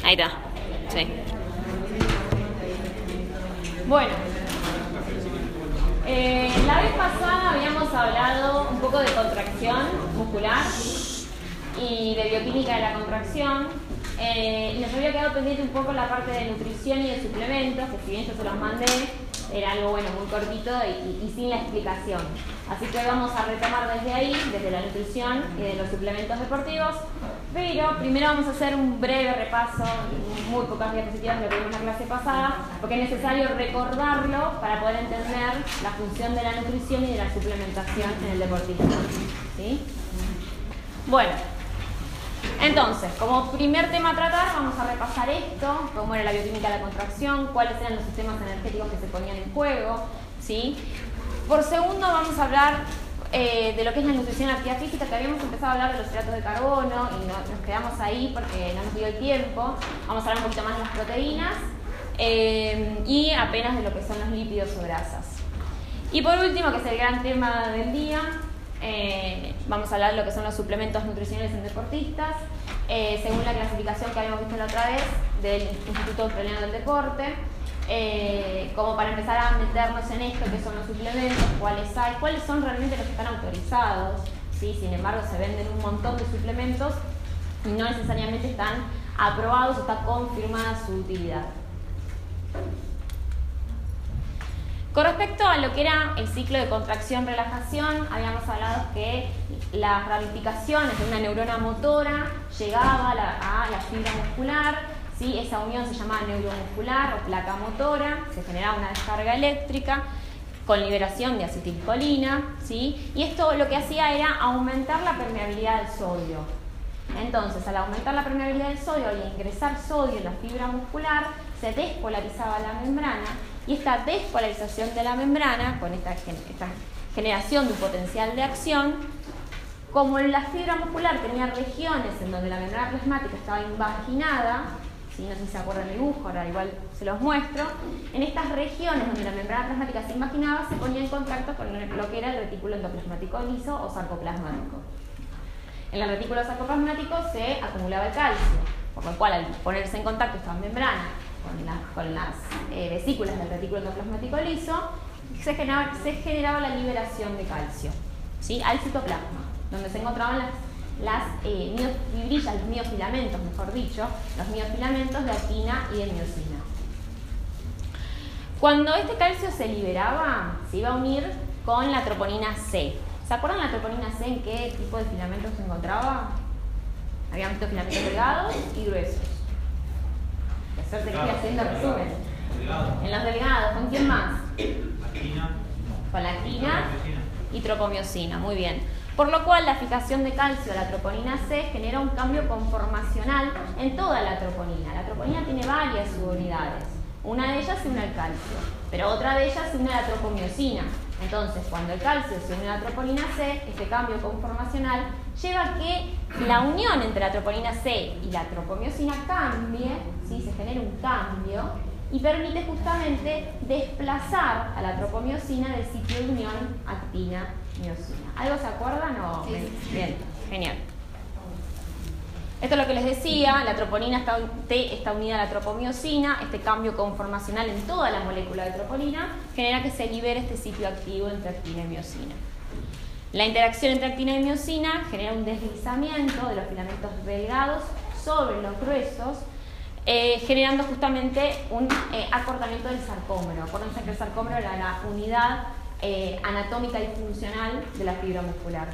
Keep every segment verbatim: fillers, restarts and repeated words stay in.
Ahí está. Sí. Bueno. Eh, la vez pasada habíamos hablado un poco de contracción muscular y de bioquímica de la contracción. Eh, y nos había quedado pendiente un poco la parte de nutrición y de suplementos, que si bien yo se los mandé, era algo bueno, muy cortito y, y, y sin la explicación. Así que hoy vamos a retomar desde ahí, desde la nutrición y de los suplementos deportivos. Pero primero vamos a hacer un breve repaso, muy pocas diapositivas de lo que vimos en la clase pasada, porque es necesario recordarlo para poder entender la función de la nutrición y de la suplementación en el deportista. ¿Sí? Bueno, entonces, como primer tema a tratar, vamos a repasar esto, cómo era la bioquímica de la contracción, cuáles eran los sistemas energéticos que se ponían en juego, ¿sí? Por segundo, vamos a hablar eh, de lo que es la nutrición y la actividad física, que habíamos empezado a hablar de los hidratos de carbono y no, nos quedamos ahí porque no nos dio el tiempo. Vamos a hablar un poquito más de las proteínas eh, y apenas de lo que son los lípidos o grasas. Y por último, que es el gran tema del día, Eh, vamos a hablar de lo que son los suplementos nutricionales en deportistas, eh, según la clasificación que habíamos visto la otra vez del Instituto Australiano del Deporte, eh, como para empezar a meternos en esto, qué son los suplementos, cuáles hay, cuáles son realmente los que están autorizados, ¿sí? Sin embargo se venden un montón de suplementos y no necesariamente están aprobados o está confirmada su utilidad. Con respecto a lo que era el ciclo de contracción-relajación, habíamos hablado que las ramificaciones de una neurona motora llegaba a la, a la fibra muscular, ¿sí? Esa unión se llamaba neuromuscular o placa motora, se generaba una descarga eléctrica con liberación de acetilcolina, ¿sí? Y esto lo que hacía era aumentar la permeabilidad del sodio. Entonces, al aumentar la permeabilidad del sodio y ingresar sodio en la fibra muscular, se despolarizaba la membrana. Y esta despolarización de la membrana, con esta, esta generación de un potencial de acción, como la fibra muscular tenía regiones en donde la membrana plasmática estaba invaginada, ¿sí? No sé si se acuerdan del dibujo, ahora igual se los muestro, en estas regiones donde la membrana plasmática se invaginaba se ponía en contacto con lo que era el retículo endoplasmático liso o sarcoplasmático. En el retículo sarcoplasmático se acumulaba el calcio, por lo cual al ponerse en contacto esta membrana con, la, con las eh, vesículas del retículo endoplasmático liso, se generaba, se generaba la liberación de calcio, ¿sí? Al citoplasma, donde se encontraban las, las eh, miofibrillas, los miofilamentos, mejor dicho, los miofilamentos de actina y de miosina. Cuando este calcio se liberaba, se iba a unir con la troponina C. ¿Se acuerdan la troponina C en qué tipo de filamentos se encontraba? Habíamos visto filamentos delgados y gruesos. La suerte que estoy haciendo resumen. En los delgados, ¿con quién más? Con la actina y tropomiosina, muy bien. Por lo cual la fijación de calcio a la troponina C genera un cambio conformacional en toda la troponina. La troponina tiene varias subunidades. Una de ellas se une al calcio, pero otra de ellas se une a la tropomiosina. Entonces, cuando el calcio se une a la troponina C, este cambio conformacional lleva a que la unión entre la troponina C y la tropomiosina cambie, ¿sí? Se genera un cambio y permite justamente desplazar a la tropomiosina del sitio de unión actina-miosina. ¿Algo se acuerdan o? Sí. Bien, genial. Esto es lo que les decía, la troponina está, T está unida a la tropomiosina, este cambio conformacional en toda la molécula de troponina genera que se libere este sitio activo entre actina y miosina. La interacción entre actina y miosina genera un deslizamiento de los filamentos delgados sobre los gruesos, eh, generando justamente un eh, acortamiento del sarcómero. Acuérdense que el sarcómero era la unidad eh, anatómica y funcional de la fibra muscular.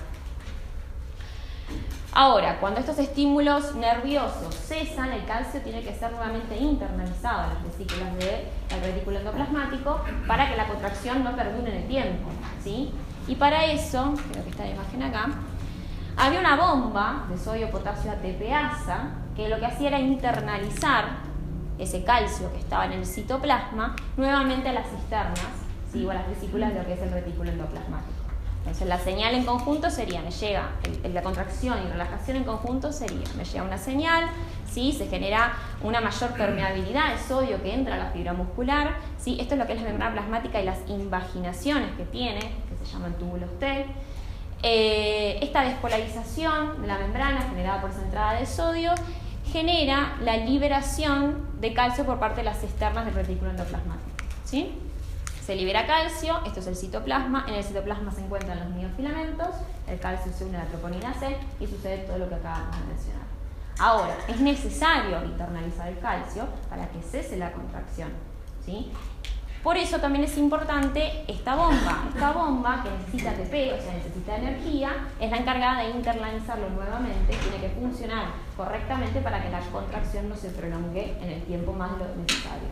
Ahora, cuando estos estímulos nerviosos cesan, el calcio tiene que ser nuevamente internalizado en las vesículas del retículo endoplasmático para que la contracción no perdure en el tiempo, ¿sí? Y para eso, creo que está la imagen acá, había una bomba de sodio-potasio ATPasa que lo que hacía era internalizar ese calcio que estaba en el citoplasma nuevamente a las cisternas, ¿sí? O a las vesículas de lo que es el retículo endoplasmático. Entonces la señal en conjunto sería, me llega, el, la contracción y relajación en conjunto sería, me llega una señal, ¿sí? Se genera una mayor permeabilidad de sodio que entra a la fibra muscular, ¿sí? Esto es lo que es la membrana plasmática y las invaginaciones que tiene, que se llaman túbulos T. Eh, esta despolarización de la membrana generada por esa entrada de sodio genera la liberación de calcio por parte de las cisternas del retículo endoplasmático, ¿sí? Se libera calcio, esto es el citoplasma, en el citoplasma se encuentran los miofilamentos, el calcio se une a la troponina C y sucede todo lo que acabamos de mencionar. Ahora, es necesario internalizar el calcio para que cese la contracción, ¿sí? Por eso también es importante esta bomba. Esta bomba que necesita A T P, o sea, necesita energía, es la encargada de internalizarlo nuevamente, tiene que funcionar correctamente para que la contracción no se prolongue en el tiempo más de lo necesario.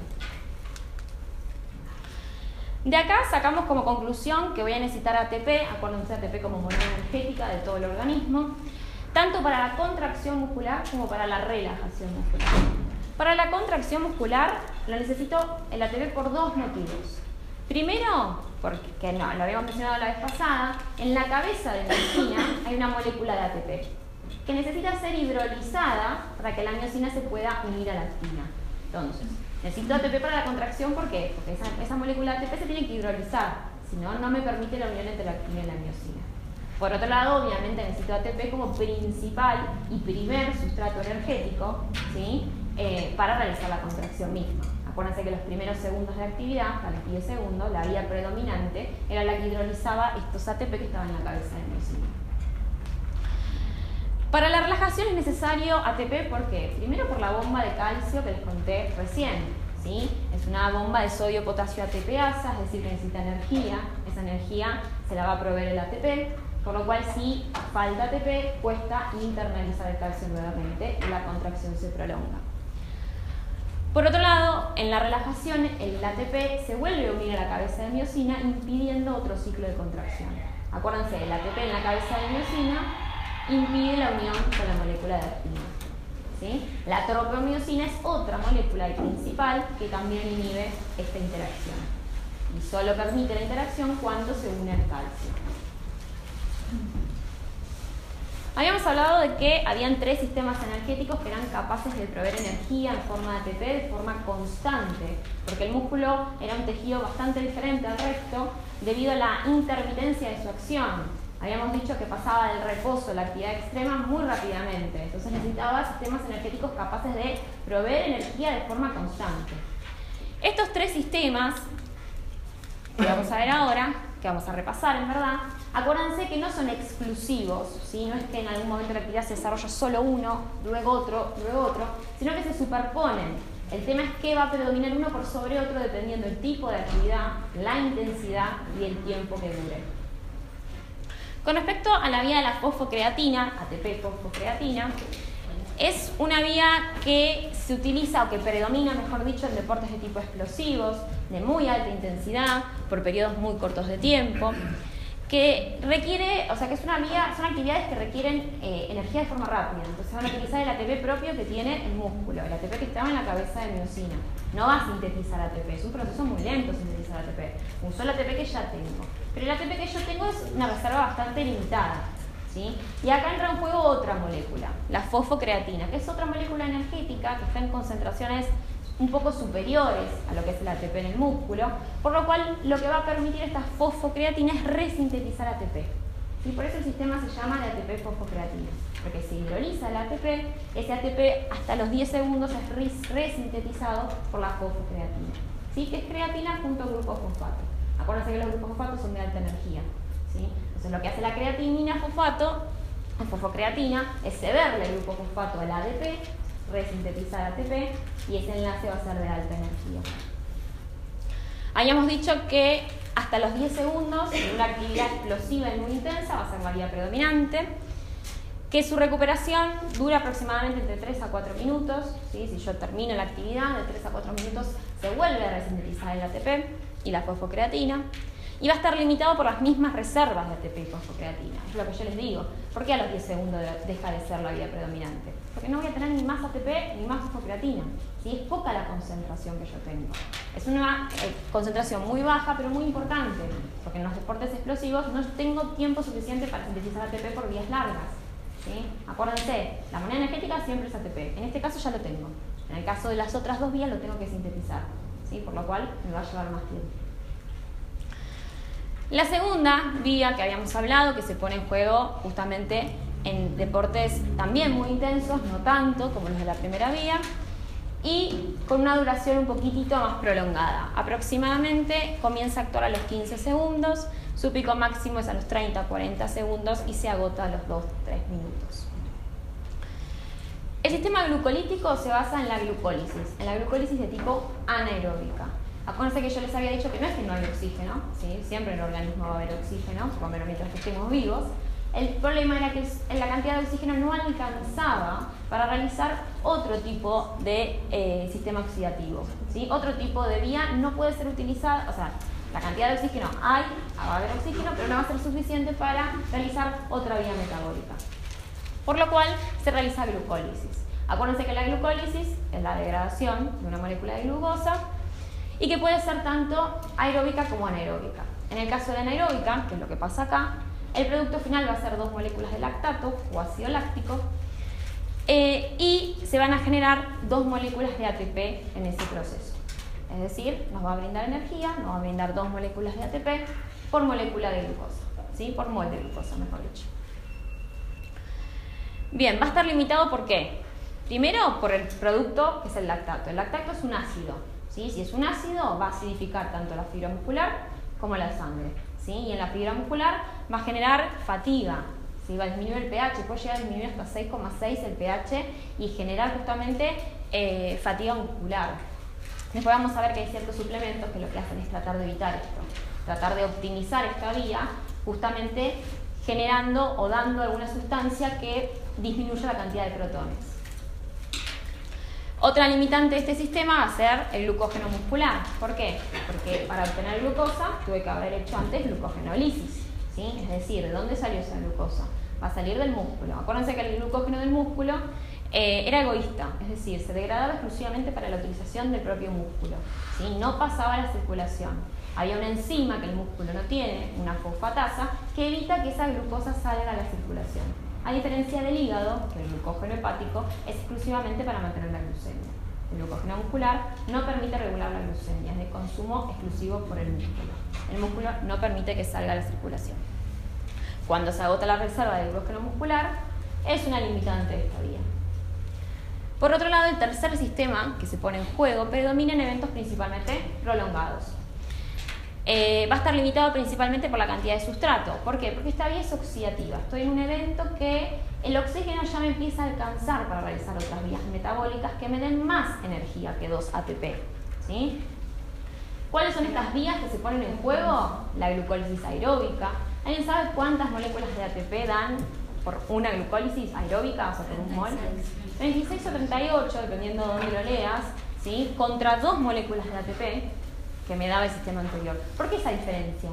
De acá sacamos como conclusión que voy a necesitar A T P, acuérdense A T P como moneda energética de todo el organismo, tanto para la contracción muscular como para la relajación muscular. Para la contracción muscular lo necesito el A T P por dos motivos. Primero, porque no, lo habíamos mencionado la vez pasada, en la cabeza de la miosina hay una molécula de A T P que necesita ser hidrolizada para que la miosina se pueda unir a la actina. Entonces, necesito A T P para la contracción, ¿por qué? Porque esa, esa molécula de A T P se tiene que hidrolizar, si no, no me permite la unión entre la actina y la miosina. Por otro lado, obviamente necesito A T P como principal y primer sustrato energético, ¿sí? eh, para realizar la contracción misma. Acuérdense que los primeros segundos de actividad, a los diez segundos, la vía predominante era la que hidrolizaba estos A T P que estaban en la cabeza de miosina. Para la relajación es necesario A T P, ¿por qué? Primero por la bomba de calcio que les conté recién, ¿sí? Es una bomba de sodio, potasio, A T P asa, es decir, que necesita energía. Esa energía se la va a proveer el A T P, por lo cual si falta A T P, cuesta internalizar el calcio nuevamente y la contracción se prolonga. Por otro lado, en la relajación, el A T P se vuelve a unir a la cabeza de miosina, impidiendo otro ciclo de contracción. Acuérdense, el A T P en la cabeza de miosina impide la unión con la molécula de actina, ¿sí? La tropomiosina es otra molécula principal que también inhibe esta interacción y solo permite la interacción cuando se une al calcio. Habíamos hablado de que habían tres sistemas energéticos que eran capaces de proveer energía en forma de A T P de forma constante, porque el músculo era un tejido bastante diferente al resto debido a la intermitencia de su acción. Habíamos dicho que pasaba del reposo a la actividad extrema muy rápidamente, entonces necesitaba sistemas energéticos capaces de proveer energía de forma constante. Estos tres sistemas, que vamos a ver ahora, que vamos a repasar en verdad, acuérdense que no son exclusivos, ¿sí? No es que en algún momento de la actividad se desarrolla solo uno, luego otro, luego otro, sino que se superponen. El tema es que va a predominar uno por sobre otro dependiendo del tipo de actividad, la intensidad y el tiempo que dure. Con respecto a la vía de la fosfocreatina, A T P fosfocreatina, es una vía que se utiliza o que predomina, mejor dicho, en deportes de tipo explosivos, de muy alta intensidad, por periodos muy cortos de tiempo, que requiere, o sea que es una vía, son actividades que requieren eh, energía de forma rápida. Entonces van a utilizar el A T P propio que tiene el músculo, el A T P que estaba en la cabeza de miosina. No va a sintetizar A T P, es un proceso muy lento sintetizar A T P. Uso el A T P que ya tengo. Pero el A T P que yo tengo es una reserva bastante limitada, ¿sí? Y acá entra en juego otra molécula, la fosfocreatina, que es otra molécula energética que está en concentraciones un poco superiores a lo que es el A T P en el músculo, por lo cual lo que va a permitir esta fosfocreatina es resintetizar A T P. Y por eso el sistema se llama de A T P fosfocreatina, porque se hidroliza el A T P, ese A T P hasta los diez segundos es resintetizado por la fosfocreatina, ¿sí? Que es creatina junto al grupo fosfato. Acuérdense que los grupos fosfatos son de alta energía, ¿sí? Entonces lo que hace la creatinina fosfato, o fosfocreatina, es cederle el grupo fosfato al A D P, resintetizar A T P, y ese enlace va a ser de alta energía. Habíamos dicho que hasta los diez segundos, en una actividad explosiva y muy intensa, va a ser la vía predominante, que su recuperación dura aproximadamente entre tres a cuatro minutos, ¿sí? Si yo termino la actividad, de tres a cuatro minutos se vuelve a resintetizar el A T P y la fosfocreatina, y va a estar limitado por las mismas reservas de A T P y fosfocreatina. Es lo que yo les digo. ¿Por qué a los diez segundos deja de ser la vía predominante? Porque no voy a tener ni más A T P ni más fosfocreatina. ¿Sí? Es poca la concentración que yo tengo. Es una eh, concentración muy baja, pero muy importante, porque en los deportes explosivos no tengo tiempo suficiente para sintetizar A T P por vías largas, ¿sí? Acuérdense, la moneda energética siempre es A T P. En este caso ya lo tengo. En el caso de las otras dos vías lo tengo que sintetizar, ¿sí? Por lo cual me va a llevar más tiempo. La segunda vía que habíamos hablado, que se pone en juego justamente en deportes también muy intensos, no tanto como los de la primera vía, y con una duración un poquitito más prolongada. Aproximadamente comienza a actuar a los quince segundos, su pico máximo es a los treinta a cuarenta segundos y se agota a los dos a tres minutos. El sistema glucolítico se basa en la glucólisis, en la glucólisis de tipo anaeróbica. Acuérdense que yo les había dicho que no es que no hay oxígeno, ¿sí? Siempre en el organismo va a haber oxígeno, por lo menos mientras que estemos vivos. El problema era que la cantidad de oxígeno no alcanzaba para realizar otro tipo de eh, sistema oxidativo, ¿sí? Otro tipo de vía no puede ser utilizada, o sea, la cantidad de oxígeno hay, va a haber oxígeno, pero no va a ser suficiente para realizar otra vía metabólica. Por lo cual se realiza glucólisis. Acuérdense que la glucólisis es la degradación de una molécula de glucosa y que puede ser tanto aeróbica como anaeróbica. En el caso de anaeróbica, que es lo que pasa acá, el producto final va a ser dos moléculas de lactato o ácido láctico eh, y se van a generar dos moléculas de A T P en ese proceso. Es decir, nos va a brindar energía, nos va a brindar dos moléculas de A T P por molécula de glucosa, ¿sí? Por mol de glucosa, mejor dicho. Bien, va a estar limitado ¿por qué? Primero, por el producto que es el lactato. El lactato es un ácido, ¿sí? Si es un ácido, va a acidificar tanto la fibra muscular como la sangre, ¿sí? Y en la fibra muscular va a generar fatiga, ¿sí? Va a disminuir el pH, puede llegar a disminuir hasta seis coma seis el pH y generar justamente eh, fatiga muscular. Después vamos a ver que hay ciertos suplementos que lo que hacen es tratar de evitar esto, tratar de optimizar esta vía, justamente generando o dando alguna sustancia que disminuya la cantidad de protones. Otra limitante de este sistema va a ser el glucógeno muscular. ¿Por qué? Porque para obtener glucosa tuve que haber hecho antes glucogenólisis, ¿sí? Es decir, ¿de dónde salió esa glucosa? Va a salir del músculo. Acuérdense que el glucógeno del músculo eh, era egoísta, es decir, se degradaba exclusivamente para la utilización del propio músculo, ¿sí? No pasaba a la circulación. Había una enzima que el músculo no tiene, una fosfatasa, que evita que esa glucosa salga a la circulación. A diferencia del hígado, que el glucógeno hepático es exclusivamente para mantener la glucemia. El glucógeno muscular no permite regular la glucemia, es de consumo exclusivo por el músculo. El músculo no permite que salga a la circulación. Cuando se agota la reserva de glucógeno muscular, es una limitante de esta vía. Por otro lado, el tercer sistema que se pone en juego predomina en eventos principalmente prolongados. Eh, va a estar limitado principalmente por la cantidad de sustrato. ¿Por qué? Porque esta vía es oxidativa. Estoy en un evento que el oxígeno ya me empieza a alcanzar para realizar otras vías metabólicas que me den más energía que dos A T P, ¿sí? ¿Cuáles son estas vías que se ponen en juego? La glucólisis aeróbica. ¿Alguien sabe cuántas moléculas de A T P dan por una glucólisis aeróbica, o sea, por un mol? veintiséis o treinta y ocho, dependiendo de dónde lo leas, ¿sí? Contra dos moléculas de A T P que me daba el sistema anterior. ¿Por qué esa diferencia?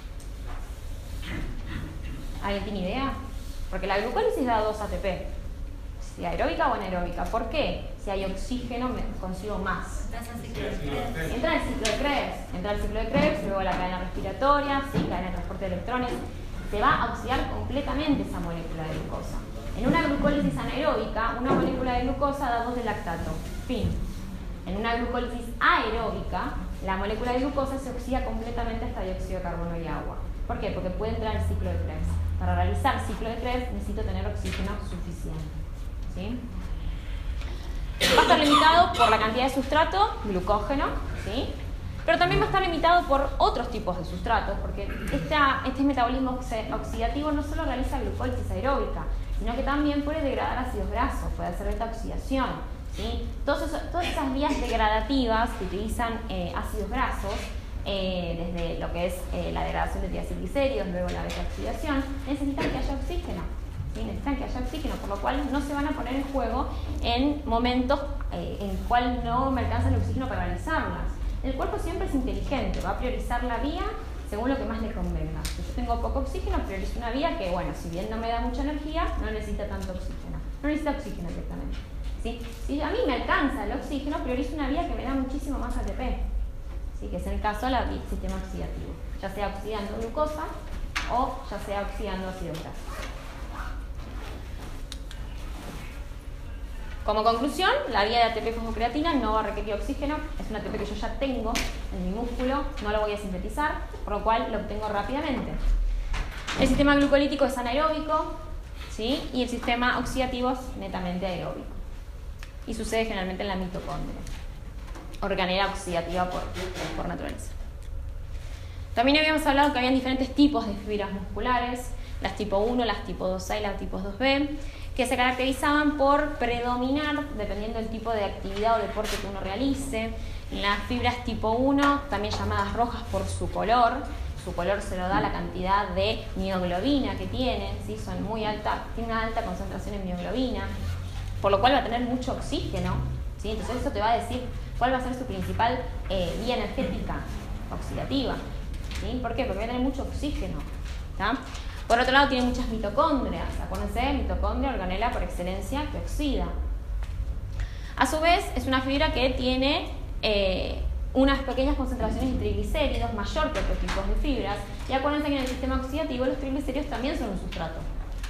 ¿Alguien tiene idea? Porque la glucólisis da dos A T P, si aeróbica o anaeróbica. ¿Por qué? Si hay oxígeno me consigo más. Entra en el ciclo de Krebs, entra el ciclo de Krebs, luego la cadena respiratoria, sí, cadena de transporte de electrones, se va a oxidar completamente esa molécula de glucosa. En una glucólisis anaeróbica, una molécula de glucosa da dos de lactato, fin. En una glucólisis aeróbica, la molécula de glucosa se oxida completamente hasta dióxido de carbono y agua. ¿Por qué? Porque puede entrar en el ciclo de Krebs. Para realizar ciclo de Krebs necesito tener oxígeno suficiente, ¿sí? Va a estar limitado por la cantidad de sustrato, glucógeno, ¿sí? Pero también va a estar limitado por otros tipos de sustratos, porque esta, este metabolismo oxidativo no solo realiza glucólisis aeróbica, sino que también puede degradar ácidos grasos, puede hacer beta oxidación. ¿Sí? Todos esos, todas esas vías degradativas que utilizan eh, ácidos grasos, eh, desde lo que es eh, la degradación de triacilglicéridos, luego la beta-oxidación, necesitan que haya oxígeno. ¿Sí? Necesitan que haya oxígeno, por lo cual no se van a poner en juego en momentos eh, en cual no me alcanza el oxígeno para realizarlas. El cuerpo siempre es inteligente, va a priorizar la vía según lo que más le convenga. Si yo tengo poco oxígeno, priorizo una vía que, bueno, si bien no me da mucha energía, no necesita tanto oxígeno. No necesita oxígeno directamente. ¿Sí? Si a mí me alcanza el oxígeno, priorizo una vía que me da muchísimo más A T P, ¿sí? Que es el caso del sistema oxidativo, ya sea oxidando glucosa o ya sea oxidando ácidos grasos. Como conclusión, la vía de A T P fosfocreatina no va a requerir oxígeno, es un A T P que yo ya tengo en mi músculo, no lo voy a sintetizar, por lo cual lo obtengo rápidamente. El sistema glucolítico es anaeróbico, ¿sí? Y el sistema oxidativo es netamente aeróbico. Y sucede generalmente en la mitocondria, organela oxidativa por, por naturaleza. También habíamos hablado que habían diferentes tipos de fibras musculares, las tipo uno, las tipo dos A y las tipo dos B, que se caracterizaban por predominar, dependiendo del tipo de actividad o deporte que uno realice. Las fibras tipo uno, también llamadas rojas por su color, su color se lo da la cantidad de mioglobina que tienen, ¿sí? Son muy alta, tienen una alta concentración en mioglobina, por lo cual va a tener mucho oxígeno, ¿sí? Entonces eso te va a decir cuál va a ser su principal eh, vía energética oxidativa, ¿sí? ¿Por qué? Porque va a tener mucho oxígeno, ¿tá? Por otro lado tiene muchas mitocondrias, acuérdense, mitocondria, organela por excelencia que oxida. A su vez es una fibra que tiene eh, unas pequeñas concentraciones de triglicéridos mayor que otros tipos de fibras, y acuérdense que en el sistema oxidativo los triglicéridos también son un sustrato.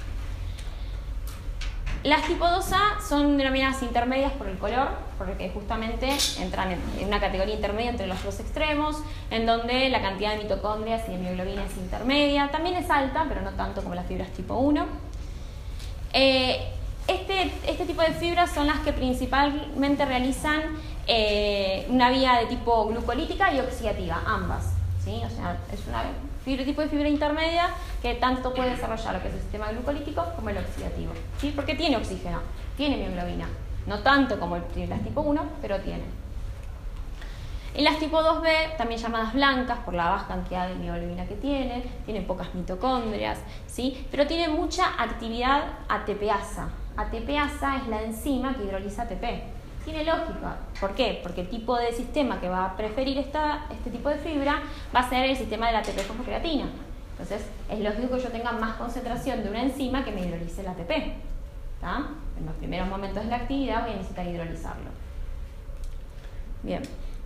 Las tipo dos A son denominadas intermedias por el color, porque justamente entran en una categoría intermedia entre los dos extremos, en donde la cantidad de mitocondrias y de mioglobina es intermedia. También es alta, pero no tanto como las fibras tipo uno. Eh, este, este tipo de fibras son las que principalmente realizan eh, una vía de tipo glucolítica y oxidativa, ambas, ¿sí? O sea, es una fibra, tipo de fibra intermedia que tanto puede desarrollar lo que es el sistema glucolítico como el oxidativo, ¿sí? Porque tiene oxígeno, tiene mioglobina, no tanto como las tipo uno, pero tiene. Y las tipo dos B, también llamadas blancas por la baja cantidad de mioglobina que tienen, tienen pocas mitocondrias, ¿sí? Pero tiene mucha actividad ATPasa. ATPasa es la enzima que hidroliza A T P. Tiene lógica. ¿Por qué? Porque el tipo de sistema que va a preferir esta, este tipo de fibra va a ser el sistema de la A T P-fosfocreatina. Entonces, es lógico que yo tenga más concentración de una enzima que me hidrolice el A T P. ¿Tá? En los primeros momentos de la actividad voy a necesitar hidrolizarlo. Bien.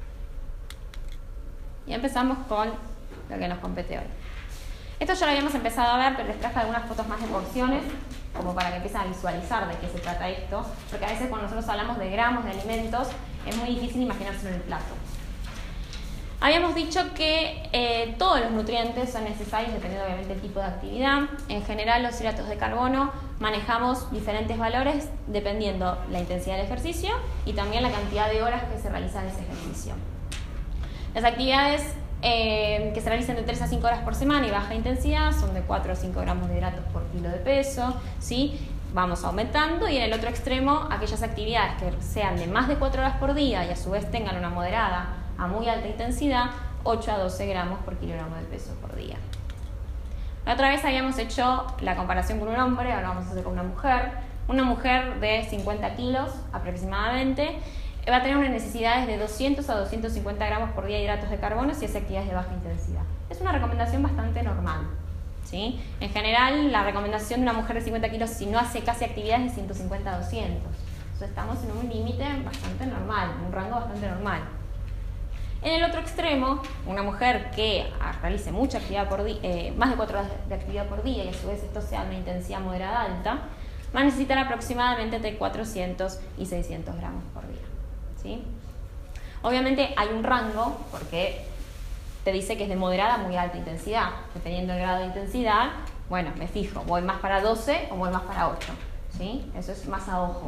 Y empezamos con lo que nos compete hoy. Esto ya lo habíamos empezado a ver, pero les traje algunas fotos más de porciones, como para que empiecen a visualizar de qué se trata esto, porque a veces cuando nosotros hablamos de gramos de alimentos es muy difícil imaginárselo en el plato. Habíamos dicho que eh, todos los nutrientes son necesarios dependiendo obviamente del tipo de actividad. En general los hidratos de carbono manejamos diferentes valores dependiendo la intensidad del ejercicio y también la cantidad de horas que se realizan ese ejercicio. Las actividades eh, que se realizan de tres a cinco horas por semana y baja intensidad son de cuatro a cinco gramos de hidratos por kilo de peso, ¿sí? Vamos aumentando, y en el otro extremo aquellas actividades que sean de más de cuatro horas por día y a su vez tengan una moderada a muy alta intensidad, ocho a doce gramos por kilogramo de peso por día. La otra vez habíamos hecho la comparación con un hombre, ahora vamos a hacer con una mujer. Una mujer de cincuenta kilos aproximadamente va a tener unas necesidades de doscientos a doscientos cincuenta gramos por día de hidratos de carbono si hace actividades de baja intensidad. Es una recomendación bastante normal, ¿sí? En general, la recomendación de una mujer de cincuenta kilos si no hace casi actividades es de ciento cincuenta a doscientos. Entonces estamos en un límite bastante normal, un rango bastante normal. En el otro extremo, una mujer que realice mucha actividad por día, eh, más de cuatro horas de actividad por día, y a su vez esto sea de una intensidad moderada alta, va a necesitar aproximadamente entre cuatrocientos y seiscientos gramos por día, ¿sí? Obviamente hay un rango porque te dice que es de moderada a muy alta intensidad. Dependiendo del grado de intensidad, bueno, me fijo, voy más para doce o voy más para ocho, ¿sí? Eso es más a ojo.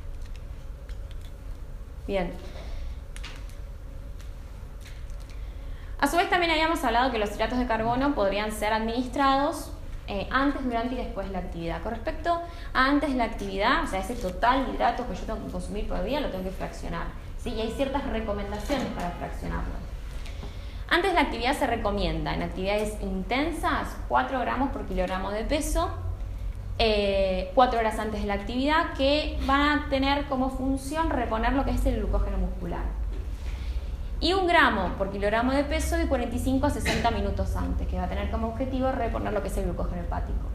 Bien. A su vez también habíamos hablado que los hidratos de carbono podrían ser administrados eh, antes, durante y después de la actividad. Con respecto a antes de la actividad, o sea, ese total de hidratos que yo tengo que consumir por día lo tengo que fraccionar, ¿sí? Y hay ciertas recomendaciones para fraccionarlo. Antes de la actividad se recomienda en actividades intensas cuatro gramos por kilogramo de peso, eh, cuatro horas antes de la actividad, que van a tener como función reponer lo que es el glucógeno muscular. Y un gramo por kilogramo de peso de cuarenta y cinco a sesenta minutos antes, que va a tener como objetivo reponer lo que es el glucógeno hepático.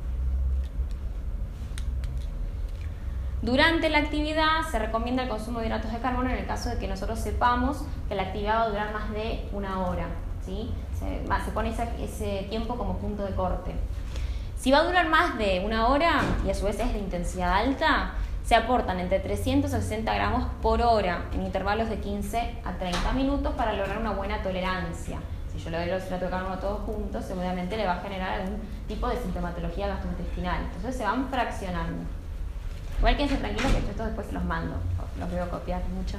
Durante la actividad se recomienda el consumo de hidratos de carbono en el caso de que nosotros sepamos que la actividad va a durar más de una hora, ¿sí? Se, se pone ese, ese tiempo como punto de corte. Si va a durar más de una hora y a su vez es de intensidad alta, se aportan entre trescientos a sesenta gramos por hora en intervalos de quince a treinta minutos para lograr una buena tolerancia, Si yo le doy los hidratos de carbono todos juntos, seguramente le va a generar algún tipo de sintomatología gastrointestinal. Entonces se van fraccionando. Igual quédense tranquilos que yo estos después se los mando. Los veo copiar mucho.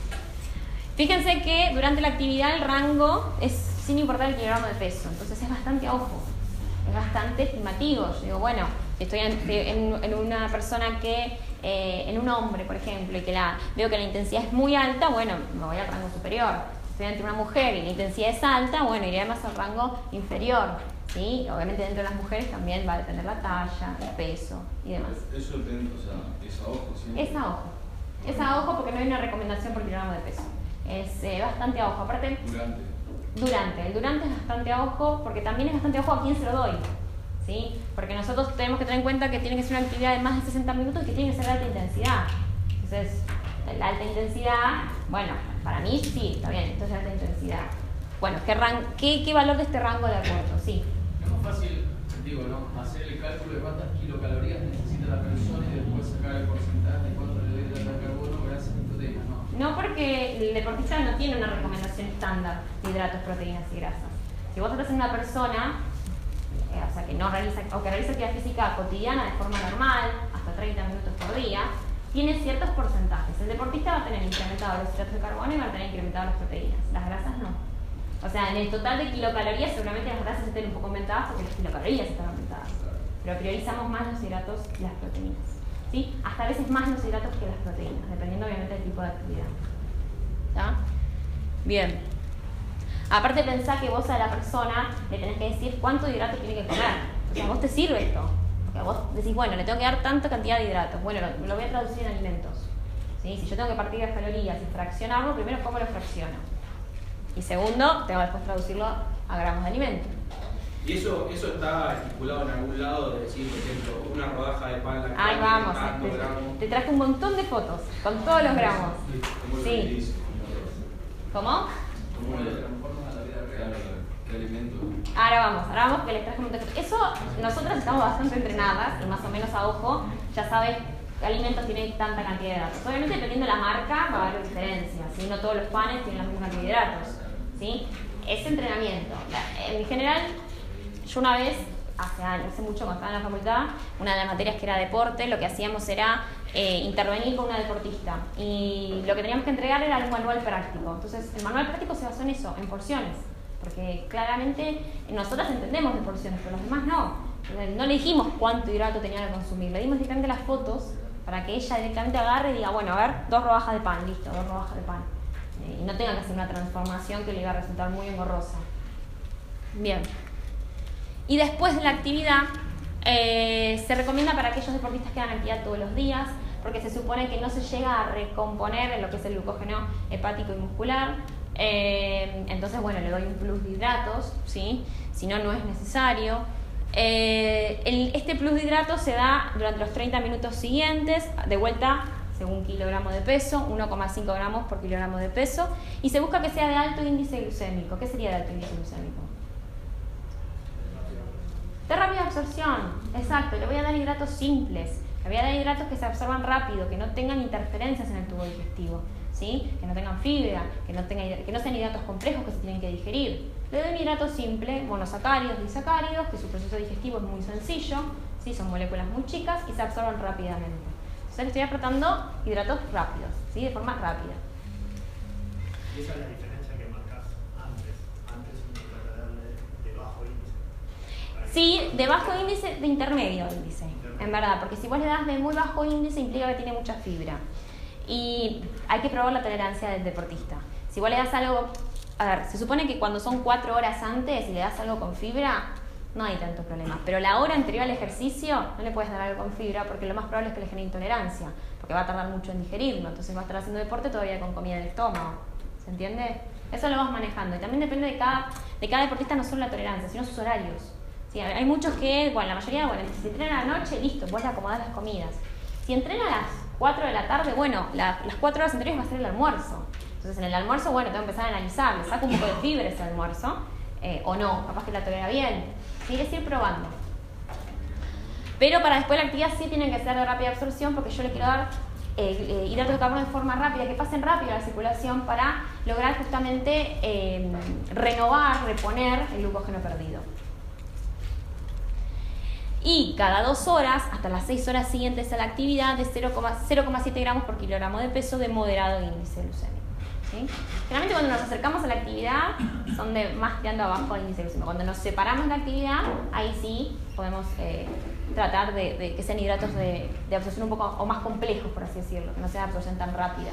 Fíjense que durante la actividad el rango es sin importar el kilogramo de peso. Entonces es bastante a ojo. Es bastante estimativo. Yo digo, bueno, si estoy en, en, en una persona que, eh, en un hombre, por ejemplo, y que la, veo que la intensidad es muy alta, bueno, me voy al rango superior. Si estoy ante una mujer y la intensidad es alta, bueno, iré más al rango inferior. ¿Sí? Obviamente dentro de las mujeres también va a depender la talla, el peso y demás. Eso depende, o sea, es a ojo, ¿sí? Es a ojo. Es a ojo porque no hay una recomendación por kilogramo de peso. Es eh, bastante a ojo. Aparte, Durante. Durante. El durante es bastante a ojo porque también es bastante a ojo a quién se lo doy. ¿Sí? Porque nosotros tenemos que tener en cuenta que tiene que ser una actividad de más de sesenta minutos y que tiene que ser de alta intensidad. Entonces, la alta intensidad, bueno, para mí sí, está bien, esto es de alta intensidad. Bueno, ¿qué, ran qué, qué valor de este rango de acuerdo? Sí. Es más fácil, digo, ¿no? Hacer el cálculo de cuántas kilocalorías necesita la persona y después sacar el porcentaje de cuánto le doy de hidratos de carbono, grasas y proteínas, ¿no? No, porque el deportista no tiene una recomendación estándar de hidratos, proteínas y grasas. Si vos estás en una persona, eh, o sea, que no realiza, o que realiza actividad física cotidiana de forma normal, hasta treinta minutos por día, tiene ciertos porcentajes. El deportista va a tener incrementados los hidratos de carbono y va a tener incrementadas las proteínas. Las grasas no. O sea, en el total de kilocalorías seguramente las grasas estén un poco aumentadas porque las kilocalorías están aumentadas. Pero priorizamos más los hidratos que las proteínas. ¿Sí? Hasta a veces más los hidratos que las proteínas, dependiendo obviamente del tipo de actividad. ¿Ya? Bien. Aparte pensá que vos a la persona le tenés que decir cuánto de hidrato tiene que comer. O sea, a vos te sirve esto. Porque vos decís, bueno, le tengo que dar tanta cantidad de hidratos. Bueno, lo, lo voy a traducir en alimentos. ¿Sí? Si yo tengo que partir las calorías y fraccionarlo, primero cómo lo fracciono. Y segundo, tengo que después traducirlo a gramos de alimento. ¿Y eso, eso está estipulado en algún lado de decir, por ejemplo, una rodaja de pan? La Ahí vamos, te, te traje un montón de fotos con todos los gramos. Sí. ¿Cómo? ¿Cómo le transformas a la vida real? ¿Qué alimento? Ahora vamos, ahora vamos que les traje un montón de fotos. Eso, nosotras estamos bastante entrenadas y más o menos a ojo, ya sabes qué alimentos tienen tanta cantidad de hidratos. Obviamente dependiendo de la marca va a haber diferencias, ¿sí? No todos los panes tienen la misma cantidad de hidratos, ¿sí? Es entrenamiento. En general, yo una vez, hace años, hace mucho cuando estaba en la facultad, una de las materias que era deporte, lo que hacíamos era eh, intervenir con una deportista y lo que teníamos que entregar era un manual práctico. Entonces el manual práctico se basó en eso, en porciones, porque claramente nosotras entendemos de porciones, pero los demás no. No le dijimos cuánto hidrato tenía que consumir, le dimos directamente las fotos para que ella directamente agarre y diga, bueno, a ver, dos rodajas de pan, listo, dos rodajas de pan. Eh, y no tenga que hacer una transformación que le iba a resultar muy engorrosa. Bien. Y después de la actividad, eh, se recomienda para aquellos deportistas que hagan actividad todos los días, porque se supone que no se llega a recomponer en lo que es el glucógeno hepático y muscular. Eh, entonces, bueno, le doy un plus de hidratos, ¿sí? Si no, no es necesario. Eh, el, este plus de hidratos se da durante los treinta minutos siguientes, de vuelta según kilogramo de peso, uno coma cinco gramos por kilogramo de peso, y se busca que sea de alto índice glucémico. ¿Qué sería de alto índice glucémico? De rápida absorción, exacto. Le voy a dar hidratos simples, le voy a dar hidratos que se absorban rápido, que no tengan interferencias en el tubo digestivo, ¿sí? Que no tengan fibra, que no, tengan, que no sean hidratos complejos que se tienen que digerir. Le doy un hidrato simple, monosacáridos, disacáridos, que su proceso digestivo es muy sencillo, ¿sí? Son moléculas muy chicas y se absorben rápidamente. Entonces le estoy apretando hidratos rápidos, ¿sí? De forma rápida. ¿Y esa es la diferencia que marcas antes? Antes uno trata de darle de bajo índice. Sí, de bajo índice, de intermedio índice, en verdad, porque si vos le das de muy bajo índice implica que tiene mucha fibra. Y hay que probar la tolerancia del deportista. Si vos le das algo, a ver, se supone que cuando son cuatro horas antes y le das algo con fibra, no hay tantos problemas. Pero la hora anterior al ejercicio no le puedes dar algo con fibra porque lo más probable es que le genere intolerancia, porque va a tardar mucho en digerirlo, entonces va a estar haciendo deporte todavía con comida en el estómago. ¿Se entiende? Eso lo vas manejando. Y también depende de cada, de cada deportista, no solo la tolerancia, sino sus horarios. Sí, hay muchos que, bueno, la mayoría, bueno, si entrena a la noche, listo, vos le acomodás las comidas. Si entrena a las cuatro de la tarde, bueno, la, las cuatro horas anteriores va a ser el almuerzo. Entonces en el almuerzo, bueno, tengo que empezar a analizar, le saco un poco de fibra ese almuerzo, eh, o no, capaz que la tolera bien. Sí, es ir probando. Pero para después la actividad sí tiene que ser de rápida absorción porque yo le quiero dar eh, eh, hidratos de carbono de forma rápida, que pasen rápido a la circulación para lograr justamente eh, renovar, reponer el glucógeno perdido. Y cada dos horas, hasta las seis horas siguientes a la actividad, de cero coma siete gramos por kilogramo de peso de moderado índice glucémico. ¿Sí? Generalmente cuando nos acercamos a la actividad son de más tirando abajo el índice glucémico. Cuando nos separamos de la actividad, ahí sí podemos eh, tratar de, de que sean hidratos de, de absorción un poco o más complejos, por así decirlo, que no sea absorción tan rápida.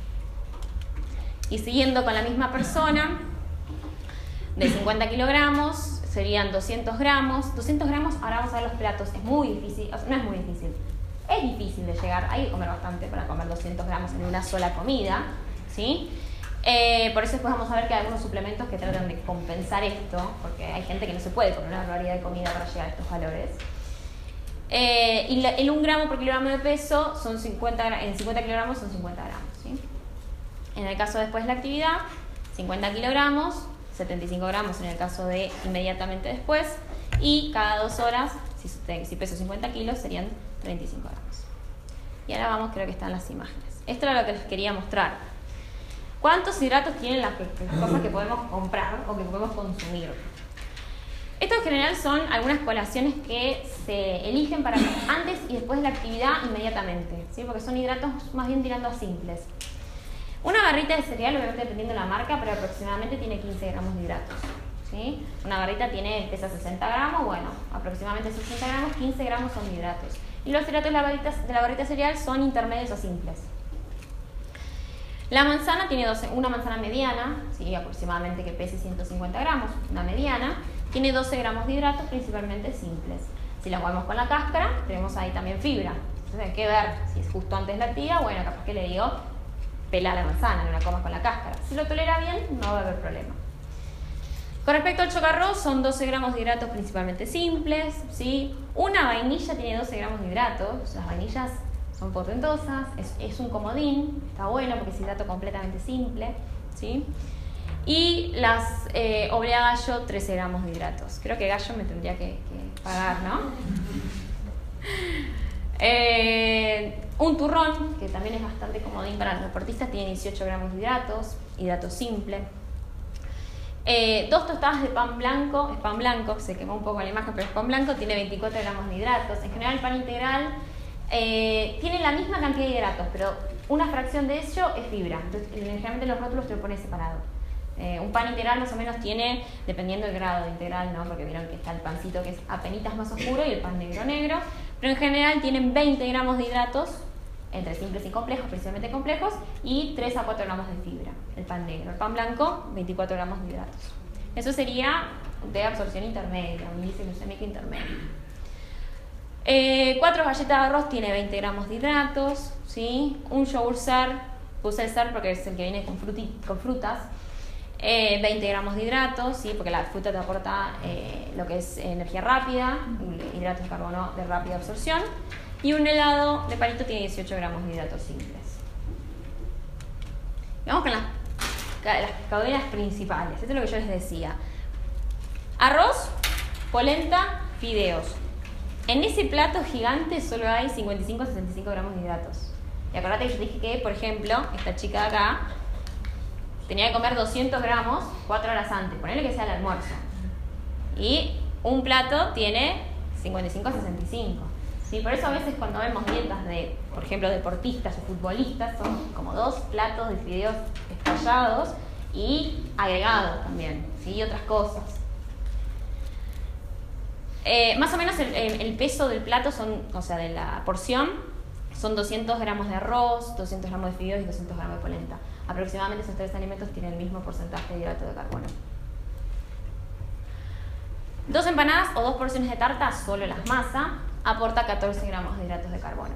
Y siguiendo con la misma persona, de cincuenta kilogramos, serían doscientos gramos. doscientos gramos, ahora vamos a ver los platos, es muy difícil, o sea, no es muy difícil, es difícil de llegar, hay que comer bastante para comer doscientos gramos en una sola comida, ¿sí? Eh, por eso después vamos a ver que hay algunos suplementos que tratan de compensar esto, porque hay gente que no se puede comer una barbaridad de comida para llegar a estos valores. Eh, y la, el un gramo por kilogramo de peso son cincuenta, en cincuenta kilogramos son cincuenta gramos, ¿sí? En el caso después de la actividad, cincuenta kilogramos, setenta y cinco gramos en el caso de inmediatamente después, y cada dos horas, si, si peso cincuenta kilos, serían treinta y cinco gramos. Y ahora vamos, creo que están las imágenes. Esto era lo que les quería mostrar. ¿Cuántos hidratos tienen las cosas que podemos comprar o que podemos consumir? Esto en general son algunas colaciones que se eligen para antes y después de la actividad inmediatamente, ¿sí? Porque son hidratos más bien tirando a simples. Una barrita de cereal, obviamente dependiendo de la marca, pero aproximadamente tiene quince gramos de hidratos, ¿sí? Una barrita tiene, pesa sesenta gramos, bueno, aproximadamente sesenta gramos, quince gramos son de hidratos. Y los hidratos de la barrita de, la barrita de cereal son intermedios a simples. La manzana tiene doce, una manzana mediana, ¿sí? Aproximadamente que pese ciento cincuenta gramos, una mediana, tiene doce gramos de hidratos, principalmente simples. Si la jugamos con la cáscara, tenemos ahí también fibra. Entonces hay que ver si es justo antes de la actividad, bueno, capaz que le digo, pela la manzana, no la comas con la cáscara. Si lo tolera bien, no va a haber problema. Con respecto al chocarrós, son doce gramos de hidratos principalmente simples, ¿sí? Una vainilla tiene doce gramos de hidratos, las vainillas son potentosas, es, es un comodín, está bueno porque es hidrato completamente simple, ¿sí? Y las eh, oblea gallo, trece gramos de hidratos. Creo que gallo me tendría que, que pagar, ¿no? eh, un turrón, que también es bastante comodín para los deportistas, tiene dieciocho gramos de hidratos, hidrato simple. Eh, dos tostadas de pan blanco, es pan blanco, se quemó un poco la imagen, pero es pan blanco, tiene veinticuatro gramos de hidratos. En general el pan integral eh, tiene la misma cantidad de hidratos, pero una fracción de ello es fibra. Entonces, generalmente los rótulos te lo ponen separado. Eh, un pan integral más o menos tiene, dependiendo del grado de integral, ¿no? Porque vieron que está el pancito que es apenitas más oscuro y el pan negro negro, pero en general tienen veinte gramos de hidratos, entre simples y complejos, principalmente complejos, y tres a cuatro gramos de fibra, el pan negro. El pan blanco, veinticuatro gramos de hidratos. Eso sería de absorción intermedia, un índice glucémico intermedio. Eh, cuatro galletas de arroz tiene veinte gramos de hidratos, ¿sí? Un yogur sar, puse el sar porque es el que viene con, fruti, con frutas, eh, veinte gramos de hidratos, ¿sí? Porque la fruta te aporta eh, lo que es energía rápida, hidratos de carbono de rápida absorción. Y un helado de palito tiene dieciocho gramos de hidratos simples. Vamos con las, las calorías principales. Esto es lo que yo les decía. Arroz, polenta, fideos. En ese plato gigante solo hay cincuenta y cinco a sesenta y cinco gramos de hidratos. Y acordate que yo dije que, por ejemplo, esta chica de acá tenía que comer doscientos gramos cuatro horas antes. Ponele que sea el almuerzo. Y un plato tiene cincuenta y cinco a sesenta y cinco. Sí, por eso a veces cuando vemos dietas de, por ejemplo, deportistas o futbolistas, son como dos platos de fideos estallados y agregados también, ¿sí? Y otras cosas. Eh, más o menos el, el, el peso del plato, son, o sea, de la porción, son doscientos gramos de arroz, doscientos gramos de fideos y doscientos gramos de polenta. Aproximadamente esos tres alimentos tienen el mismo porcentaje de hidrato de carbono. Dos empanadas o dos porciones de tarta, solo las masas, aporta catorce gramos de hidratos de carbono.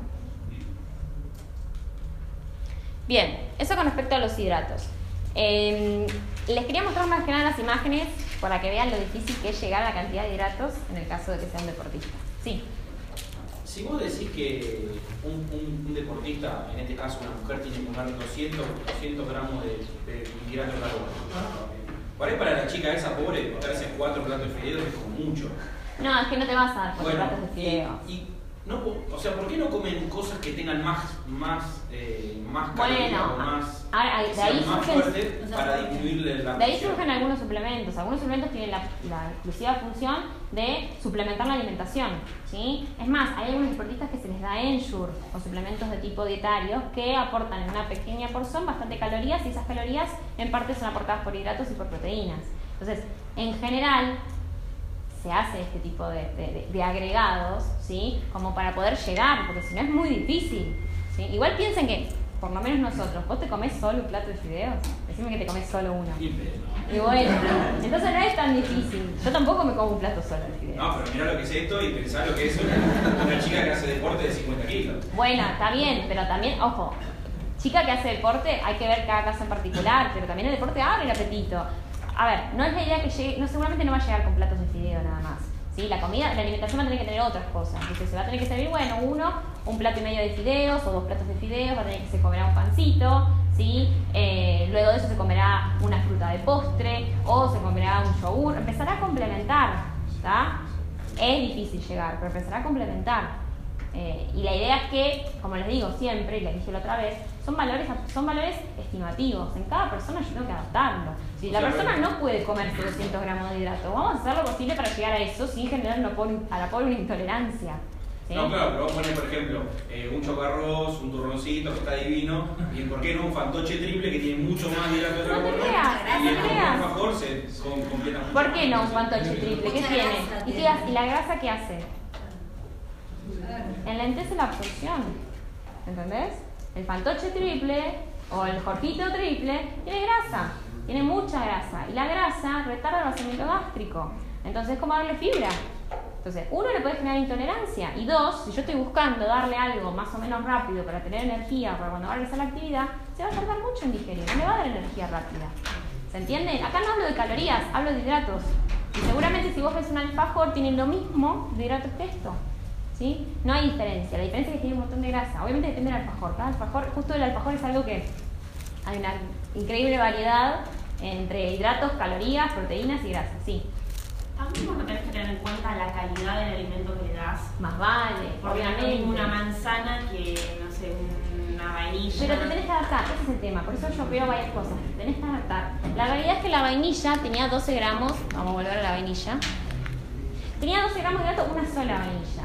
Bien, eso con respecto a los hidratos. Eh, les quería mostrar más que nada las imágenes para que vean lo difícil que es llegar a la cantidad de hidratos en el caso de que sean deportistas. Sí. Si vos decís que un, un, un deportista, en este caso una mujer, tiene que comer doscientos gramos de, de hidratos de carbono, por ahí para la chica esa pobre, meterse cuatro platos de fideos es como mucho. No, es que no te vas a dar cuatro bueno, platos de fideos. Y, y No, o sea, ¿por qué no comen cosas que tengan más, más, eh, más calorías Bueno, o más, ahora, de ahí más surgen, fuerte para disminuirle la de ahí presión? surgen algunos suplementos. Algunos suplementos tienen la, la exclusiva función de suplementar la alimentación, ¿sí? Es más, hay algunos deportistas que se les da Ensure o suplementos de tipo dietario que aportan en una pequeña porción bastante calorías y esas calorías en parte son aportadas por hidratos y por proteínas. Entonces, en general, se hace este tipo de, de, de agregados, ¿sí? Como para poder llegar, porque si no es muy difícil, ¿sí? Igual piensen que, por lo menos nosotros, vos te comés solo un plato de fideos, decime que te comés solo uno. Y bueno, entonces no es tan difícil. Yo tampoco me como un plato solo de fideos. No, pero mirá lo que es esto y pensá lo que es una, una chica que hace deporte de cincuenta kilos. Bueno, está bien, pero también, ojo, chica que hace deporte, hay que ver cada caso en particular, pero también el deporte abre el apetito. A ver, no es la idea que llegue, no, seguramente no va a llegar con platos de fideo nada más, ¿sí? La comida, la alimentación va a tener que tener otras cosas. Entonces se va a tener que servir, bueno, uno, un plato y medio de fideos o dos platos de fideos, va a tener que se comerá un pancito, ¿sí? Eh, luego de eso se comerá una fruta de postre o se comerá un yogur, empezará a complementar, ¿está? Es difícil llegar, pero empezará a complementar. Eh, y la idea es que, como les digo siempre, y les dije la otra vez, son valores, son valores estimativos. En cada persona yo tengo que adaptarlo. Si la persona no puede comer doscientos gramos de hidrato, vamos a hacer lo posible para llegar a eso sin generar a la pobre una intolerancia. ¿Sí? No, claro, pero vos ponés, por ejemplo, eh, un chocarroz, un turroncito que está divino, y ¿por qué no un fantoche triple que tiene mucho más hidrato de No te carbono? creas, Y no el te creas. alfajor se con, completa mucho ¿Por qué más. no un fantoche triple? ¿Qué Mucha tiene? grasa ¿Y, qué tiene. hace? ¿Y la grasa qué hace? Enlentece la absorción. ¿Entendés? El fantoche triple o el jorquito triple tiene grasa, tiene mucha grasa. Y la grasa retarda el vaciamiento gástrico. Entonces es como darle fibra. Entonces, uno, le puede generar intolerancia. Y dos, si yo estoy buscando darle algo más o menos rápido para tener energía para cuando va a regresar a la actividad, se va a tardar mucho en digerir, no le va a dar energía rápida. ¿Se entiende? Acá no hablo de calorías, hablo de hidratos. Y seguramente si vos ves un alfajor, tienen lo mismo de hidratos que esto. ¿Sí? No hay diferencia, la diferencia es que tiene un montón de grasa. Obviamente depende del alfajor. Cada alfajor, justo el alfajor es algo que hay una increíble variedad entre hidratos, calorías, proteínas y grasas, sí. También vos no tenés que tener en cuenta la calidad del alimento que le das. Más vale, Porque no es obviamente. lo mismo una manzana que, no sé, una vainilla. Pero te tenés que adaptar, ese es el tema, por eso yo veo varias cosas, te tenés que adaptar. La realidad es que la vainilla tenía doce gramos, vamos a volver a la vainilla, tenía doce gramos de hidrato, una sola vainilla.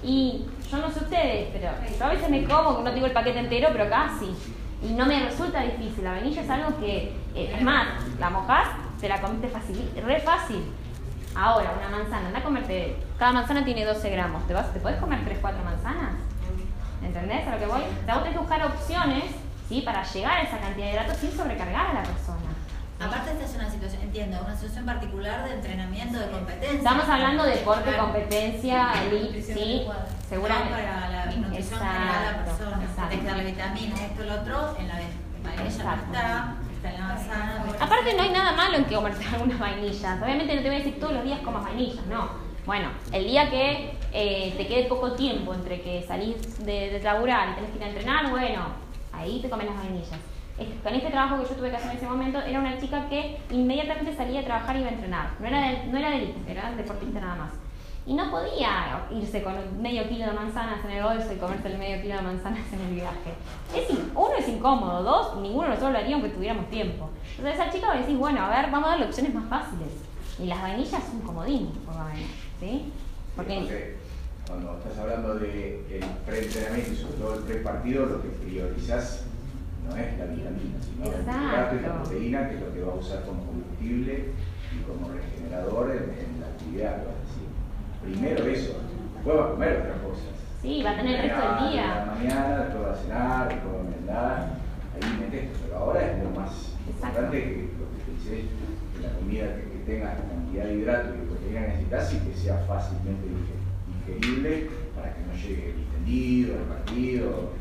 Y yo no sé ustedes, pero yo a veces me como, no tengo el paquete entero, pero casi. Y no me resulta difícil, la vainilla es algo que, eh, es más, la mojás, te la comiste fácil, re fácil. Ahora, una manzana, anda a comerte, cada manzana tiene doce gramos, ¿te, vas, ¿te podés comer tres, cuatro manzanas? ¿Entendés a lo que voy? O sea, vos tenés que buscar opciones, ¿sí? Para llegar a esa cantidad de hidratos sin sobrecargar a la persona. Aparte esta es una situación, entiendo, una situación particular de entrenamiento, de competencia. Estamos hablando de deporte, Claro. competencia, elite, Nutrición sí, adecuada. seguramente. No para la nutrición general de la Exacto, persona. exacto. Tienes que darle vitaminas, esto, lo otro, en la vainilla no Exacto. está, está en la manzana. Aparte no hay nada malo en que comerte algunas vainillas. Obviamente no te voy a decir todos los días comas vainillas, no. Bueno, el día que eh, te quede poco tiempo entre que salís de, de laburar y tenés que ir a entrenar, bueno, ahí te comes las vainillas. Este, con este trabajo que yo tuve que hacer en ese momento, era una chica que inmediatamente salía a trabajar y iba a entrenar. No era de, no era de elite, era deportista nada más. Y no podía irse con medio kilo de manzanas en el bolso y comerse el medio kilo de manzanas en el viaje. Es, uno, es incómodo, dos, ninguno de nosotros lo haría aunque tuviéramos tiempo. Entonces a esa chica le decís, bueno, a ver, vamos a darle opciones más fáciles. Y las vainillas son un comodín, por lo menos, ¿sí? Porque Entonces, cuando estás hablando del pre-entrenamiento y sobre todo el pre-partido, lo que priorizás no es la vitamina, sino el hidrato y la proteína, que es lo que va a usar como combustible y como regenerador en, en la actividad que vas a decir. Primero eso, después va a comer otras cosas. sí, va a tener el resto del En la día. mañana, después va a cenar, después va a merendar, ahí metes esto, pero ahora es lo más importante que lo que te dice, que la comida que, que tenga la cantidad de hidrato y de proteína que necesitas y que sea fácilmente digerible para que no llegue distendido, repartido.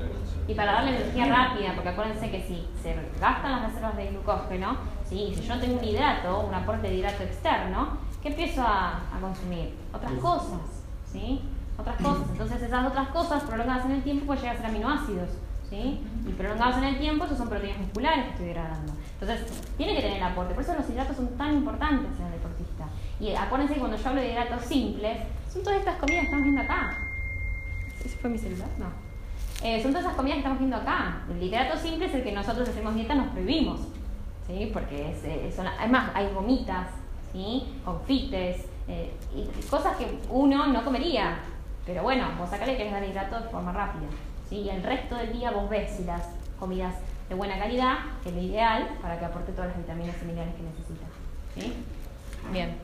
Y para darle energía rápida, porque acuérdense que si se gastan las reservas de glucógeno, ¿sí? Si yo tengo un hidrato, un aporte de hidrato externo, ¿qué empiezo a, a consumir? Otras cosas, ¿sí? Otras cosas. Entonces esas otras cosas prolongadas en el tiempo pueden llegar a ser aminoácidos, ¿sí? Y prolongados en el tiempo, esos son proteínas musculares que estoy degradando. Entonces, tiene que tener el aporte. Por eso los hidratos son tan importantes en el deportista. Y acuérdense que cuando yo hablo de hidratos simples, son todas estas comidas que estamos viendo acá. ¿Ese fue mi celular? No. Eh, son todas esas comidas que estamos viendo acá. El liderato simple es el que nosotros hacemos dieta nos prohibimos, ¿sí? Porque es, es una, además hay gomitas, ¿sí? Confites, eh, y cosas que uno no comería. Pero bueno, vos acá le querés dar hidrato de forma rápida, ¿sí? Y el resto del día vos ves si las comidas de buena calidad, que es lo ideal para que aporte todas las vitaminas y minerales que necesita, ¿sí? Bien.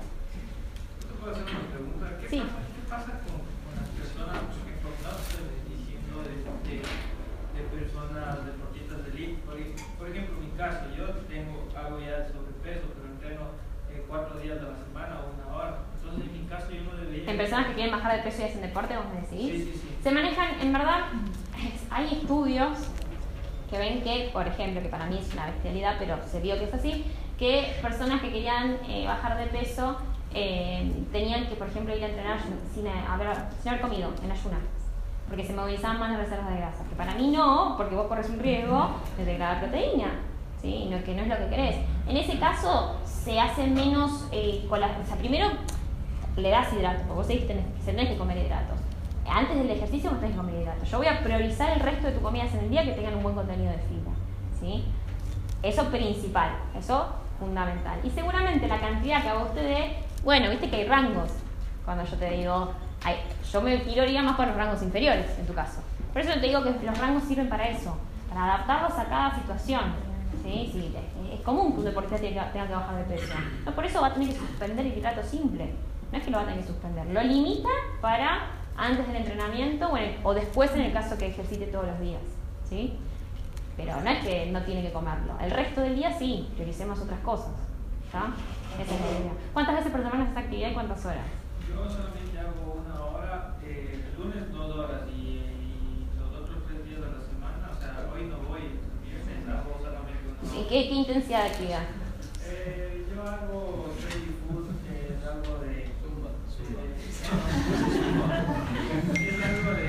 ¿Te puedo hacer una pregunta? ¿Qué, Sí. pasa, ¿Qué pasa con, con las personas, por no estoy diciendo de, de, de personas deportistas de elite? Por, por ejemplo, en mi caso, yo tengo algo ya de sobrepeso, pero entreno eh, cuatro días de la semana o una hora. Entonces, en mi caso, yo no debería... En personas que quieren bajar de peso y hacen deporte, vos me decís. Sí, sí, sí. Se manejan, en verdad, hay estudios que ven que, por ejemplo, que para mí es una bestialidad, pero se vio que es así, que personas que querían eh, bajar de peso eh, tenían que, por ejemplo, ir a entrenar sin haber, sin haber comido, en ayunas, porque se movilizaban más las reservas de grasa. Que para mí no, porque vos corres un riesgo de degradar proteína, ¿sí? No, que no es lo que querés. En ese caso, se hace menos, eh, con la, o sea, primero le das hidratos, porque vos tenés, tenés que comer hidratos. Antes del ejercicio vos tenés que comer hidratos. Yo voy a priorizar el resto de tus comidas en el día que tengan un buen contenido de fibra, ¿sí? Eso principal, eso fundamental. Y seguramente la cantidad que a vos te dé, bueno, viste que hay rangos. Cuando yo te digo, hay, yo me tiraría más por los rangos inferiores, en tu caso. Por eso te digo que los rangos sirven para eso, para adaptarlos a cada situación, ¿sí? Sí, es, es común que un deportista tenga, tenga que bajar de peso. No, por eso va a tener que suspender el hidrato simple. No es que lo va a tener que suspender, lo limita para antes del entrenamiento o, en el, o después en el caso que ejercite todos los días, ¿sí? Pero no es que no tiene que comerlo. El resto del día sí, prioricemos otras cosas, ¿está? Esa es la idea. ¿Cuántas veces por semana haces actividad y cuántas horas? Yo solamente hago una hora, eh, el lunes dos horas y, y los otros tres días de la semana, o sea, hoy no voy, viernes hago solamente una hora. ¿Y qué, qué intensidad de actividad? Eh, yo hago baby food, eh, es algo de zumba. Es algo de...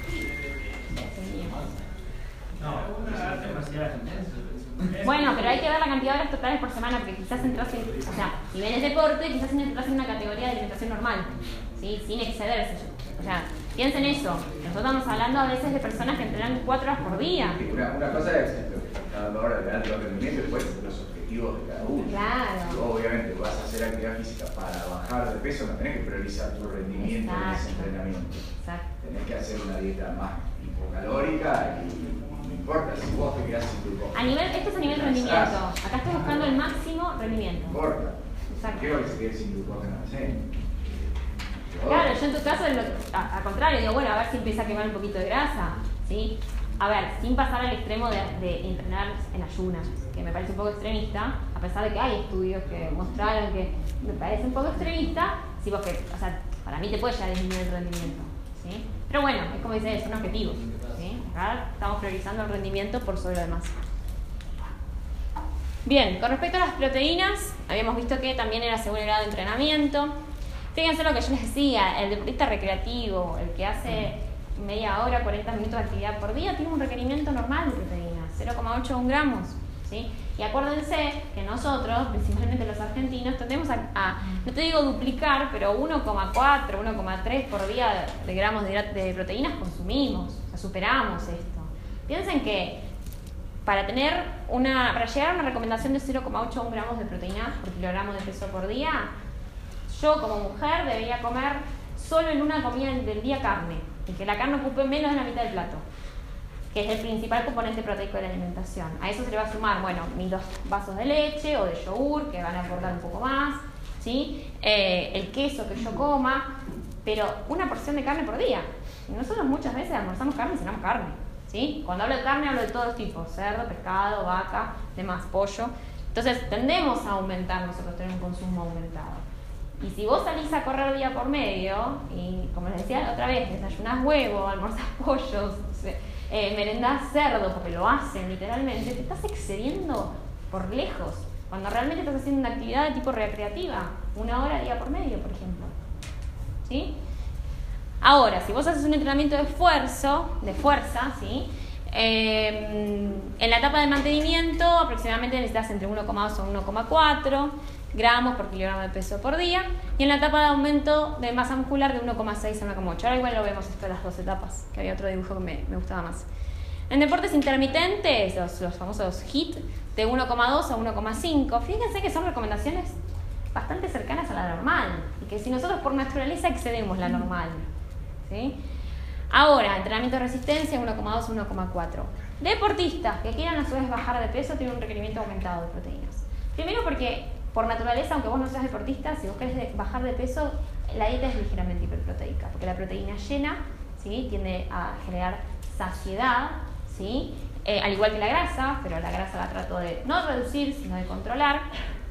No, una arte marcial. Bueno, pero hay que ver la cantidad de horas totales por semana, porque quizás entras en, o sea, si ven el deporte, quizás entras en una categoría de alimentación normal, ¿sí? Sin excederse. O sea, piensen eso. Nosotros estamos hablando a veces de personas que entrenan cuatro horas por día. Una, una cosa es lo que está hablando ahora del alto rendimiento y después los objetivos de cada uno. Claro. Si vos, obviamente, vas a hacer actividad física para bajar de peso, no tenés que priorizar tu rendimiento en ese entrenamiento. Exacto. Tenés que hacer una dieta más hipocalórica y no importa si vos te quedás sin glucosa. A nivel, esto es a nivel rendimiento. Acá estoy buscando el máximo rendimiento. No importa. Exacto. Quiero que se quede sin glucosa en la cena. Claro, yo en tu caso, al contrario, digo, bueno, a ver si empieza a quemar un poquito de grasa, ¿sí? A ver, sin pasar al extremo de, de entrenar en ayunas, que me parece un poco extremista, a pesar de que hay estudios que mostraron que me parece un poco extremista, si vos que, o sea, para mí te puede llegar a disminuir el rendimiento, ¿sí? Pero bueno, es como dice, son objetivos, ¿sí? Acá estamos priorizando el rendimiento por sobre lo demás. Bien, con respecto a las proteínas, habíamos visto que también era según el grado de entrenamiento. Fíjense lo que yo les decía, el deportista recreativo, el que hace media hora, cuarenta minutos de actividad por día, tiene un requerimiento normal de proteínas, cero coma ocho a un gramos, ¿sí? Y acuérdense que nosotros, principalmente los argentinos, tendemos a, a no te digo duplicar, pero uno coma cuatro, uno coma tres por día de gramos de, de proteínas consumimos, o sea, superamos esto. Piensen que para tener una, para llegar a una recomendación de cero coma ocho a un gramos de proteínas por kilogramo de peso por día, yo como mujer debería comer solo en una comida del día carne, y que la carne ocupe menos de la mitad del plato, que es el principal componente proteico de la alimentación. A eso se le va a sumar, bueno, mis dos vasos de leche o de yogur, que van a aportar un poco más, ¿sí? Eh, el queso que yo coma, pero una porción de carne por día. Nosotros muchas veces almorzamos carne y cenamos carne, ¿sí? Cuando hablo de carne hablo de todos tipos, cerdo, pescado, vaca, demás, pollo. Entonces tendemos a aumentar nosotros, tener un consumo aumentado. Y si vos salís a correr día por medio, y como les decía otra vez, desayunás huevo, almorzás pollos, eh, merendás cerdo, porque lo hacen literalmente, te estás excediendo por lejos, cuando realmente estás haciendo una actividad de tipo recreativa, una hora día por medio, por ejemplo. ¿Sí? Ahora, si vos haces un entrenamiento de esfuerzo, de fuerza, ¿sí? Eh, en la etapa de mantenimiento aproximadamente necesitas entre uno coma dos o uno coma cuatro gramos por kilogramo de peso por día, y en la etapa de aumento de masa muscular de uno coma seis a uno coma ocho. Ahora igual lo vemos esto de las dos etapas, que había otro dibujo que me, me gustaba más. En deportes intermitentes, los, los famosos H I I T, de uno coma dos a uno coma cinco. Fíjense que son recomendaciones bastante cercanas a la normal, y que si nosotros por naturaleza excedemos la normal, ¿sí? Ahora, entrenamiento de resistencia uno coma dos a uno coma cuatro. Deportistas que quieran a su vez bajar de peso tienen un requerimiento aumentado de proteínas. Primero porque por naturaleza, aunque vos no seas deportista, si vos querés bajar de peso, la dieta es ligeramente hiperproteica, porque la proteína llena, ¿sí?, tiende a generar saciedad, ¿sí?, eh, al igual que la grasa, pero la grasa la trato de no reducir, sino de controlar.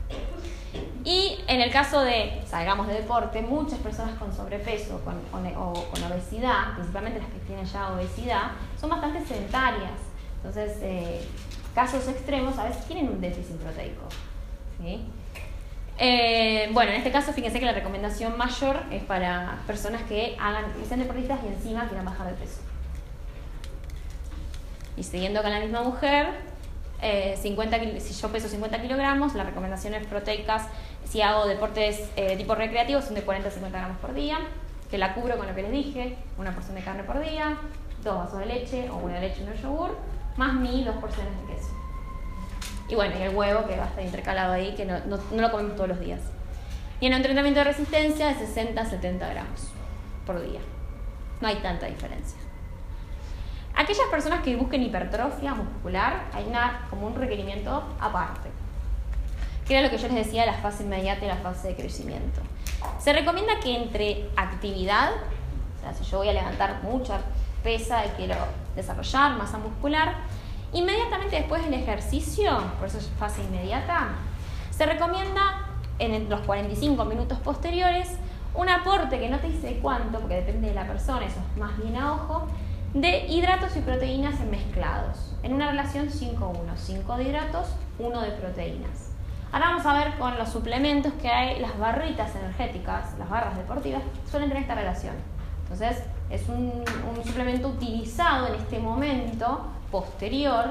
Y en el caso de, salgamos de deporte, muchas personas con sobrepeso con, con, o con obesidad, principalmente las que tienen ya obesidad, son bastante sedentarias. Entonces, eh, casos extremos a veces tienen un déficit proteico, ¿sí? Eh, bueno, en este caso, fíjense que la recomendación mayor es para personas que hagan, que sean deportistas y encima quieran bajar de peso. Y siguiendo con la misma mujer, eh, cincuenta, si yo peso cincuenta kilogramos, las recomendaciones proteicas, si hago deportes eh, tipo recreativos, son de cuarenta a cincuenta gramos por día, que la cubro con lo que les dije, una porción de carne por día, dos vasos de leche, o una leche y un yogur, más mi dos porciones de queso. Y bueno, y el huevo, que va a estar intercalado ahí, que no, no, no lo comemos todos los días. Y en un entrenamiento de resistencia de sesenta a setenta gramos por día. No hay tanta diferencia. Aquellas personas que busquen hipertrofia muscular, hay una, como un requerimiento aparte, que era lo que yo les decía de la fase inmediata y la fase de crecimiento. Se recomienda que entre actividad, o sea, si yo voy a levantar mucha pesa y quiero desarrollar masa muscular, inmediatamente después del ejercicio, por eso es fase inmediata, se recomienda en los cuarenta y cinco minutos posteriores un aporte, que no te dice cuánto, porque depende de la persona, eso es más bien a ojo, de hidratos y proteínas mezclados, en una relación cinco a uno, cinco de hidratos, uno de proteínas. Ahora vamos a ver con los suplementos que hay, las barritas energéticas, las barras deportivas, suelen tener esta relación. Entonces, es un, un suplemento utilizado en este momento posterior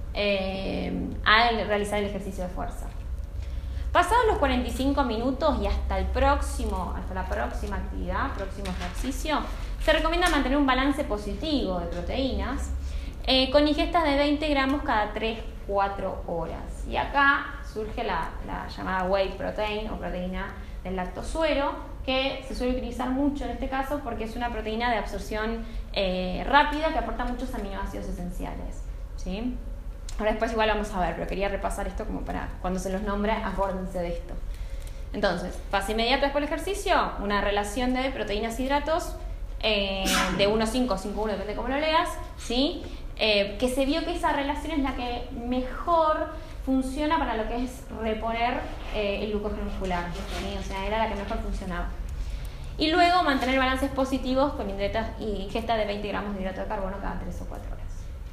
eh, al realizar el ejercicio de fuerza. Pasados los cuarenta y cinco minutos y hasta el próximo, hasta la próxima actividad, próximo ejercicio, se recomienda mantener un balance positivo de proteínas eh, con ingestas de veinte gramos cada tres a cuatro horas. Y acá surge la, la llamada whey protein o proteína del lactosuero, que se suele utilizar mucho en este caso porque es una proteína de absorción eh, rápida que aporta muchos aminoácidos esenciales, ¿sí? Ahora después igual vamos a ver, pero quería repasar esto como para cuando se los nombre, acuérdense de esto. Entonces, fase inmediata después del ejercicio, una relación de proteínas e hidratos eh, de uno a cinco o cinco a uno, depende de cómo lo leas, ¿sí? Eh, que se vio que esa relación es la que mejor funciona para lo que es reponer eh, el glucógeno muscular, ¿sí? O sea, era la que mejor funcionaba. Y luego mantener balances positivos con ingesta de veinte gramos de hidrato de carbono cada tres o cuatro horas.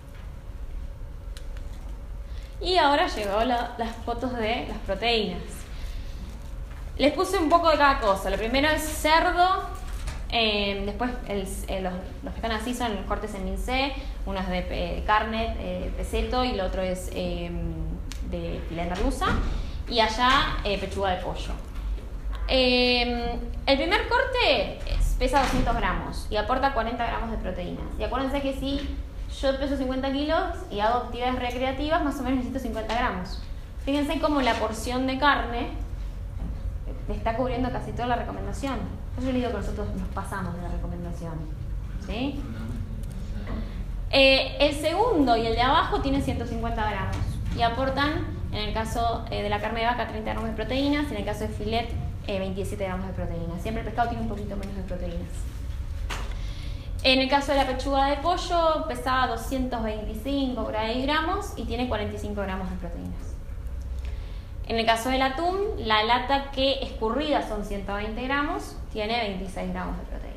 Y ahora llegó la, las fotos de las proteínas. Les puse un poco de cada cosa. Lo primero es cerdo, eh, después el, eh, los, los que están así son cortes en mincé, uno es de eh, carne, eh, peseto, y el otro es eh, de filé merluza, y allá eh, pechuga de pollo. Eh, el primer corte es, pesa doscientos gramos y aporta cuarenta gramos de proteínas. Y acuérdense que si yo peso cincuenta kilos y hago actividades recreativas, más o menos necesito cincuenta gramos. Fíjense cómo la porción de carne está cubriendo casi toda la recomendación. Yo les digo que nosotros nos pasamos de la recomendación, ¿sí? Eh, el segundo y el de abajo tienen ciento cincuenta gramos y aportan, en el caso eh, de la carne de vaca, treinta gramos de proteínas, y en el caso de filet, eh, veintisiete gramos de proteínas. Siempre el pescado tiene un poquito menos de proteínas. En el caso de la pechuga de pollo, pesaba doscientos veinticinco por ahí gramos y tiene cuarenta y cinco gramos de proteínas. En el caso del atún, la lata que escurrida son ciento veinte gramos, tiene veintiséis gramos de proteínas.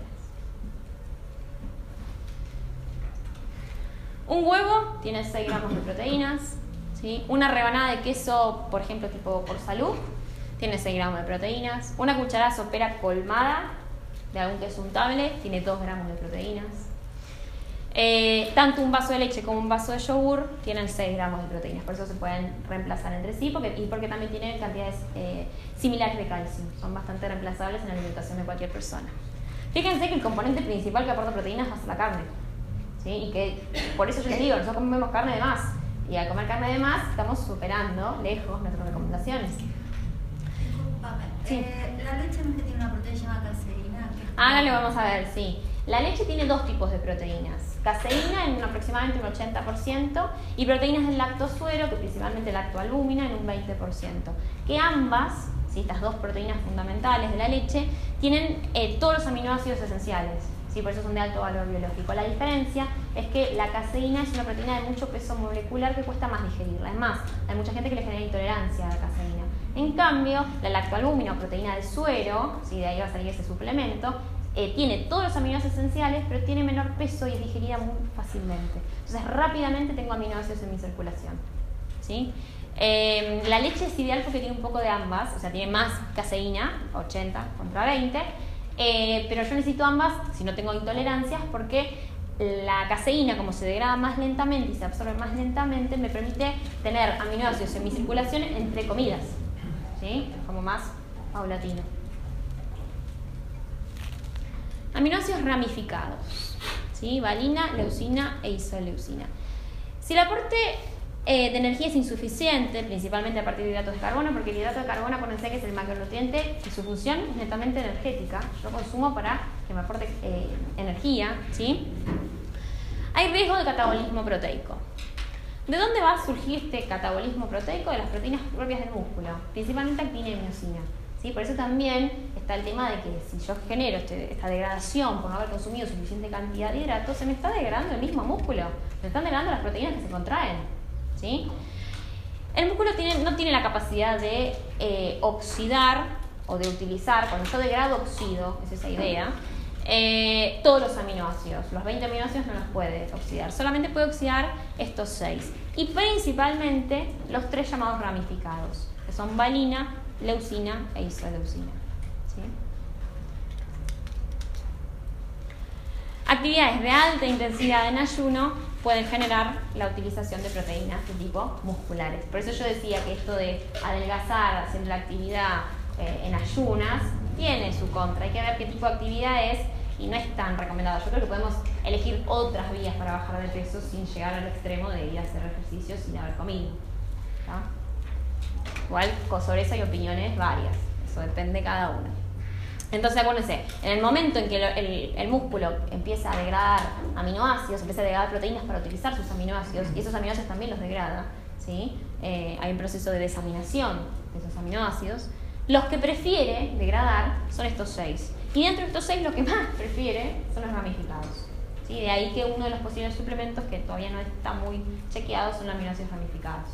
Un huevo tiene seis gramos de proteínas, ¿sí? Una rebanada de queso, por ejemplo, tipo por salud, tiene seis gramos de proteínas. Una cucharada sopera colmada de algún queso untable tiene dos gramos de proteínas. Eh, tanto un vaso de leche como un vaso de yogur tienen seis gramos de proteínas, por eso se pueden reemplazar entre sí porque, y porque también tienen cantidades eh, similares de calcio, son bastante reemplazables en la alimentación de cualquier persona. Fíjense que el componente principal que aporta proteínas va a ser la carne, ¿sí? Y que por eso yo les digo, nosotros comemos carne de más y al comer carne de más estamos superando lejos nuestras recomendaciones. Disculpame, Sí. eh, la leche no es que tiene una proteína llamada caseína. que es- Ahora lo vamos a ver, sí. La leche tiene dos tipos de proteínas. Caseína en aproximadamente un ochenta por ciento y proteínas del lactosuero, que principalmente lactoalbúmina, en un veinte por ciento. Que ambas, ¿sí? Estas dos proteínas fundamentales de la leche, tienen eh, todos los aminoácidos esenciales. ¿Sí? Por eso son de alto valor biológico. La diferencia es que la caseína es una proteína de mucho peso molecular que cuesta más digerirla. Es más, hay mucha gente que le genera intolerancia a la caseína. En cambio, la lactoalbúmina o proteína de suero, ¿sí? De ahí va a salir ese suplemento, Eh, tiene todos los aminoácidos esenciales, pero tiene menor peso y es digerida muy fácilmente. Entonces, rápidamente tengo aminoácidos en mi circulación. ¿Sí? Eh, la leche es ideal porque tiene un poco de ambas, o sea, tiene más caseína, ochenta contra veinte, eh, pero yo necesito ambas si no tengo intolerancias porque la caseína, como se degrada más lentamente y se absorbe más lentamente, me permite tener aminoácidos en mi circulación entre comidas. ¿Sí? Como más paulatino. Aminoácidos ramificados, ¿sí? Valina, leucina e isoleucina. Si el aporte eh, de energía es insuficiente, principalmente a partir de hidratos de carbono, porque el hidrato de carbono, acuérdense que es el macronutriente y su función es netamente energética, yo consumo para que me aporte eh, energía, ¿sí? Hay riesgo de catabolismo proteico. ¿De dónde va a surgir este catabolismo proteico? De las proteínas propias del músculo, principalmente actina y miosina. ¿Sí? Por eso también está el tema de que si yo genero este, esta degradación por no haber consumido suficiente cantidad de hidratos, se me está degradando el mismo músculo, se están degradando las proteínas que se contraen. ¿Sí? El músculo tiene, no tiene la capacidad de eh, oxidar o de utilizar, cuando yo degrado oxido, es esa idea, eh, todos los aminoácidos. Los veinte aminoácidos no los puede oxidar, solamente puede oxidar estos seis. Y principalmente los tres llamados ramificados, que son valina, leucina e isoleucina. ¿Sí? Actividades de alta intensidad en ayuno pueden generar la utilización de proteínas de tipo musculares. Por eso yo decía que esto de adelgazar haciendo la actividad eh, en ayunas tiene su contra. Hay que ver qué tipo de actividad es y no es tan recomendado. Yo creo que podemos elegir otras vías para bajar de peso sin llegar al extremo de ir a hacer ejercicio sin haber comido. ¿Tá? Igual sobre eso hay opiniones varias, eso depende de cada uno. Entonces acuérdense, en el momento en que el, el músculo empieza a degradar aminoácidos, empieza a degradar proteínas para utilizar sus aminoácidos, y esos aminoácidos también los degrada, ¿sí? Eh, hay un proceso de desaminación de esos aminoácidos, los que prefiere degradar son estos seis. Y dentro de estos seis lo que más prefiere son los ramificados. ¿Sí? De ahí que uno de los posibles suplementos que todavía no está muy chequeado son los aminoácidos ramificados.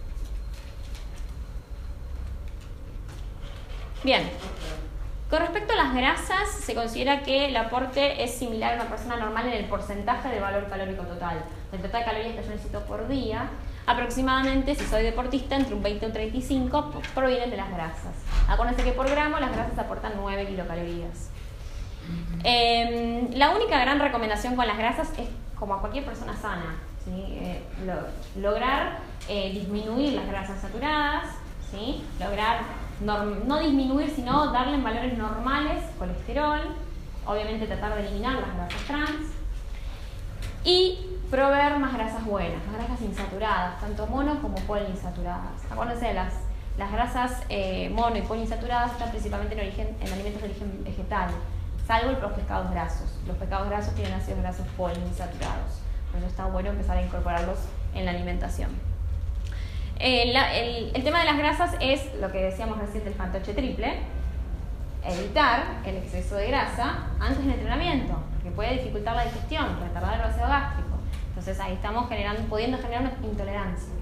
Bien, con respecto a las grasas, se considera que el aporte es similar a una persona normal en el porcentaje de valor calórico total. El total de calorías que yo necesito por día, aproximadamente, si soy deportista, entre un veinte y un treinta y cinco provienen de las grasas. Acuérdense que por gramo las grasas aportan nueve kilocalorías. Eh, la única gran recomendación con las grasas es, como a cualquier persona sana, ¿sí? eh, lo, lograr eh, disminuir las grasas saturadas, ¿sí? Lograr norm, no disminuir, sino darle en valores normales colesterol, obviamente tratar de eliminar las grasas trans y proveer más grasas buenas, más grasas insaturadas, tanto mono como poliinsaturadas. Acuérdense de las, las grasas eh, mono y poliinsaturadas están principalmente en, origen, en alimentos de origen vegetal, salvo los pescados grasos. Los pescados grasos tienen ácidos grasos poliinsaturados, por eso está bueno empezar a incorporarlos en la alimentación. Eh, la, el, el tema de las grasas es lo que decíamos recién del fantoche triple, evitar el exceso de grasa antes del entrenamiento, porque puede dificultar la digestión, retardar el vacío gástrico. Entonces ahí estamos generando, pudiendo generar una intolerancia.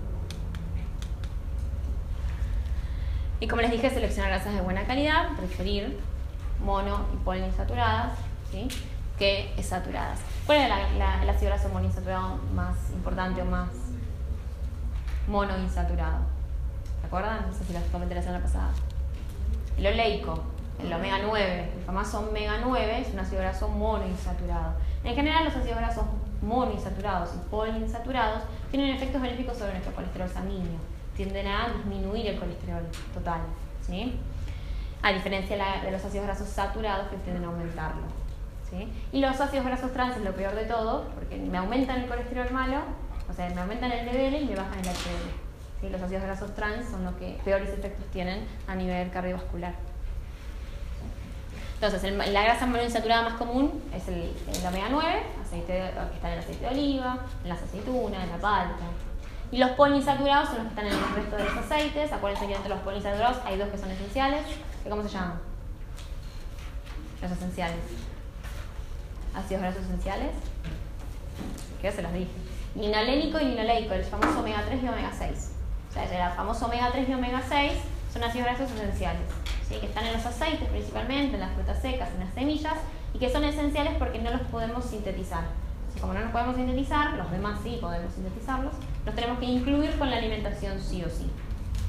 Y como les dije, seleccionar grasas de buena calidad, preferir mono y poliinsaturadas, ¿sí? Que es saturadas. ¿Cuál es la, la, el ácido graso monoinsaturado más importante o más monoinsaturado? ¿Se acuerdan? No sé si los comenté la semana pasada. El oleico, el omega nueve, el famoso omega nueve es un ácido graso monoinsaturado. En general los ácidos grasos monoinsaturados y poliinsaturados, tienen efectos benéficos sobre nuestro colesterol sanguíneo. Tienden a disminuir el colesterol total, ¿sí? A diferencia de, la, de los ácidos grasos saturados que tienden a aumentarlo, ¿sí? Y los ácidos grasos trans es lo peor de todo, porque me aumentan el colesterol malo, o sea, me aumentan el L D L y me bajan el H D L. ¿Sí? Los ácidos grasos trans son los que peores efectos tienen a nivel cardiovascular. Entonces, el, la grasa monoinsaturada más común es el, el omega nueve, aceite de, que está en el aceite de oliva, en las aceitunas, en la palta. Y los poliinsaturados son los que están en el resto de los aceites. Acuérdense que entre los poliinsaturados hay dos que son esenciales. ¿Cómo se llaman? Los esenciales. Ácidos grasos esenciales. Que se los dije. Linolénico y linoleico, el famoso omega tres y omega seis. O sea, el famoso omega tres y omega seis son ácidos grasos esenciales, ¿sí? Que están en los aceites principalmente, en las frutas secas, en las semillas, y que son esenciales porque no los podemos sintetizar. Así como no los podemos sintetizar, los demás sí podemos sintetizarlos, los tenemos que incluir con la alimentación sí o sí.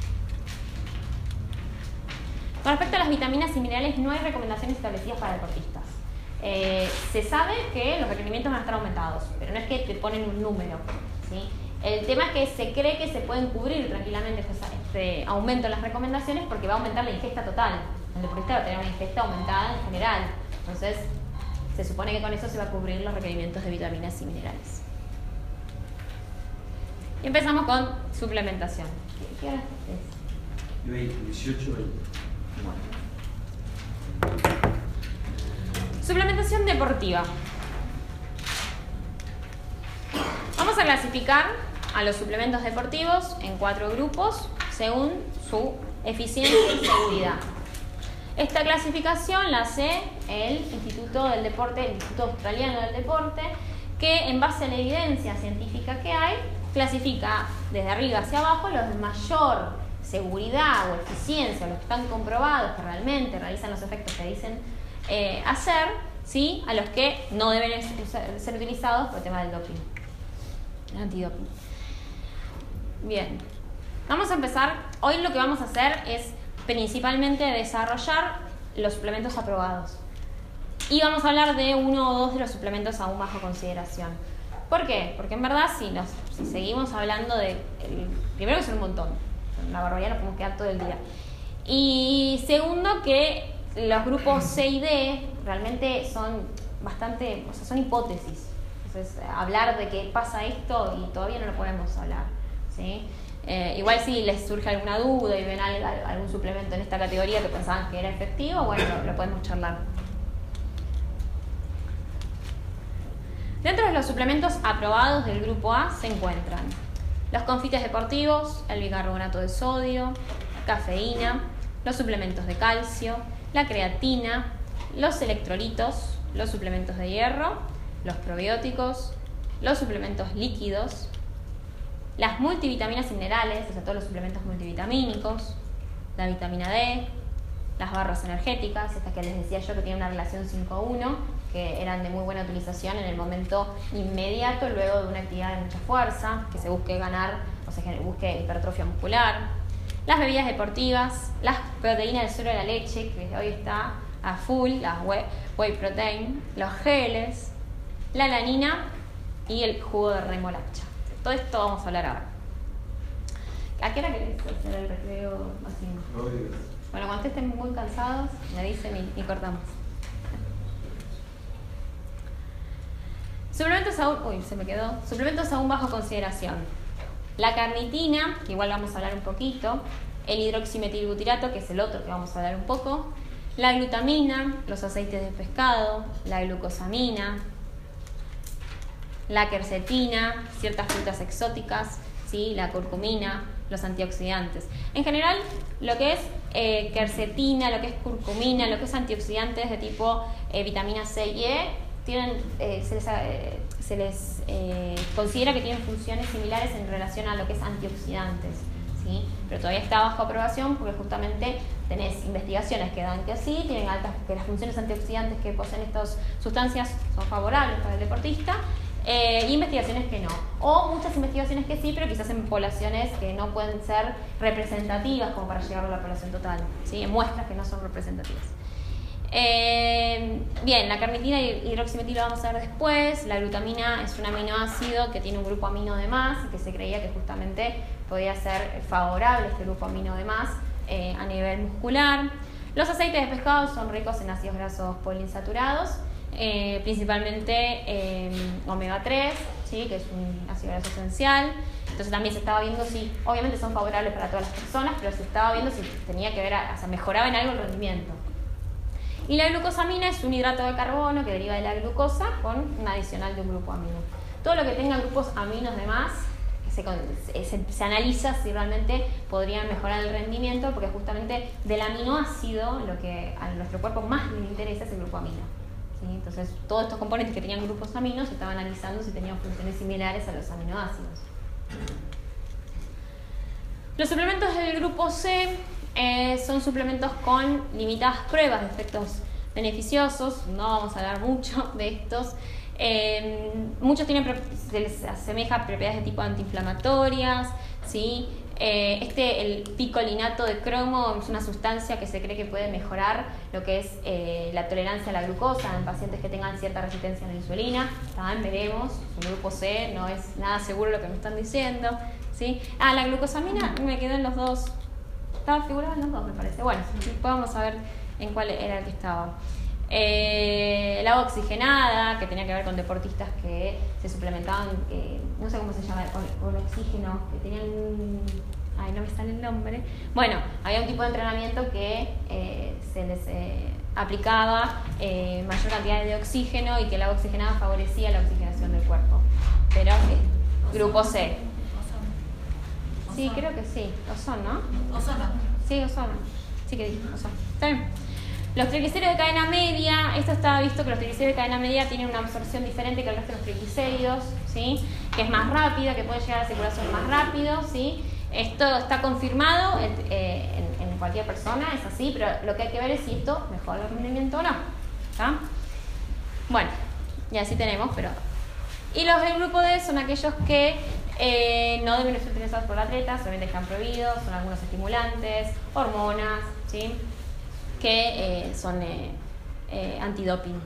Con respecto a las vitaminas y minerales, no hay recomendaciones establecidas para deportistas. Eh, se sabe que los requerimientos van a estar aumentados, pero no es que te ponen un número, ¿sí? El tema es que se cree que se pueden cubrir tranquilamente este, este aumento en las recomendaciones porque va a aumentar la ingesta total. El deportista va a tener una ingesta aumentada en general. Entonces, se supone que con eso se va a cubrir los requerimientos de vitaminas y minerales. Y empezamos con suplementación. ¿Qué hora es? veinte, dieciocho, veinte. Suplementación deportiva. Vamos a clasificar a los suplementos deportivos en cuatro grupos según su eficiencia y seguridad. Esta clasificación la hace el Instituto del Deporte, el Instituto Australiano del Deporte, que en base a la evidencia científica que hay, clasifica desde arriba hacia abajo los de mayor seguridad o eficiencia, los que están comprobados que realmente realizan los efectos que dicen eh, hacer, ¿sí? A los que no deben ser utilizados por el tema del doping, el antidoping. Bien, vamos a empezar. Hoy lo que vamos a hacer es principalmente desarrollar los suplementos aprobados. Y vamos a hablar de uno o dos de los suplementos aún bajo consideración. ¿Por qué? Porque en verdad si, nos, si seguimos hablando de... El, primero que son un montón, una barbaridad, nos podemos quedar todo el día. Y segundo que los grupos C y D realmente son bastante... O sea, son hipótesis. Entonces, hablar de que pasa esto y todavía no lo podemos hablar, ¿sí? Eh, igual si les surge alguna duda y ven algo, algún suplemento en esta categoría que pensaban que era efectivo, bueno, lo, lo podemos charlar. Dentro de los suplementos aprobados del grupo A se encuentran los confites deportivos, el bicarbonato de sodio, cafeína, los suplementos de calcio, la creatina, los electrolitos, los suplementos de hierro, los probióticos, los suplementos líquidos, las multivitaminas y minerales, o sea, todos los suplementos multivitamínicos, la vitamina D, las barras energéticas, estas que les decía yo que tienen una relación cinco uno, que eran de muy buena utilización en el momento inmediato, luego de una actividad de mucha fuerza, que se busque ganar, o sea, que busque hipertrofia muscular, las bebidas deportivas, las proteínas del suero de la leche, que hoy está a full, las whey, whey protein, los geles, la alanina y el jugo de remolacha. Todo esto vamos a hablar ahora. ¿A qué hora querés hacer el recreo, Máximo? Bueno, cuando estén muy cansados, me dicen y, y cortamos. Suplementos aún, uy, se me quedó. Suplementos aún bajo consideración. La carnitina, que igual vamos a hablar un poquito. El hidroximetilbutirato, que es el otro que vamos a hablar un poco. La glutamina, los aceites de pescado, la glucosamina, la quercetina, ciertas frutas exóticas, ¿sí? La curcumina, los antioxidantes. En general, lo que es eh, quercetina, lo que es curcumina, lo que es antioxidantes de tipo eh, vitamina C y E, tienen, eh, se les, eh, se les eh, considera que tienen funciones similares en relación a lo que es antioxidantes, ¿sí? Pero todavía está bajo aprobación porque justamente tenés investigaciones que dan que sí, tienen altas, que las funciones antioxidantes que poseen estas sustancias son favorables para el deportista. Eh, y investigaciones que no, o muchas investigaciones que sí, pero quizás en poblaciones que no pueden ser representativas como para llegar a la población total, ¿sí? En muestras que no son representativas. Eh, bien, la carnitina y hidroximetilo vamos a ver después. La glutamina es un aminoácido que tiene un grupo amino de más y que se creía que justamente podía ser favorable este grupo amino de más eh, a nivel muscular. Los aceites de pescado son ricos en ácidos grasos poliinsaturados, eh, principalmente eh, omega tres, ¿sí? Que es un ácido graso esencial. Entonces también se estaba viendo si, obviamente son favorables para todas las personas, pero se estaba viendo si tenía que ver, o sea, mejoraba en algo el rendimiento. Y la glucosamina es un hidrato de carbono que deriva de la glucosa con un adicional de un grupo amino. Todo lo que tenga grupos aminos de más se, se, se analiza si realmente podrían mejorar el rendimiento, porque justamente del aminoácido lo que a nuestro cuerpo más le interesa es el grupo amino, ¿sí? Entonces todos estos componentes que tenían grupos aminos se estaban analizando si tenían funciones similares a los aminoácidos. Los suplementos del grupo C eh, son suplementos con limitadas pruebas de efectos beneficiosos. No vamos a hablar mucho de estos. Eh, muchos tienen, se les asemeja a propiedades de tipo antiinflamatorias, ¿sí? Eh, este, el picolinato de cromo es una sustancia que se cree que puede mejorar lo que es eh, la tolerancia a la glucosa en pacientes que tengan cierta resistencia a la insulina. También veremos, el grupo C no es nada seguro lo que me están diciendo, ¿sí? Ah, la glucosamina me quedó en los dos, estaba figurada en los dos me parece. Bueno, vamos a ver en cuál era el que estaba. Eh, el agua oxigenada, que tenía que ver con deportistas que se suplementaban, eh, no sé cómo se llama, con, con oxígeno, que tenían un, ay, no me sale el nombre. Bueno, había un tipo de entrenamiento que eh, se les eh, aplicaba eh, mayor cantidad de oxígeno y que el agua oxigenada favorecía la oxigenación del cuerpo. Pero, eh, grupo C. Ozono. Sí, creo que sí. Ozono, ¿no? Ozono. Sí, ozono. Sí que dije ozono. ¿Está bien? Los triglicéridos de cadena media, esto está visto que los triglicéridos de cadena media tienen una absorción diferente que el resto de los triglicéridos, ¿sí? Que es más rápida, que puede llegar a la circulación más rápido, ¿sí? Esto está confirmado eh, en, en cualquier persona, es así, pero lo que hay que ver es si esto mejora el rendimiento o no, ¿está? Bueno, y así tenemos, pero... Y los del grupo D son aquellos que eh, no deben ser utilizados por el atleta, solamente están prohibidos, son algunos estimulantes, hormonas, ¿sí? Que eh, son eh, eh, antidoping.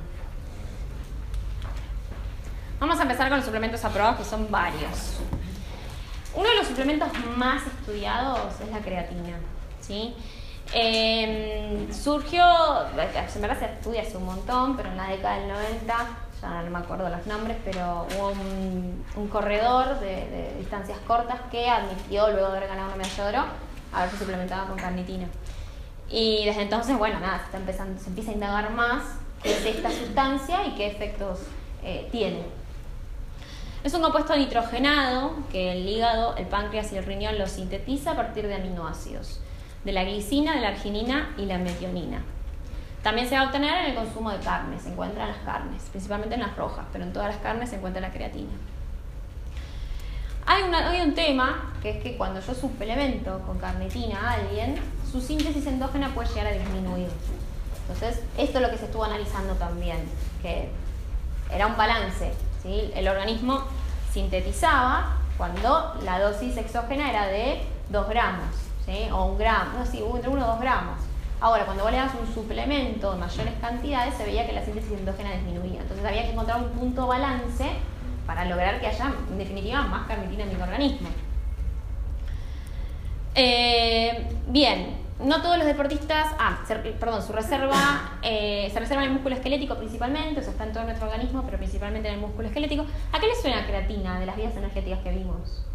Vamos a empezar con los suplementos aprobados, que son varios. Uno de los suplementos más estudiados es la creatina, ¿sí? Eh, surgió, en verdad se estudia hace un montón, pero en la década del noventa, ya no me acuerdo los nombres, pero hubo un, un corredor de, de distancias cortas que admitió, luego de haber ganado una medalla de oro, haberse suplementado con carnitina. Y desde entonces, bueno, nada, se, está empezando, se empieza a indagar más qué es esta sustancia y qué efectos eh, tiene. Es un compuesto nitrogenado que el hígado, el páncreas y el riñón lo sintetiza a partir de aminoácidos, de la glicina, de la arginina y la metionina. También se va a obtener en el consumo de carne, se encuentra en las carnes, principalmente en las rojas, pero en todas las carnes se encuentra la creatina. Hay, una, hay un tema, que es que cuando yo suplemento con carnitina a alguien, su síntesis endógena puede llegar a disminuir. Entonces, esto es lo que se estuvo analizando también, que era un balance, ¿sí? El organismo sintetizaba cuando la dosis exógena era de dos gramos, ¿sí? O un gramo, no, sí, entre uno o dos gramos. Ahora, cuando vos le das un suplemento de mayores cantidades, se veía que la síntesis endógena disminuía. Entonces había que encontrar un punto balance para lograr que haya, en definitiva, más carnitina en el organismo. Eh, bien, no todos los deportistas, ah, perdón, su reserva, eh, se reserva en el músculo esquelético principalmente, o sea, está en todo nuestro organismo, pero principalmente en el músculo esquelético. ¿A qué le suena la creatina de las vías energéticas que vimos?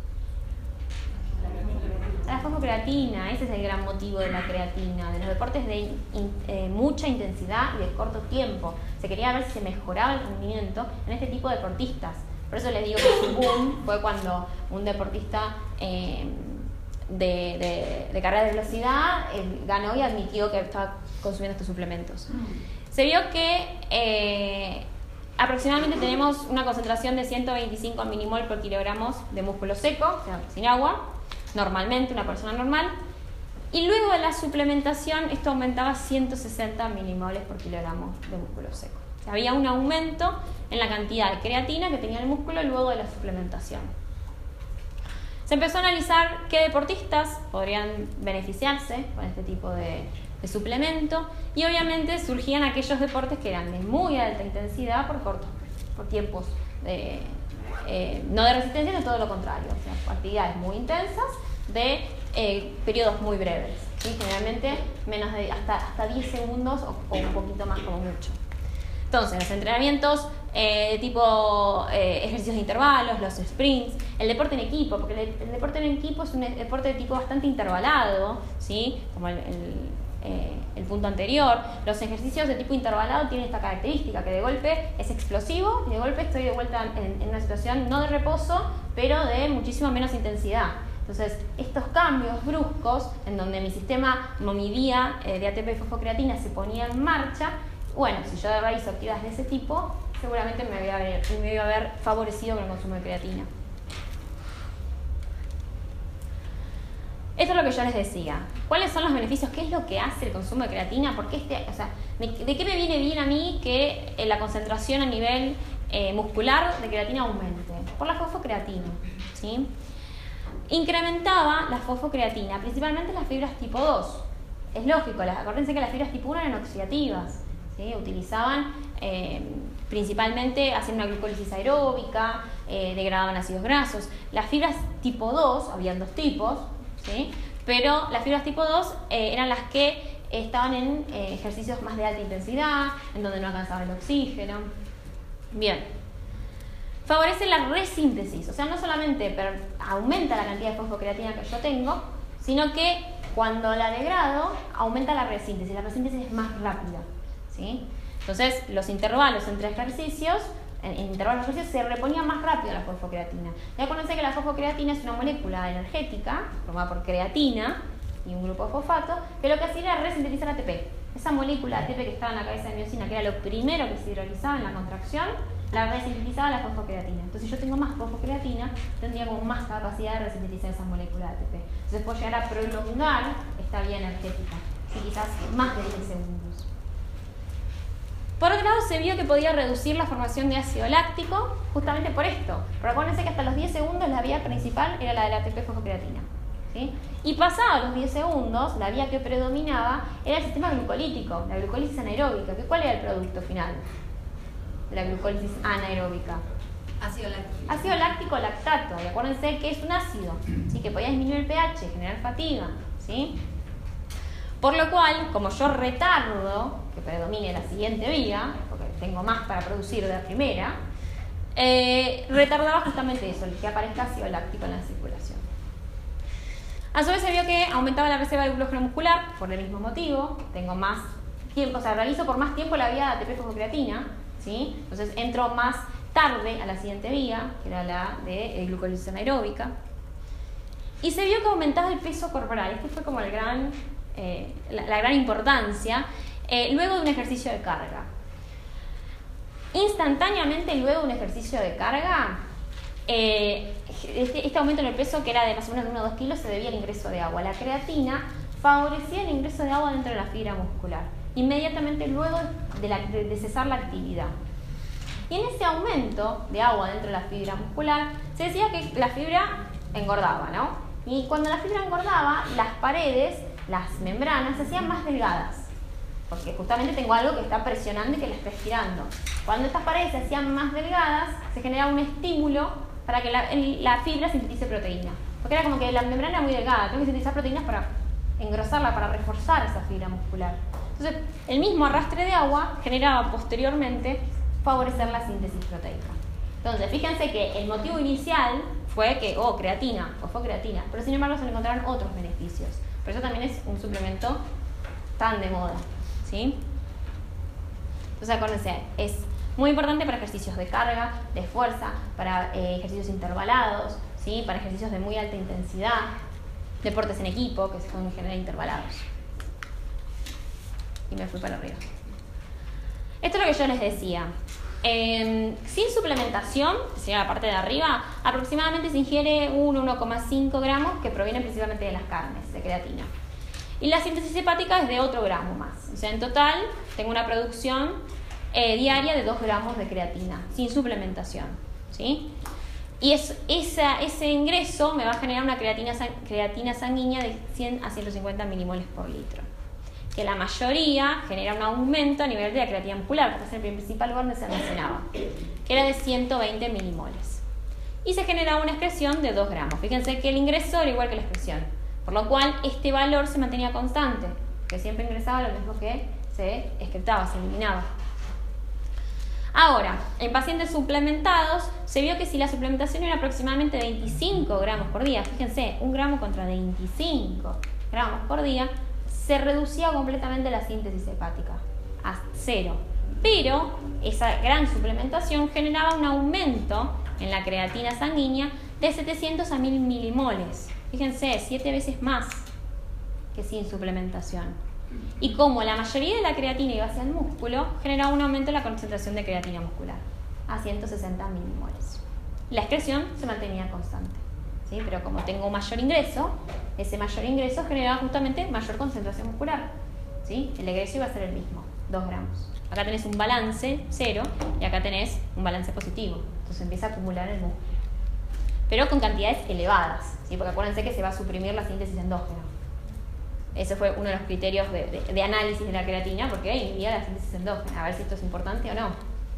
A la fosfocreatina, ese es el gran motivo de la creatina, de los deportes de in, eh, mucha intensidad y de corto tiempo. Se quería ver si se mejoraba el rendimiento en este tipo de deportistas. Por eso les digo que su boom fue cuando un deportista eh, de, de, de carrera de velocidad eh, ganó y admitió que estaba consumiendo estos suplementos. Se vio que eh, aproximadamente tenemos una concentración de ciento veinticinco milimol por kilogramos de músculo seco, o sea, sin agua, normalmente una persona normal, y luego de la suplementación esto aumentaba a ciento sesenta milimoles por kilogramo de músculo seco. O sea, había un aumento en la cantidad de creatina que tenía el músculo luego de la suplementación. Se empezó a analizar qué deportistas podrían beneficiarse con este tipo de, de suplemento y obviamente surgían aquellos deportes que eran de muy alta intensidad por cortos, por tiempos de, eh, no de resistencia, sino todo lo contrario, o sea, actividades muy intensas de eh, periodos muy breves, ¿sí? Generalmente menos de hasta, hasta diez segundos o, o un poquito más como mucho. Entonces, los entrenamientos eh, de tipo eh, ejercicios de intervalos, los sprints, el deporte en equipo, porque el, el deporte en equipo es un deporte de tipo bastante intervalado, ¿sí? Como el, el, eh, el punto anterior. Los ejercicios de tipo intervalado tienen esta característica, que de golpe es explosivo y de golpe estoy de vuelta en, en una situación no de reposo, pero de muchísima menos intensidad. Entonces, estos cambios bruscos, en donde mi sistema momidía eh, de A T P y fosfocreatina se ponía en marcha, bueno, si yo realizo actividades de ese tipo, seguramente me voy a ver, me voy a ver favorecido con el consumo de creatina. Esto es lo que yo les decía. ¿Cuáles son los beneficios? ¿Qué es lo que hace el consumo de creatina? ¿Por qué este, o sea, ¿de qué me viene bien a mí que la concentración a nivel eh, muscular de creatina aumente? Por la fosfocreatina, ¿sí? Incrementaba la fosfocreatina, principalmente las fibras tipo dos. Es lógico, las, acuérdense que las fibras tipo uno eran oxidativas, ¿sí? Utilizaban eh, principalmente haciendo una glucólisis aeróbica, eh, degradaban ácidos grasos. Las fibras tipo dos, habían dos tipos, ¿sí? Pero las fibras tipo dos eh, eran las que estaban en eh, ejercicios más de alta intensidad, en donde no alcanzaba el oxígeno. Bien. Favorece la resíntesis, o sea, no solamente aumenta la cantidad de fosfocreatina que yo tengo, sino que cuando la degrado, aumenta la resíntesis. La resíntesis es más rápida, ¿sí? Entonces, los intervalos entre ejercicios, en, en intervalos de ejercicios, se reponía más rápido la fosfocreatina. Y acuérdense que la fosfocreatina es una molécula energética, formada por creatina y un grupo de fosfato, que lo que hacía era resintetizar A T P. Esa molécula A T P que estaba en la cabeza de miocina, que era lo primero que se hidrolizaba en la contracción, la resintetizaba la fosfocreatina. Entonces, si yo tengo más fosfocreatina, tendría como más capacidad de resintetizar esa molécula de A T P. Entonces, puedo llegar a prolongar esta vía energética, ¿sí? Quizás más de diez segundos. Por otro lado, se vio que podía reducir la formación de ácido láctico justamente por esto. Pero acuérdense que hasta los diez segundos la vía principal era la de la A T P fosfocreatina, ¿sí? Y pasados los diez segundos, la vía que predominaba era el sistema glucolítico, la glucólisis anaeróbica. ¿Cuál era el producto final de la glucólisis anaeróbica? Ácido láctico. Ácido láctico lactato. Y acuérdense que es un ácido, ¿sí? Que podía disminuir el pH, generar fatiga, ¿sí? Por lo cual, como yo retardo que predomine la siguiente vía, porque tengo más para producir de la primera, eh, retardaba justamente eso, el que aparezca ácido láctico en la circulación. A su vez se vio que aumentaba la reserva de glucógeno muscular, por el mismo motivo, tengo más tiempo, o sea, realizo por más tiempo la vía de A T P fosfocreatina, ¿sí? Entonces entro más tarde a la siguiente vía, que era la de glucólisis anaeróbica. Y se vio que aumentaba el peso corporal. Este fue como el gran, eh, la, la gran importancia, eh, luego de un ejercicio de carga. Instantáneamente luego de un ejercicio de carga, eh, este, este aumento en el peso, que era de más o menos de uno a dos kilos, se debía al ingreso de agua. La creatina favorecía el ingreso de agua dentro de la fibra muscular, inmediatamente luego de, la, de, de cesar la actividad. Y en ese aumento de agua dentro de la fibra muscular, se decía que la fibra engordaba, ¿no? Y cuando la fibra engordaba, las paredes, las membranas, se hacían más delgadas, porque justamente tengo algo que está presionando y que la está estirando. Cuando estas paredes se hacían más delgadas, se generaba un estímulo para que la, la fibra sintetice proteína. Porque era como que la membrana era muy delgada, tengo que sintetizar proteínas para engrosarla, para reforzar esa fibra muscular. Entonces, el mismo arrastre de agua generaba posteriormente favorecer la síntesis proteica. Entonces, fíjense que el motivo inicial fue que, oh, creatina, o fue creatina, pero sin embargo se le encontraron otros beneficios. Por eso también es un suplemento tan de moda, ¿sí? Entonces, acuérdense, es muy importante para ejercicios de carga, de fuerza, para eh, ejercicios intervalados, ¿sí? Para ejercicios de muy alta intensidad, deportes en equipo, que se pueden generar intervalados. Y me fui para arriba. Esto es lo que yo les decía. Eh, sin suplementación, que sería la parte de arriba, aproximadamente se ingiere uno a uno coma cinco gramos, que provienen principalmente de las carnes, de creatina. Y la síntesis hepática es de otro gramo más. O sea, en total tengo una producción eh, diaria de dos gramos de creatina, sin suplementación, ¿sí? Y es, esa, ese ingreso me va a generar una creatina, creatina sanguínea de cien a ciento cincuenta milimoles por litro. Que la mayoría genera un aumento a nivel de la creatina muscular, que es el principal lugar donde se almacenaba, que era de ciento veinte milimoles. Y se generaba una excreción de dos gramos. Fíjense que el ingreso era igual que la excreción, por lo cual este valor se mantenía constante, que siempre ingresaba lo mismo que se excretaba, se eliminaba. Ahora, en pacientes suplementados se vio que si la suplementación era aproximadamente veinticinco gramos por día, fíjense, un gramo contra veinticinco gramos por día, se reducía completamente la síntesis hepática a cero. Pero esa gran suplementación generaba un aumento en la creatina sanguínea de setecientos a mil milimoles. Fíjense, siete veces más que sin suplementación. Y como la mayoría de la creatina iba hacia el músculo, generaba un aumento en la concentración de creatina muscular a ciento sesenta milimoles. La excreción se mantenía constante, ¿sí? Pero como tengo mayor ingreso, ese mayor ingreso generaba justamente mayor concentración muscular, ¿sí? El egreso iba a ser el mismo, dos gramos. Acá tenés un balance cero y acá tenés un balance positivo. Entonces empieza a acumular el músculo. Pero con cantidades elevadas, ¿sí? Porque acuérdense que se va a suprimir la síntesis endógena. Ese fue uno de los criterios de, de, de análisis de la creatina, porque inhibía la síntesis endógena. A ver si esto es importante o no.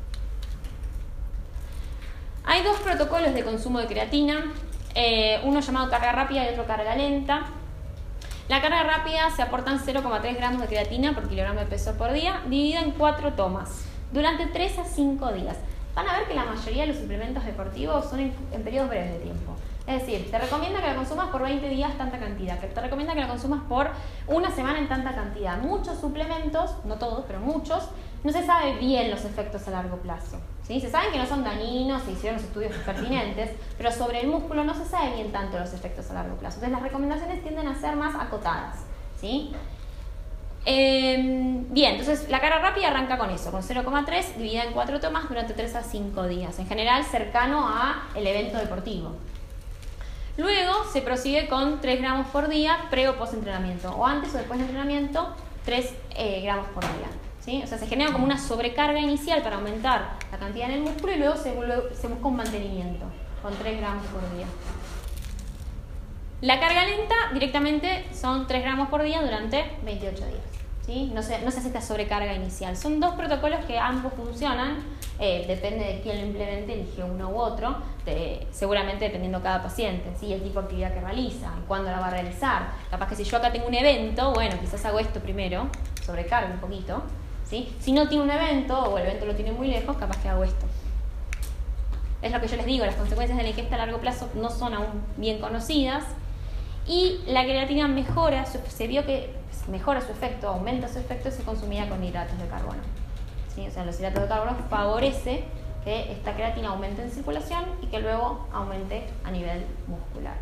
Hay dos protocolos de consumo de creatina, eh, uno llamado carga rápida y otro carga lenta. La carga rápida se aportan cero coma tres gramos de creatina por kilogramo de peso por día, dividida en cuatro tomas, durante tres a cinco días. Van a ver que la mayoría de los suplementos deportivos son en, en periodos breves de tiempo. Es decir, te recomienda que la consumas por veinte días tanta cantidad, que te recomienda que la consumas por una semana en tanta cantidad. Muchos suplementos, no todos, pero muchos, no se sabe bien los efectos a largo plazo, ¿sí? Se saben que no son dañinos, se hicieron los estudios pertinentes, pero sobre el músculo no se sabe bien tanto los efectos a largo plazo. Entonces las recomendaciones tienden a ser más acotadas, ¿sí? Eh, bien, entonces la carga rápida arranca con eso, con cero coma tres dividida en cuatro tomas durante tres a cinco días, en general cercano al evento deportivo. Luego se prosigue con tres gramos por día pre o post entrenamiento, o antes o después de entrenamiento, tres eh, gramos por día, ¿sí? O sea, se genera como una sobrecarga inicial para aumentar la cantidad en el músculo y luego se, vuelve, se busca un mantenimiento con tres gramos por día. La carga lenta directamente son tres gramos por día durante veintiocho días, ¿sí? No se, no se hace esta sobrecarga inicial. Son dos protocolos que ambos funcionan, eh, depende de quién lo implemente, elige uno u otro, de, seguramente dependiendo de cada paciente, ¿sí? El tipo de actividad que realiza, cuándo la va a realizar. Capaz que si yo acá tengo un evento, bueno, quizás hago esto primero, sobrecargo un poquito, ¿sí? Si no tiene un evento o el evento lo tiene muy lejos, capaz que hago esto. Es lo que yo les digo, las consecuencias de la ingesta a largo plazo no son aún bien conocidas. Y la creatina mejora, se vio que mejora su efecto, aumenta su efecto si consumida con hidratos de carbono, ¿sí? O sea, los hidratos de carbono favorece que esta creatina aumente en circulación y que luego aumente a nivel muscular.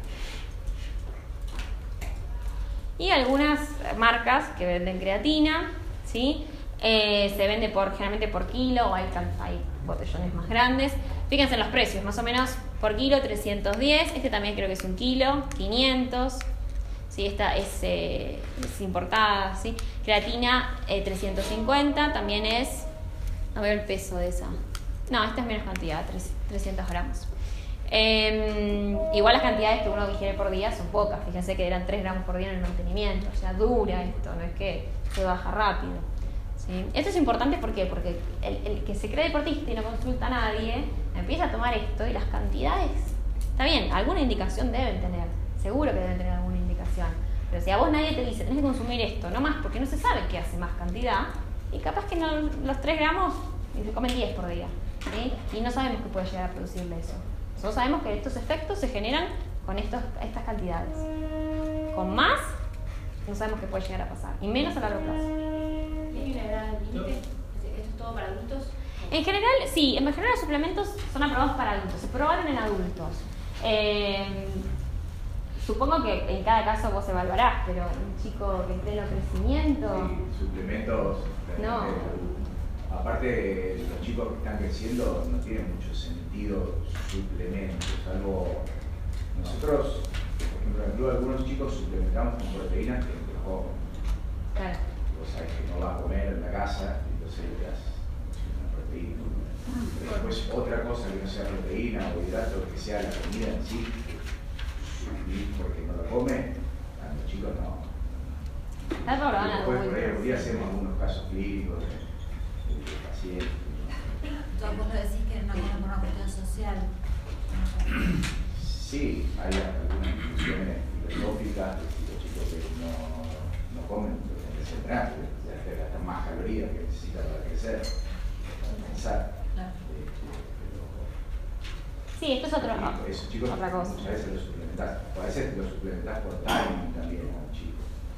Y algunas marcas que venden creatina, ¿sí? Eh, se vende por, generalmente por kilo, o hay, hay botellones más grandes. Fíjense en los precios, más o menos por kilo trescientos diez, este también creo que es un kilo, quinientos, ¿sí? Esta es, eh, es importada, ¿sí? Creatina eh, trescientos cincuenta, también es, no veo el peso de esa, no, esta es menos cantidad, trescientos gramos. Eh, igual las cantidades que uno ingiere por día son pocas, fíjense que eran tres gramos por día en el mantenimiento, o sea, dura esto, no es que se baja rápido. ¿Sí? Esto es importante ¿por qué? Porque el, el que se cree deportista y no consulta a nadie empieza a tomar esto y las cantidades, está bien, alguna indicación deben tener, seguro que deben tener alguna indicación, pero si a vos nadie te dice tenés que consumir esto, no más, porque no se sabe qué hace más cantidad y capaz que no, los tres gramos y se comen diez por día, ¿sí? Y no sabemos qué puede llegar a producirle eso. Nosotros sabemos que estos efectos se generan con estos, estas cantidades, con más no sabemos qué puede llegar a pasar y menos a largo plazo. ¿Hay una edad límite? ¿Esto es todo para adultos? En general, sí, en general los suplementos son aprobados para adultos, se probaron en adultos. Eh, supongo que en cada caso vos evaluarás, pero un chico que esté en crecimiento... Sí, suplementos... No. Aparte, los chicos que están creciendo no tienen mucho sentido suplementos, algo... Nosotros, por ejemplo, en el club algunos chicos suplementamos con proteínas que los jóvenes. Claro. Vos sabés que no va a comer en la casa, entonces le das una proteína. Pero después otra cosa que no sea proteína o hidrato, que sea la comida en sí, y porque no lo come, a los chicos no. Está probado en Después, algo por ahí, muy algún día hacemos algunos casos clínicos de, de pacientes. Entonces vos lo decís que no comen por una cuestión social. Sí, hay algunas discusiones filosóficas de los chicos que no, no comen, pero tienen que ser grandes, ya que gastan más calorías que necesitan para crecer, para pensar. Claro. Eh, pero, Sí, esto es otro, y esos chicos otra cosa. muchas veces los suplementás, a veces los suplementás por timing también a un chico.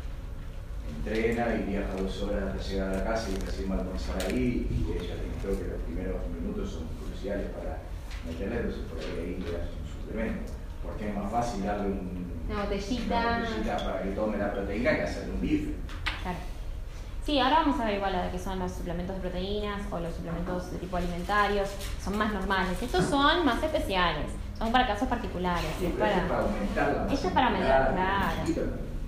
Entrena y viaja dos horas hasta llegar a la casa y recién va a almorzar ahí, y ella creo que los primeros minutos son cruciales para meterle, entonces por ahí le das un suplemento. Porque es más fácil darle un, Una botellita. una botellita para que tome la proteína que hacerle un bife. Claro. Sí, ahora vamos a ver igual a qué son los suplementos de proteínas o los suplementos de tipo alimentarios, son más normales. Estos son más especiales, son para casos particulares. Sí, es pero para... esto es para aumentar la masa Esto es para muscular, aumentar, claro. chiquito.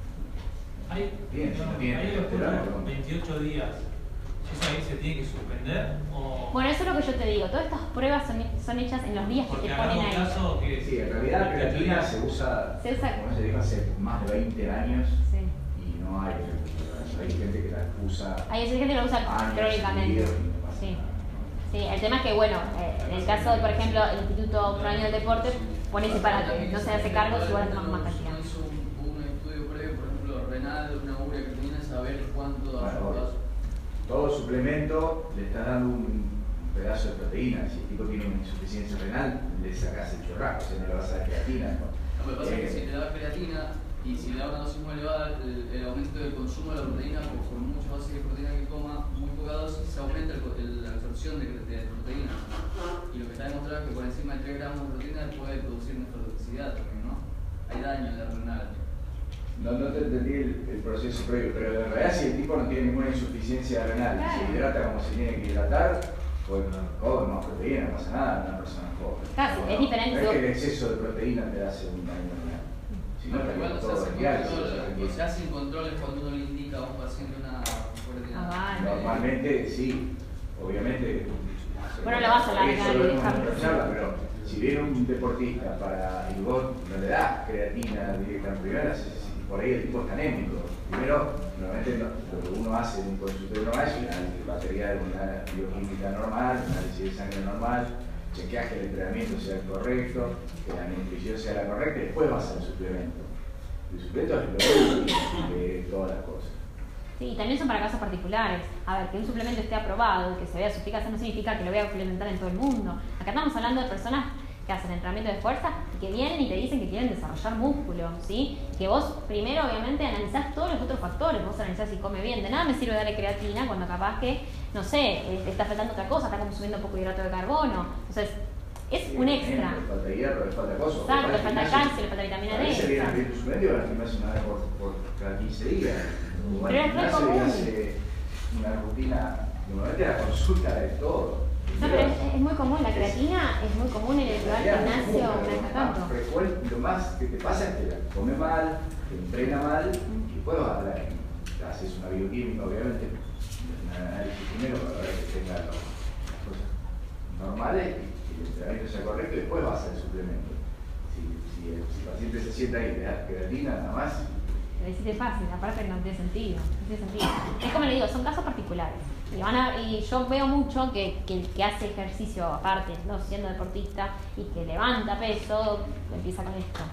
Hay, Bien, no, bien, hay los claro. cursos veintiocho días. ¿Eso ahí se tiene que suspender? O... Bueno, eso es lo que yo te digo, todas estas pruebas son, son hechas en los días que Porque te ponen hagamos ahí. caso que... Sí, en realidad la creatina se usa, Se usa- como se dijo, hace más de veinte años Sí. y no hay efectos. Hay gente que la usa Hay gente que lo usa años crónicamente. seguidos y no pasa Sí. nada. Sí, el tema es que, bueno, eh, en el caso, por ejemplo, el Instituto Ucraniano del Deporte pone separate, no se hace cargo si vos tomas más cantidad. No hizo un, un estudio previo, por ejemplo, renal, una urea que tiene, saber cuánto Bueno, aportas. todo suplemento le estás dando un pedazo de proteína. Si el tipo tiene una insuficiencia renal, le sacás el churrasco, o sea, no le vas a dar creatina. ¿no? Lo que pasa es que Eh, si te da creatina y si le da una dosis muy elevada, el, el aumento del consumo de la proteína, por, por mucho base de proteína que coma, muy poca dosis, se aumenta el, el, la absorción de, de proteína. Y lo que está demostrado es que por encima de tres gramos de proteína puede producir nefrotoxicidad también, ¿no? Hay daño en la renal. No, no te entendí el, el proceso previo, pero en realidad si el tipo no tiene ninguna insuficiencia renal y se hidrata como se tiene que hidratar, pues come más proteína, no pasa nada, una persona joven. Claro, es diferente. No es que el exceso de proteína te hace un daño renal. Si no, Pero igual estaría se todo hacen genial. controles, se hacen controles cuando uno le indica a un paciente una proteína. Ah, vale. Normalmente sí, obviamente. Bueno, lo vas a alargar Eso y lo vemos en dejarlo. otra charla, pero si viene un deportista para y vos no le das creatina directa en primera, si- si por ahí el tipo está anémico. Primero, normalmente lo, lo que uno hace en un consultorio normal es una material, una bioquímica normal, un análisis de sangre normal, chequeas que el entrenamiento sea el correcto, que la nutrición sea la correcta y después vas al suplemento. El suplemento es lo último de todas las cosas. Sí, y también son para casos particulares. A ver, que un suplemento esté aprobado, que se vea su eficacia, no significa que lo voy a implementar en todo el mundo. Acá estamos hablando de personas que hacen entrenamiento de fuerza y que vienen y te dicen que quieren desarrollar músculo, ¿sí? Que vos primero, obviamente, analizás todos los otros factores. Vos analizás si come bien. De nada me sirve darle creatina cuando capaz que, no sé, eh, te está faltando otra cosa, está consumiendo poco hidrato de carbono. Entonces, es un extra. Le falta hierro, le falta cosas. Exacto, le falta calcio, le falta vitamina A veces D. viene a pedir tu suplemento y van al gimnasio una vez por, por cada quince días. O van Pero al es re gimnasio y común. hace una rutina, normalmente la consulta de todo. No, pero es, es muy común, la creatina es muy común en el que va al gimnasio una vez Lo tanto. más frecuente, lo más que te pasa es que la come mal, te entrena mal y después vas a la, haces una bioquímica, obviamente, un análisis primero para ver que tenga lo- las cosas normales y que el entrenamiento sea correcto y después vas al suplemento. Si, si, el, si el paciente se sienta ahí y le das creatina nada más, Le hiciste fácil, aparte no tiene sentido, no tiene sentido. Es como le digo, son casos particulares. Y, van a, y yo veo mucho que, que el que hace ejercicio aparte, no siendo deportista, y que levanta peso, empieza con esto.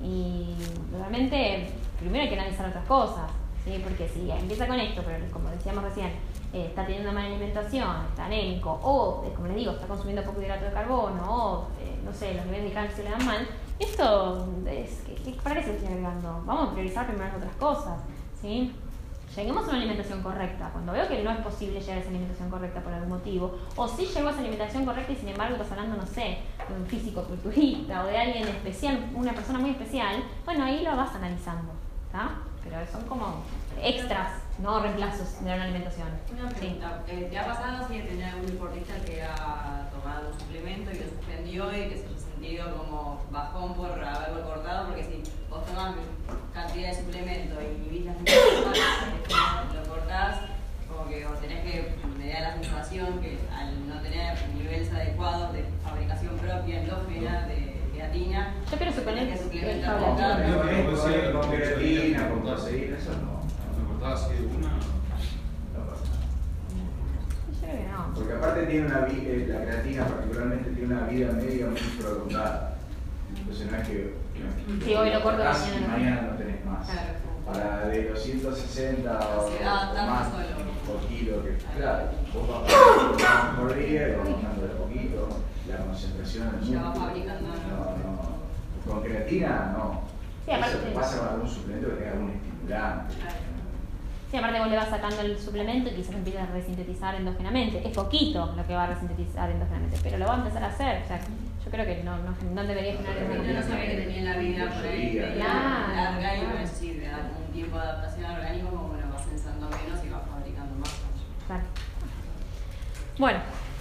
Y realmente, primero hay que analizar otras cosas, ¿sí? Porque si empieza con esto, pero como decíamos recién, eh, está teniendo una mala alimentación, está anémico, o, eh, como les digo, está consumiendo poco hidrato de carbono, o, eh, no sé, los niveles de calcio le dan mal, esto es, ¿qué, qué, ¿para qué se estoy agregando? Vamos a priorizar primero las otras cosas, ¿sí? Lleguemos a una alimentación correcta. Cuando veo que no es posible llegar a esa alimentación correcta por algún motivo, o si llegó a esa alimentación correcta y sin embargo estás hablando, no sé, de un físico culturista o de alguien especial, una persona muy especial, bueno, ahí lo vas analizando, ¿está? Pero son como extras, no reemplazos de una alimentación. Una pregunta, eh, ¿te ha pasado si tenés algún deportista que ha tomado un suplemento y lo suspendió y que se haya sentido como bajón por haberlo cortado? Porque si vos tomás cantidad de suplemento y vivís las mismas cosas, lo cortás, como que o tenés que, me da la sensación que al no tener niveles adecuados de fabricación tiene una vida, la creatina particularmente tiene una vida media muy prolongada. Entonces no es que, que sí, hoy lo corto casi mañana, mañana no tenés más. Claro. Para de los ciento sesenta o, Se da o tanto más solo. por kilo, que claro, vos vas bajando por día y vas bajando de a poquito, la concentración Ya músculo. va fabricando, No, no. Con creatina no. Sí, aparte- Eso te pasa con algún suplemento que tenga algún estimulante. Sí, aparte vos le vas sacando el suplemento y quizás empieza a resintetizar endógenamente. Es poquito lo que va a resintetizar endógenamente, pero lo va a empezar a hacer. O sea, yo creo que no, no, no debería generar Yo ninguna no sabía que tenía la vida por ahí media Claro. larga y bueno, sí, le da un tiempo de adaptación al organismo, como bueno, va sensando menos y va fabricando más. Claro. Bueno,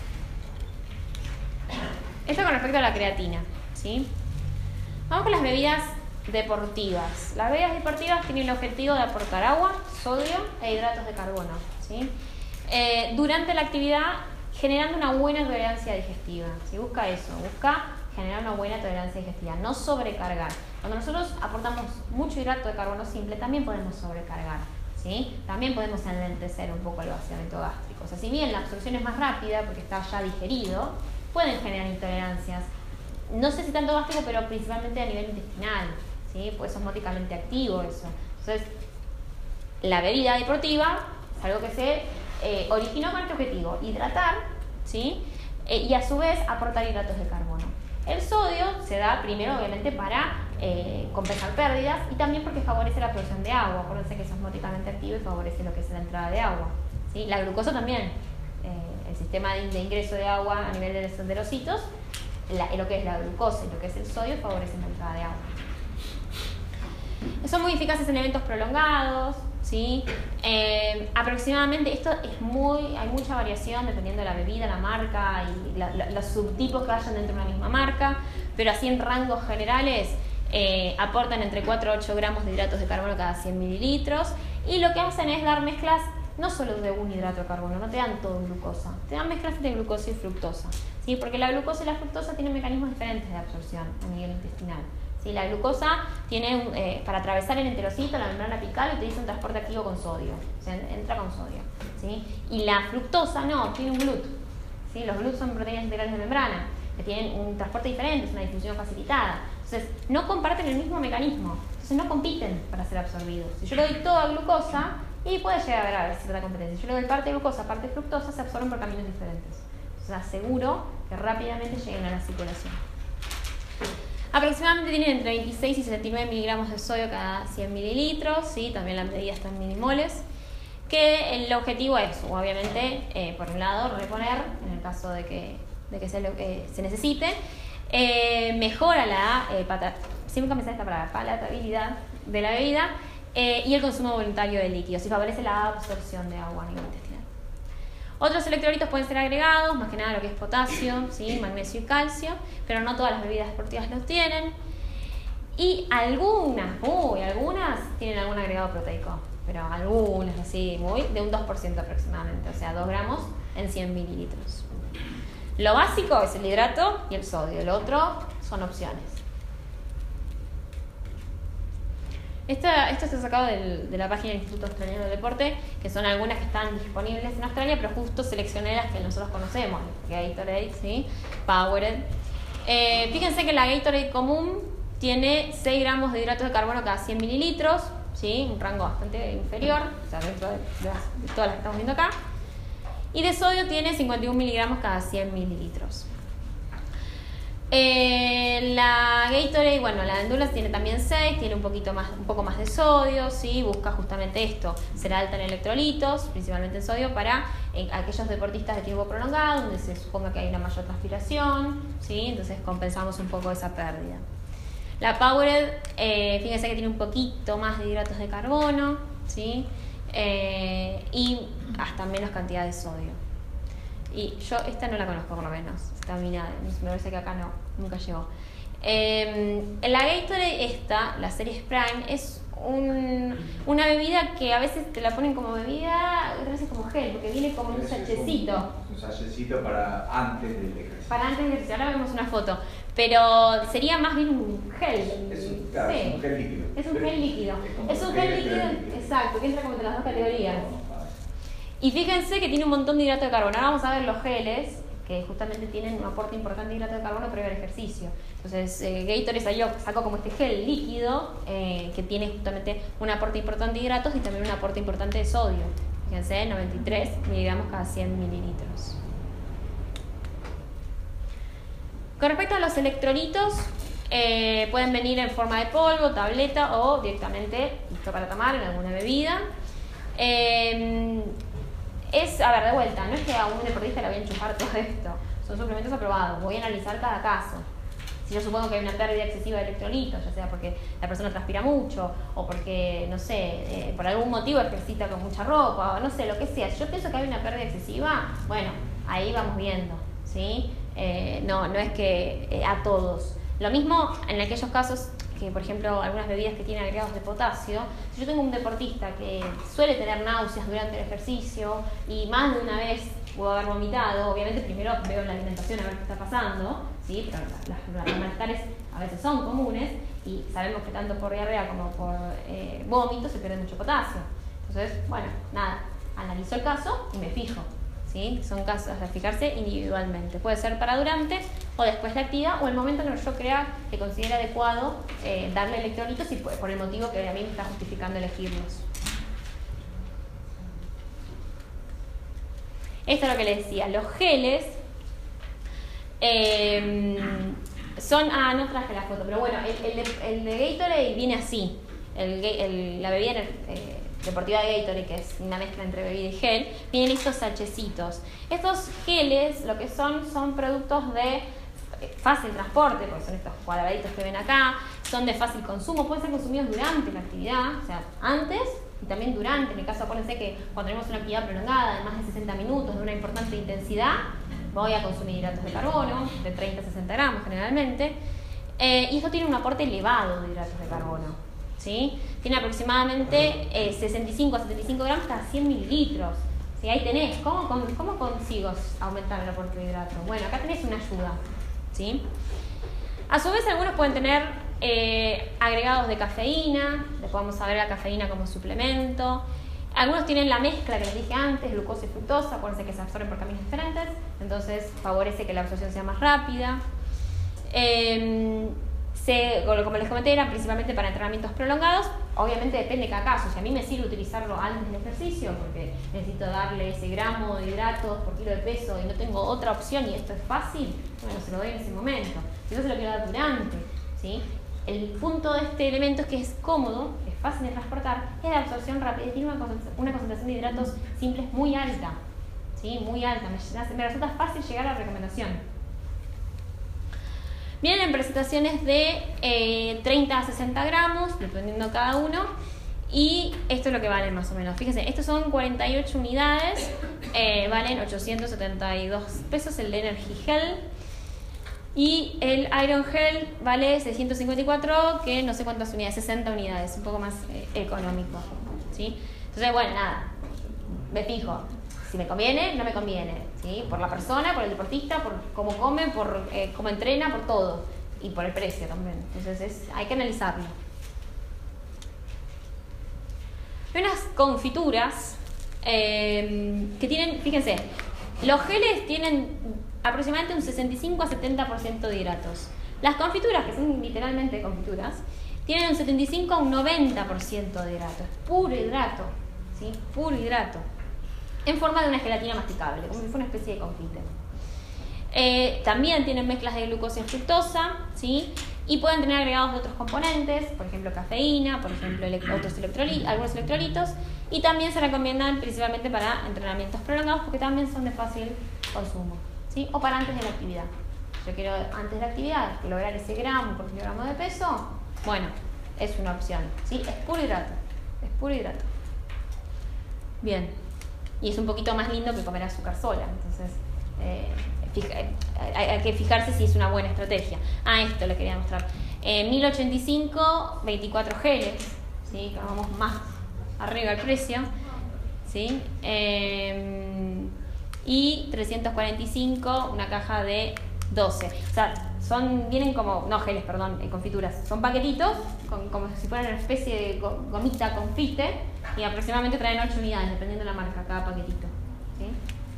esto con respecto a la creatina, ¿sí? Vamos con las bebidas deportivas. Las bebidas deportivas tienen el objetivo de aportar agua, sodio e hidratos de carbono, ¿sí? Eh, durante la actividad, generando una buena tolerancia digestiva. Si busca eso, busca generar una buena tolerancia digestiva, no sobrecargar. Cuando nosotros aportamos mucho hidrato de carbono simple, también podemos sobrecargar, ¿sí? También podemos enlentecer un poco el vaciamiento gástrico. O sea, si bien la absorción es más rápida porque está ya digerido, pueden generar intolerancias. No sé si tanto gástrico, pero principalmente a nivel intestinal, ¿sí? Pues es osmóticamente activo eso. Entonces, la bebida deportiva es algo que se eh, originó con este objetivo, hidratar, ¿sí? Eh, y a su vez aportar hidratos de carbono. El sodio se da primero obviamente para eh, compensar pérdidas y también porque favorece la absorción de agua. Acuérdense que es osmóticamente activo y favorece lo que es la entrada de agua, ¿sí? La glucosa también, eh, el sistema de, de ingreso de agua a nivel de los enterocitos, la, lo que es la glucosa y lo que es el sodio favorecen la entrada de agua. Son muy eficaces en eventos prolongados, ¿sí? Eh, aproximadamente, esto es muy, hay mucha variación dependiendo de la bebida, la marca y la, la, los subtipos que hayan dentro de una misma marca, pero así en rangos generales eh, aportan entre cuatro a ocho gramos de hidratos de carbono cada cien mililitros y lo que hacen es dar mezclas no solo de un hidrato de carbono, no te dan todo glucosa, te dan mezclas de glucosa y fructosa, ¿sí? Porque la glucosa y la fructosa tienen mecanismos diferentes de absorción a nivel intestinal. ¿Sí? La glucosa tiene, un, eh, para atravesar el enterocito, la membrana apical, utiliza un transporte activo con sodio, se entra con sodio, ¿sí? Y la fructosa no, tiene un GLUT, ¿sí? Los GLUT son proteínas integrales de membrana, que tienen un transporte diferente, es una difusión facilitada. Entonces, no comparten el mismo mecanismo, entonces no compiten para ser absorbidos. Si yo le doy toda glucosa, y puede llegar a haber cierta competencia. Si yo le doy parte de glucosa, parte de fructosa, se absorben por caminos diferentes. Entonces, aseguro que rápidamente lleguen a la circulación. Aproximadamente tienen entre veintiséis y setenta y nueve miligramos de sodio cada cien mililitros, ¿sí? También la medida está en milimoles, que el objetivo es, obviamente, eh, por un lado, reponer, en el caso de que, de que se, lo, eh, se necesite, eh, mejora la, eh, pata, siempre me sale esta palabra, palatabilidad de la bebida eh, y el consumo voluntario de líquidos, y favorece la absorción de agua a nivel intestinal. Otros electrolitos pueden ser agregados, más que nada lo que es potasio, ¿sí? Magnesio y calcio, pero no todas las bebidas deportivas los tienen. Y algunas, uy, algunas tienen algún agregado proteico, pero algunas así, muy, de un dos por ciento aproximadamente, o sea, dos gramos en cien mililitros. Lo básico es el hidrato y el sodio, el otro son opciones. Esto, esto está sacado del, de la página del Instituto Australiano del Deporte, que son algunas que están disponibles en Australia, pero justo seleccioné las que nosotros conocemos, Gatorade, ¿sí? Powerade. Eh, fíjense que la Gatorade común tiene seis gramos de hidratos de carbono cada cien mililitros, ¿sí? Un rango bastante inferior, o sea, dentro de, de, las, de todas las que estamos viendo acá. Y de sodio tiene cincuenta y un miligramos cada cien mililitros. Eh, la Gatorade, bueno, la Endurance tiene también seis, tiene un poquito más, un poco más de sodio, ¿sí? Busca justamente esto, ser alta en electrolitos, principalmente en sodio, para eh, aquellos deportistas de tiempo prolongado, donde se suponga que hay una mayor transpiración, ¿sí? Entonces compensamos un poco esa pérdida. La Powerade, eh, fíjense que tiene un poquito más de hidratos de carbono, ¿sí? Eh, y hasta menos cantidad de sodio. Y yo esta no la conozco por lo menos, esta mina, me parece que acá no, nunca llegó. Eh, la Gatorade esta, la Series Prime, es un, una bebida que a veces te la ponen como bebida, otras veces como gel, porque viene como un sachecito. Un sachecito para antes del ejercicio. Para antes del ejercicio, ahora vemos una foto, pero sería más bien un gel. Es un, claro, sí. es un gel líquido. Es un gel líquido. Es, es un gel líquido, exacto, que entra como entre las dos categorías. Y fíjense que tiene un montón de hidrato de carbono. Ahora vamos a ver los geles, que justamente tienen un aporte importante de hidrato de carbono previo al ejercicio. Entonces, eh, Gatorade salió, sacó como este gel líquido eh, que tiene justamente un aporte importante de hidratos y también un aporte importante de sodio. Fíjense, noventa y tres miligramos cada cien mililitros. Con respecto a los electrolitos, eh, pueden venir en forma de polvo, tableta o directamente listo para tomar en alguna bebida. Eh, es, a ver, de vuelta, no es que a un deportista le voy a enchufar todo esto. Son suplementos aprobados. Voy a analizar cada caso. Si yo supongo que hay una pérdida excesiva de electrolitos, ya sea porque la persona transpira mucho o porque, no sé, eh, por algún motivo ejercita con mucha ropa o no sé, lo que sea. Si yo pienso que hay una pérdida excesiva, bueno, ahí vamos viendo, ¿sí? Eh, no, no es que eh, a todos. Lo mismo en aquellos casos que, por ejemplo, algunas bebidas que tienen agregados de potasio. Si yo tengo un deportista que suele tener náuseas durante el ejercicio y más de una vez pudo haber vomitado, obviamente primero veo la alimentación a ver qué está pasando, ¿sí? Pero las, las malestares a veces son comunes y sabemos que tanto por diarrea como por eh, vómito se pierde mucho potasio. Entonces, bueno, nada, analizo el caso y me fijo, ¿sí? Son casos a fijarse individualmente. Puede ser para durante o después de la actividad o el momento en el que yo crea que considere adecuado eh, darle electrolitos y por el motivo que a mí me está justificando elegirlos. Esto es lo que les decía, los geles eh, son, ah, no traje la foto, pero bueno, el, el, de, el de Gatorade viene así, el, el, la bebida eh, deportiva de Gatorade, que es una mezcla entre bebida y gel, vienen estos sachecitos. Estos geles lo que son, son productos de fácil transporte, porque son estos cuadraditos que ven acá, son de fácil consumo, pueden ser consumidos durante la actividad, o sea, antes y también durante. En el caso, acuérdense que cuando tenemos una actividad prolongada de más de sesenta minutos, de una importante intensidad, voy a consumir hidratos de carbono, de treinta a sesenta gramos generalmente, eh, y esto tiene un aporte elevado de hidratos de carbono, ¿sí? Tiene aproximadamente eh, sesenta y cinco a setenta y cinco gramos cada cien mililitros. ¿Sí? Ahí tenés, ¿cómo, cómo, cómo consigo aumentar el aporte de hidratos? Bueno, acá tenés una ayuda, ¿sí? A su vez, algunos pueden tener eh, agregados de cafeína, después vamos a ver la cafeína como suplemento. Algunos tienen la mezcla que les dije antes, glucosa y fructosa, acuérdense que se absorben por caminos diferentes, entonces favorece que la absorción sea más rápida. Eh, se, como les comenté, eran principalmente para entrenamientos prolongados. Obviamente depende de cada caso. Si a mí me sirve utilizarlo antes del ejercicio, porque necesito darle ese gramo de hidratos por kilo de peso y no tengo otra opción y esto es fácil, bueno, se lo doy en ese momento. Si yo se lo quiero dar durante, ¿sí? El punto de este elemento es que es cómodo, es fácil de transportar, es de absorción rápida y tiene una concentración de hidratos simples muy alta, ¿sí? Muy alta. Me, me resulta fácil llegar a la recomendación. Vienen en presentaciones de eh, treinta a sesenta gramos, dependiendo cada uno, y esto es lo que valen más o menos. Fíjense, estos son cuarenta y ocho unidades, eh, valen ochocientos setenta y dos pesos el Energy Gel, y el Iron Gel vale seiscientos cincuenta y cuatro, que no sé cuántas unidades, sesenta unidades, un poco más eh, económico, ¿sí? Entonces, bueno, nada, me fijo. Si me conviene, no me conviene, ¿sí? Por la persona, por el deportista, por cómo come, por eh, cómo entrena, por todo. Y por el precio también. Entonces es, hay que analizarlo. Hay unas confituras eh, que tienen, fíjense, los geles tienen aproximadamente un sesenta y cinco a setenta por ciento de hidratos. Las confituras, que son literalmente confituras, tienen un setenta y cinco a un noventa por ciento de hidrato. Es puro hidrato, ¿sí? Puro hidrato. En forma de una gelatina masticable, como si fuera una especie de confite. Eh, también tienen mezclas de glucosa y fructosa, ¿sí? Y pueden tener agregados de otros componentes, por ejemplo cafeína, por ejemplo otros electrolitos, algunos electrolitos, y también se recomiendan principalmente para entrenamientos prolongados porque también son de fácil consumo, ¿sí? O para antes de la actividad. Yo quiero antes de la actividad lograr ese gramo por kilogramo de peso, bueno, es una opción, ¿sí? Es puro hidrato, es puro hidrato. Bien. Y es un poquito más lindo que comer azúcar sola. Entonces, eh, fija, hay, hay que fijarse si es una buena estrategia. Ah, esto le quería mostrar. Eh, mil ochenta y cinco, veinticuatro geles, ¿sí? Que vamos más arriba el precio, ¿sí? Eh, y trescientos cuarenta y cinco, una caja de doce. O sea, son, vienen como, no geles, perdón, eh, confituras. Son paquetitos, con, como si fueran una especie de gomita confite, y aproximadamente traen ocho unidades, dependiendo de la marca, cada paquetito. ¿Sí?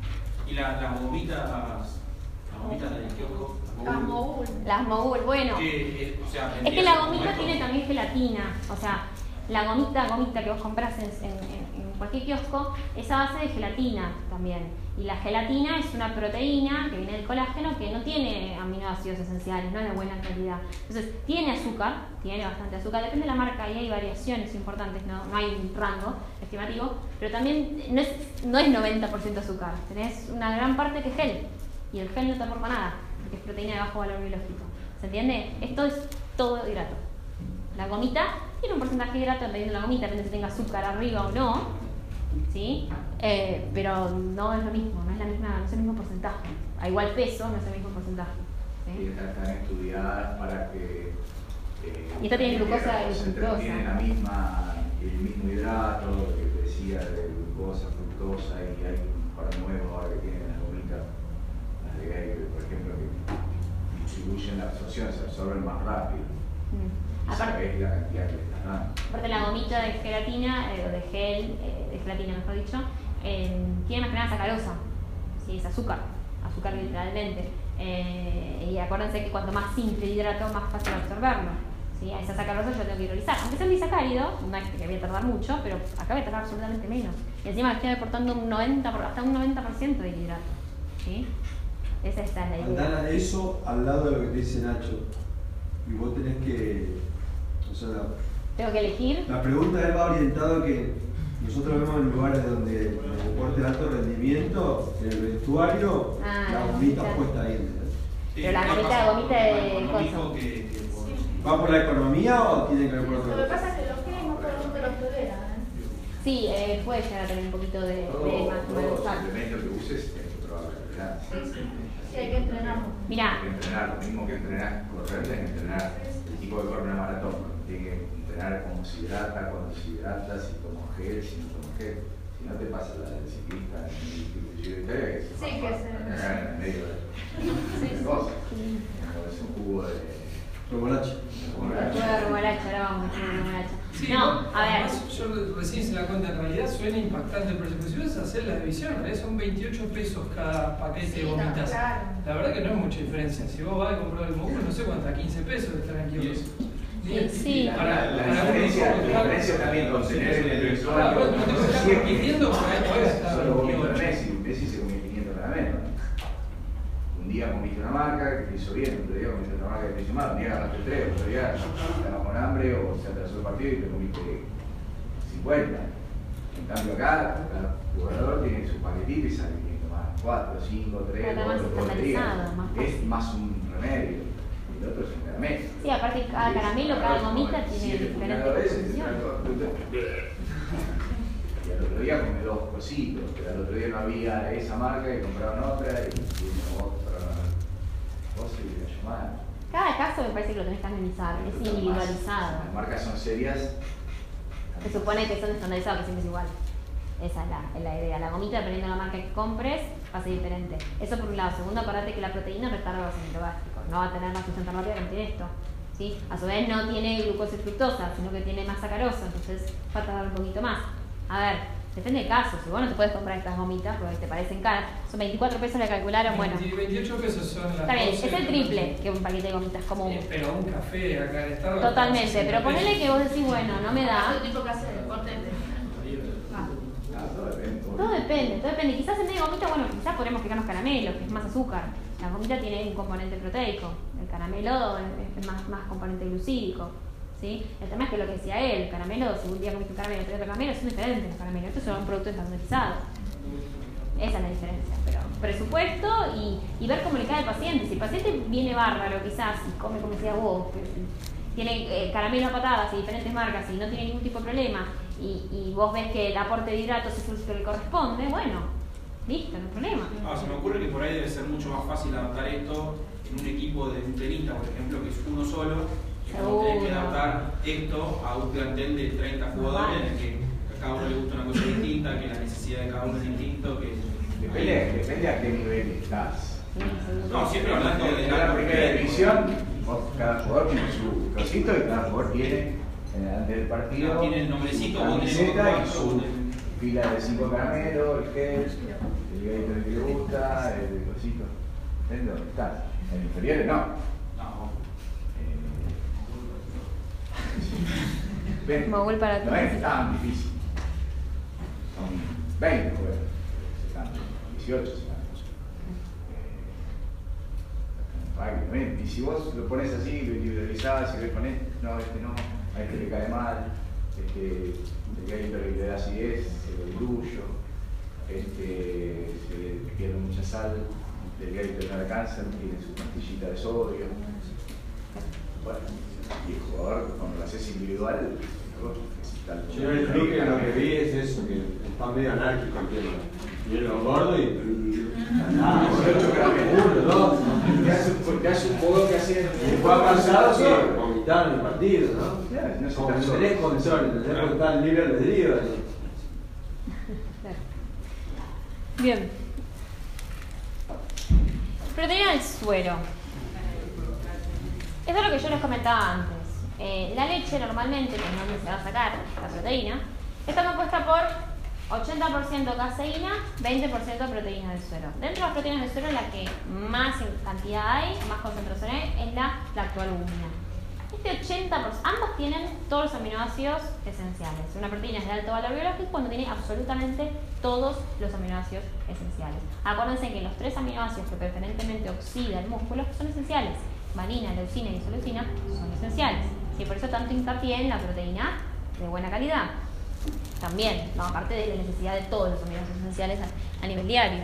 ¿Y la, las gomitas, las gomitas del kiosco? Las Mogul. Las Mogul, bueno. Que, eh, o sea, es que la gomita tiene también gelatina. O sea, la gomita, gomita que vos compras en, en, en cualquier kiosco, es a base de gelatina también. Y la gelatina es una proteína que viene del colágeno que no tiene aminoácidos esenciales, no es de buena calidad. Entonces, tiene azúcar, tiene bastante azúcar, depende de la marca y hay variaciones importantes, no, no hay un rango estimativo, pero también no es, no es noventa por ciento azúcar, tenés una gran parte que es gel, y el gel no te aporta nada, porque es proteína de bajo valor biológico. ¿Se entiende? Esto es todo hidrato. La gomita tiene un porcentaje de hidrato dependiendo de la gomita, depende si tenga azúcar arriba o no. ¿Sí? Eh, pero no es lo mismo, no es, la misma, no es el mismo porcentaje. A igual peso, no es el mismo porcentaje. ¿Sí? Y están, están estudiadas para que. Eh, y esta tiene glucosa y fructosa. Tienen la misma, el mismo hidrato, lo que te decía de glucosa, fructosa, y hay un par nuevos ahora que tienen las gomitas, las de Geiger, por ejemplo, que distribuyen la absorción, se absorben más rápido. Mm. Y sabés la cantidad que le estás dando. Aparte, la gomita de gelatina, eh, o de gel, eh, de gelatina mejor dicho, eh, tiene más que nada sacarosa. Sí, es azúcar, azúcar literalmente. Eh, y acuérdense que cuanto más simple el hidrato, más fácil absorberlo. ¿Sí? A esa sacarosa yo tengo que hidrolizar. Aunque sea un disacárido, no es que voy a tardar mucho, pero acá voy a tardar absolutamente menos. Y encima estoy aportando un noventa por, hasta un noventa por ciento de hidrato. ¿Sí? Esa, esa es la idea. Andar eso al lado de lo que te dice Nacho. Y vos tenés que. O sea, la, ¿Tengo que elegir? La pregunta él va orientado a que nosotros vemos en lugares donde el deporte de alto rendimiento, en el vestuario, ah, la gomita puesta ahí. Sí, pero la gomita, gomita de coso. Que, que por, ¿Va por la economía o tiene que ver por otro lado? Lo que pasa es que los geles no todo el mundo los tolera. ¿eh? Sí, eh, puede llegar a tener un poquito de, todo, de más todo usar. suplemento que uses tienes que probar la verdad. Sí, sí. Sí, hay que entrenarlo. Mirá. Hay que entrenar, lo mismo que entrenar, correr, tienes que entrenar. El tipo que corre una maratón, tiene que entrenar cómo se hidrata, cuando se hidrata, si toma gel, si no toma gel. Si no te pasa la del ciclista en el Giro de Italia, que se sí, que se... en el medio de sí, la cosa. Como es un jugo de remolacha. Jugo de remolacha, ahora vamos a remolacha. Sí, no, no, a ver. además, yo recién hice la cuenta, en realidad suena impactante el precio, pero si vas a hacer la división, ¿eh? Son veintiocho pesos cada paquete sí, de gomitas. No, claro. La verdad que no es mucha diferencia. Si vos vas a comprar el Mogul, no sé cuánto, quince pesos están aquí. Sí, sí. Para, la, la, diferencia, la diferencia también con tener en el vestuario. No te estás compitiendo por ahí, puedes estar. Solo vomito de Messi, Messi se comió quinientos caramelos. Un día comiste una marca que te hizo bien, otro día comiste una marca que te hizo mal, un día ganaste tres, otro día estabas con hambre o se atrasó el partido y te comiste cincuenta. En cambio acá, cada jugador tiene su paquetito y sale tomar cuatro, cinco, tres, cuatro por día. Es más un remedio. El otro es un caramelo. Sí, aparte cada caramelo, cada gomita tiene diferentes funciones. Y al otro día come dos cositos, pero al otro día no había esa marca y compraron otra y tiene otra cosa y la llamaban. Cada caso me parece que lo tenés que analizar, es individualizado. Las marcas son serias. Se supone que son estandarizados, que siempre es igual. Esa es la, es la idea. La gomita, dependiendo de la marca que compres, va a ser diferente. Eso por un lado. Segundo, acordate que la proteína retarda los ácidos gástricos. No va a tener la función tan rápida como tiene esto. ¿Sí? A su vez no tiene glucosa y fructosa, sino que tiene más sacarosa. Entonces va a tardar un poquito más. A ver, depende del caso. Si vos no te puedes comprar estas gomitas porque te parecen caras, son veinticuatro pesos, le calcularon, bueno. veintiocho pesos son las. Está bien, es el triple que un paquete de gomitas común. Eh, pero un café acá en Starbucks. Totalmente, pero ponele que vos decís, bueno, no me da. ¿Qué tipo que hace deporte? Todo depende. Todo depende, todo depende. Quizás en vez de gomita, bueno, quizás podremos fijarnos caramelos, que es más azúcar. La gomita tiene un componente proteico, el caramelo es más, más componente glucídico. ¿Sí? El tema es que lo que decía él, el caramelo, si un día comiste un caramelo y otro día otro caramelo, son diferentes los caramelos. Estos son un producto estandarizado. Esa es la diferencia. Pero presupuesto y, y ver cómo le cae al paciente. Si el paciente viene bárbaro quizás y come como decía vos, tiene eh, caramelo a patadas y diferentes marcas y no tiene ningún tipo de problema, y, y vos ves que el aporte de hidratos es el que le corresponde, bueno, listo, no hay problema. Ah, se me ocurre que por ahí debe ser mucho más fácil adaptar esto en un equipo de un tenista, por ejemplo, que es uno solo, que no tenés que adaptar esto a un plantel de treinta jugadores en el que a cada uno le gusta una cosa distinta, que la necesidad de cada uno es distinto, que... Depende, depende a qué nivel estás. No, siempre hablando de la primera división, cada jugador tiene su cosito y cada jugador tiene eh, antes del partido. No, tiene el nombrecito, vos tenés camiseta y otro, su pila de cinco caramelos, el gel, el gator que le gusta, el cosito. ¿Ves dónde está? En inferiores no. No. Eh, ¿ven? Mogul para No es tan difícil. Son veinte juegos. dieciocho se dan. Eh, y si vos lo pones así, lo individualizás, si ves con este, no, este no, a este le cae mal, este, el gator le da acidez, se lo diluyo, este, se le pierde mucha sal, el gator no alcanza, tiene su pastillita de sodio. Bueno, y el jugador, cuando lo haces individual, yo en el club que lo que vi es eso, que está medio anárquico el tema. Y lo gordo y. Ah, uno, dos. Te hace un juego que hacer. Y fue pasado que vomitaron el partido, ¿no? Claro, no se como está que tenés control, entendés porque están libre albedrío. Bien. Proteína del suero. Eso es lo que yo les comentaba antes. Eh, la leche normalmente, que es donde se va a sacar la proteína, está compuesta por ochenta por ciento caseína, veinte por ciento proteína del suero. Dentro de las proteínas del suero, la que más cantidad hay, más concentración hay, es la lactoalbúmina. Este ochenta por ciento, ambos tienen todos los aminoácidos esenciales. Una proteína es de alto valor biológico cuando tiene absolutamente todos los aminoácidos esenciales. Acuérdense que los tres aminoácidos que preferentemente oxida el músculo son esenciales. Valina, leucina y isoleucina son esenciales. Y por eso tanto hincapié en la proteína de buena calidad. También, no, aparte de la necesidad de todos los aminoácidos esenciales a, a nivel diario.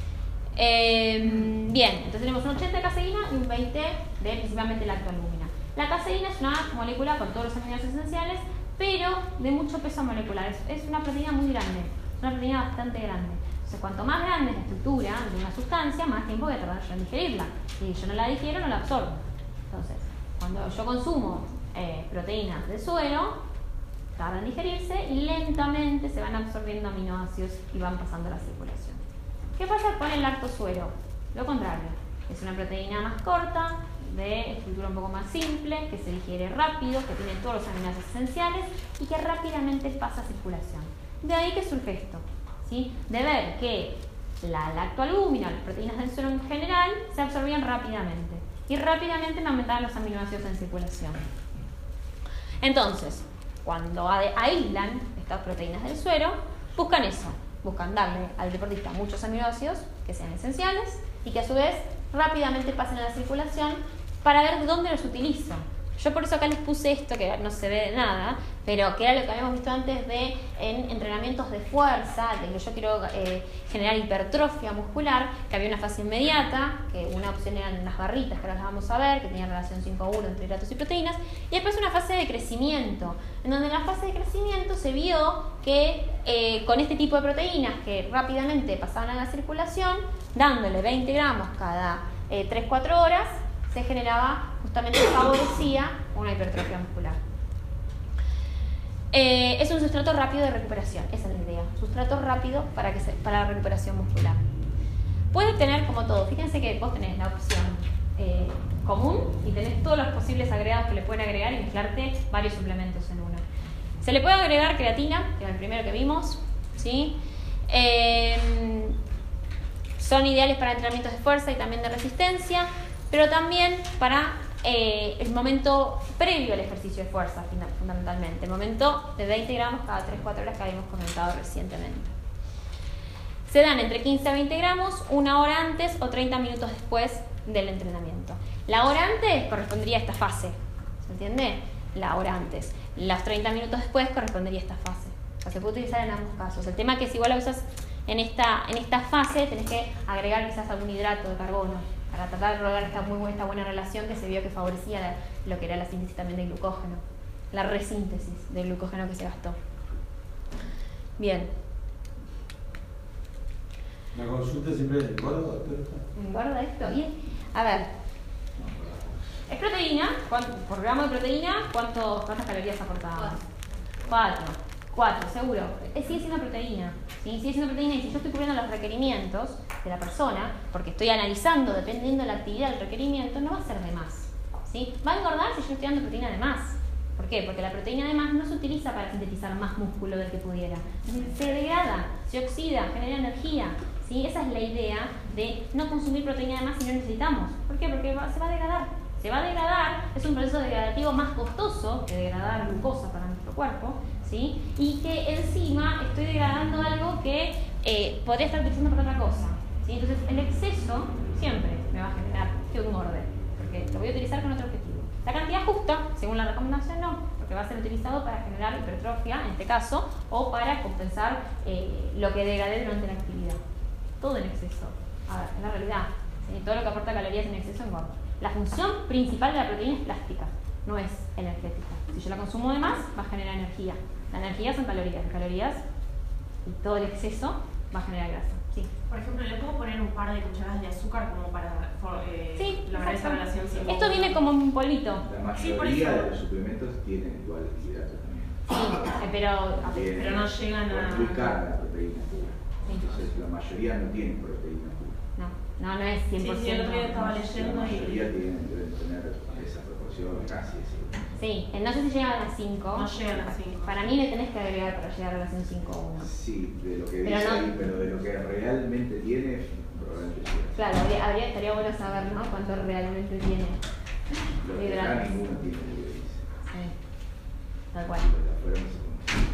Eh, bien, entonces tenemos un ochenta de caseína y un veinte de principalmente lactoalbúmina. La caseína es una molécula con todos los aminoácidos esenciales, pero de mucho peso molecular. Es, es una proteína muy grande, es una proteína bastante grande. Entonces, cuanto más grande es la estructura de una sustancia, más tiempo voy a tardar yo en digerirla. Si yo no la digiero, no la absorbo. Entonces, cuando yo consumo eh, proteínas de suero, tardan en digerirse y lentamente se van absorbiendo aminoácidos y van pasando a la circulación. ¿Qué pasa con el lactosuero? Lo contrario, es una proteína más corta, de estructura un poco más simple, que se digiere rápido, que tiene todos los aminoácidos esenciales y que rápidamente pasa a circulación. De ahí que surge esto, ¿sí? De ver que la lactoalbúmina, las proteínas del suero en general, se absorbían rápidamente y rápidamente me aumentaban los aminoácidos en circulación. Entonces, cuando aíslan estas proteínas del suero, buscan eso, buscan darle al deportista muchos aminoácidos que sean esenciales y que a su vez rápidamente pasen a la circulación para ver dónde los utilizo. Yo por eso acá les puse esto, que no se ve de nada, pero que era lo que habíamos visto antes de en entrenamientos de fuerza, de que yo quiero eh, generar hipertrofia muscular, que había una fase inmediata, que una opción eran las barritas, que ahora las vamos a ver, que tenían relación cinco a uno entre hidratos y proteínas, y después una fase de crecimiento, en donde en la fase de crecimiento se vio que eh, con este tipo de proteínas que rápidamente pasaban a la circulación, dándole veinte gramos cada eh, tres a cuatro horas, se generaba, justamente favorecía una hipertrofia muscular. Eh, es un sustrato rápido de recuperación, esa es la idea, sustrato rápido para, que se, para la recuperación muscular. Puede tener como todo, fíjense que vos tenés la opción eh, común y tenés todos los posibles agregados que le pueden agregar y mezclarte varios suplementos en uno. Se le puede agregar creatina, que era el primero que vimos, ¿sí? Eh, son ideales para entrenamientos de fuerza y también de resistencia, pero también para eh, el momento previo al ejercicio de fuerza, fundamentalmente, el momento de veinte gramos cada tres a cuatro horas que habíamos comentado recientemente. Se dan entre quince a veinte gramos una hora antes o treinta minutos después del entrenamiento. La hora antes correspondería a esta fase, ¿se entiende? La hora antes. Los treinta minutos después correspondería a esta fase. O sea, se puede utilizar en ambos casos. El tema es que si igual la usas en esta, en esta fase, tenés que agregar quizás algún hidrato de carbono para tratar de lograr esta muy buena, esta buena relación que se vio que favorecía la, lo que era la síntesis también de glucógeno, la resíntesis del glucógeno que se gastó. Bien. La consulta siempre engorda, doctor. ¿Engorda esto? Y, a ver, es proteína, por gramo de proteína, ¿cuánto, ¿cuántas calorías aportaba? Cuatro. Cuatro, seguro. Es, sigue siendo proteína. ¿Sí? Sigue siendo proteína y si yo estoy cubriendo los requerimientos de la persona, porque estoy analizando, dependiendo de la actividad del requerimiento, no va a ser de más. ¿Sí? Va a engordar si yo estoy dando proteína de más. ¿Por qué? Porque la proteína además no se utiliza para sintetizar más músculo del que pudiera. Se degrada, se oxida, genera energía. ¿Sí? Esa es la idea de no consumir proteína de más si no necesitamos. ¿Por qué? Porque va, se va a degradar. Se va a degradar, es un proceso degradativo más costoso que degradar glucosa para nuestro cuerpo, ¿sí? Y que encima estoy degradando algo que eh, podría estar utilizando para otra cosa, ¿sí? Entonces el exceso siempre me va a generar que engorde, porque lo voy a utilizar con otro objetivo. La cantidad justa, según la recomendación, no, porque va a ser utilizado para generar hipertrofia, en este caso, o para compensar eh, lo que degradé durante la actividad. Todo en exceso, a ver, es la realidad, ¿sí? Todo lo que aporta calorías en exceso engorda. La función principal de la proteína es plástica, no es energética. Si yo la consumo de más, va a generar energía. La energía son calorías, calorías y todo el exceso va a generar grasa. Sí. Por ejemplo, ¿le puedo poner un par de cucharadas de azúcar como para eh, sí, lograr esa relación? Esto viene como un polvito. La mayoría sí, por eso. de los suplementos tienen igual hidratos también. Sí, pero, Tienen, pero no llegan a... muy cara la proteína pura. Sí. Entonces la mayoría no tienen proteína pura. No, no, no es cien por ciento. Sí, sí, el otro día estaba La leyendo mayoría y... tienen, deben tener esa proporción casi. Sí. Sí, no sé si llegan a las cinco. No llegan a las cinco. Para mí le tenés que agregar para llegar a la relación cinco a uno. Sí, de lo que Pero dice no. ahí, pero de lo que realmente tiene, probablemente sí. Claro, habría, habría, estaría bueno saber, ¿no? Cuánto realmente tiene. Lo que acá hidratos. ninguno tiene lo que dice. Sí, tal cual. Lo de afuera no se conoce.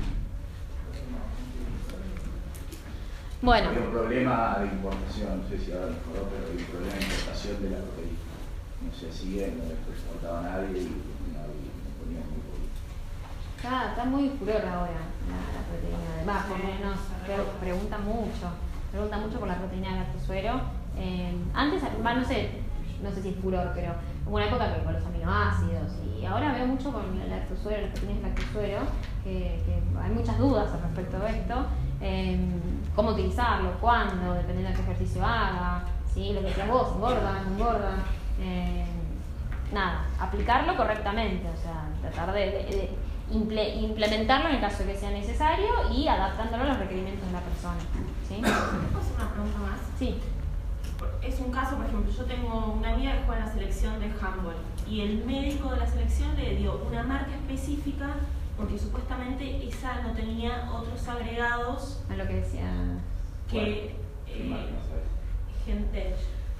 Bueno. Había un problema de importación, no sé si ahora mejoró, pero había un problema de importación de la proteína. No se hacía, no exportaba a nadie y no, no ponía muy poquito. Está, está muy furor ahora la, la proteína de bajo, Sí, menos pre- pregunta mucho, pregunta mucho por la proteína de lactosuero. Eh, antes, va, no sé, no sé si es furor, pero hubo una época que con los aminoácidos y ahora veo mucho con el lactosuero, las proteínas de lactosuero, que, que hay muchas dudas al respecto de esto. Eh, cómo utilizarlo, cuándo, dependiendo de qué ejercicio haga, ¿sí? Lo que decías vos, engorda, no engorda. Eh, nada, aplicarlo correctamente, o sea, tratar de, de, de imple, implementarlo en el caso de que sea necesario y adaptándolo a los requerimientos de la persona. ¿Sí? ¿Puedo hacer una pregunta más? Sí. Es un caso, por ejemplo, yo tengo una amiga que juega en la selección de handball y el médico de la selección le dio una marca específica porque supuestamente esa no tenía otros agregados A lo que decía. que ¿Qué eh, más no sabes? Gentech.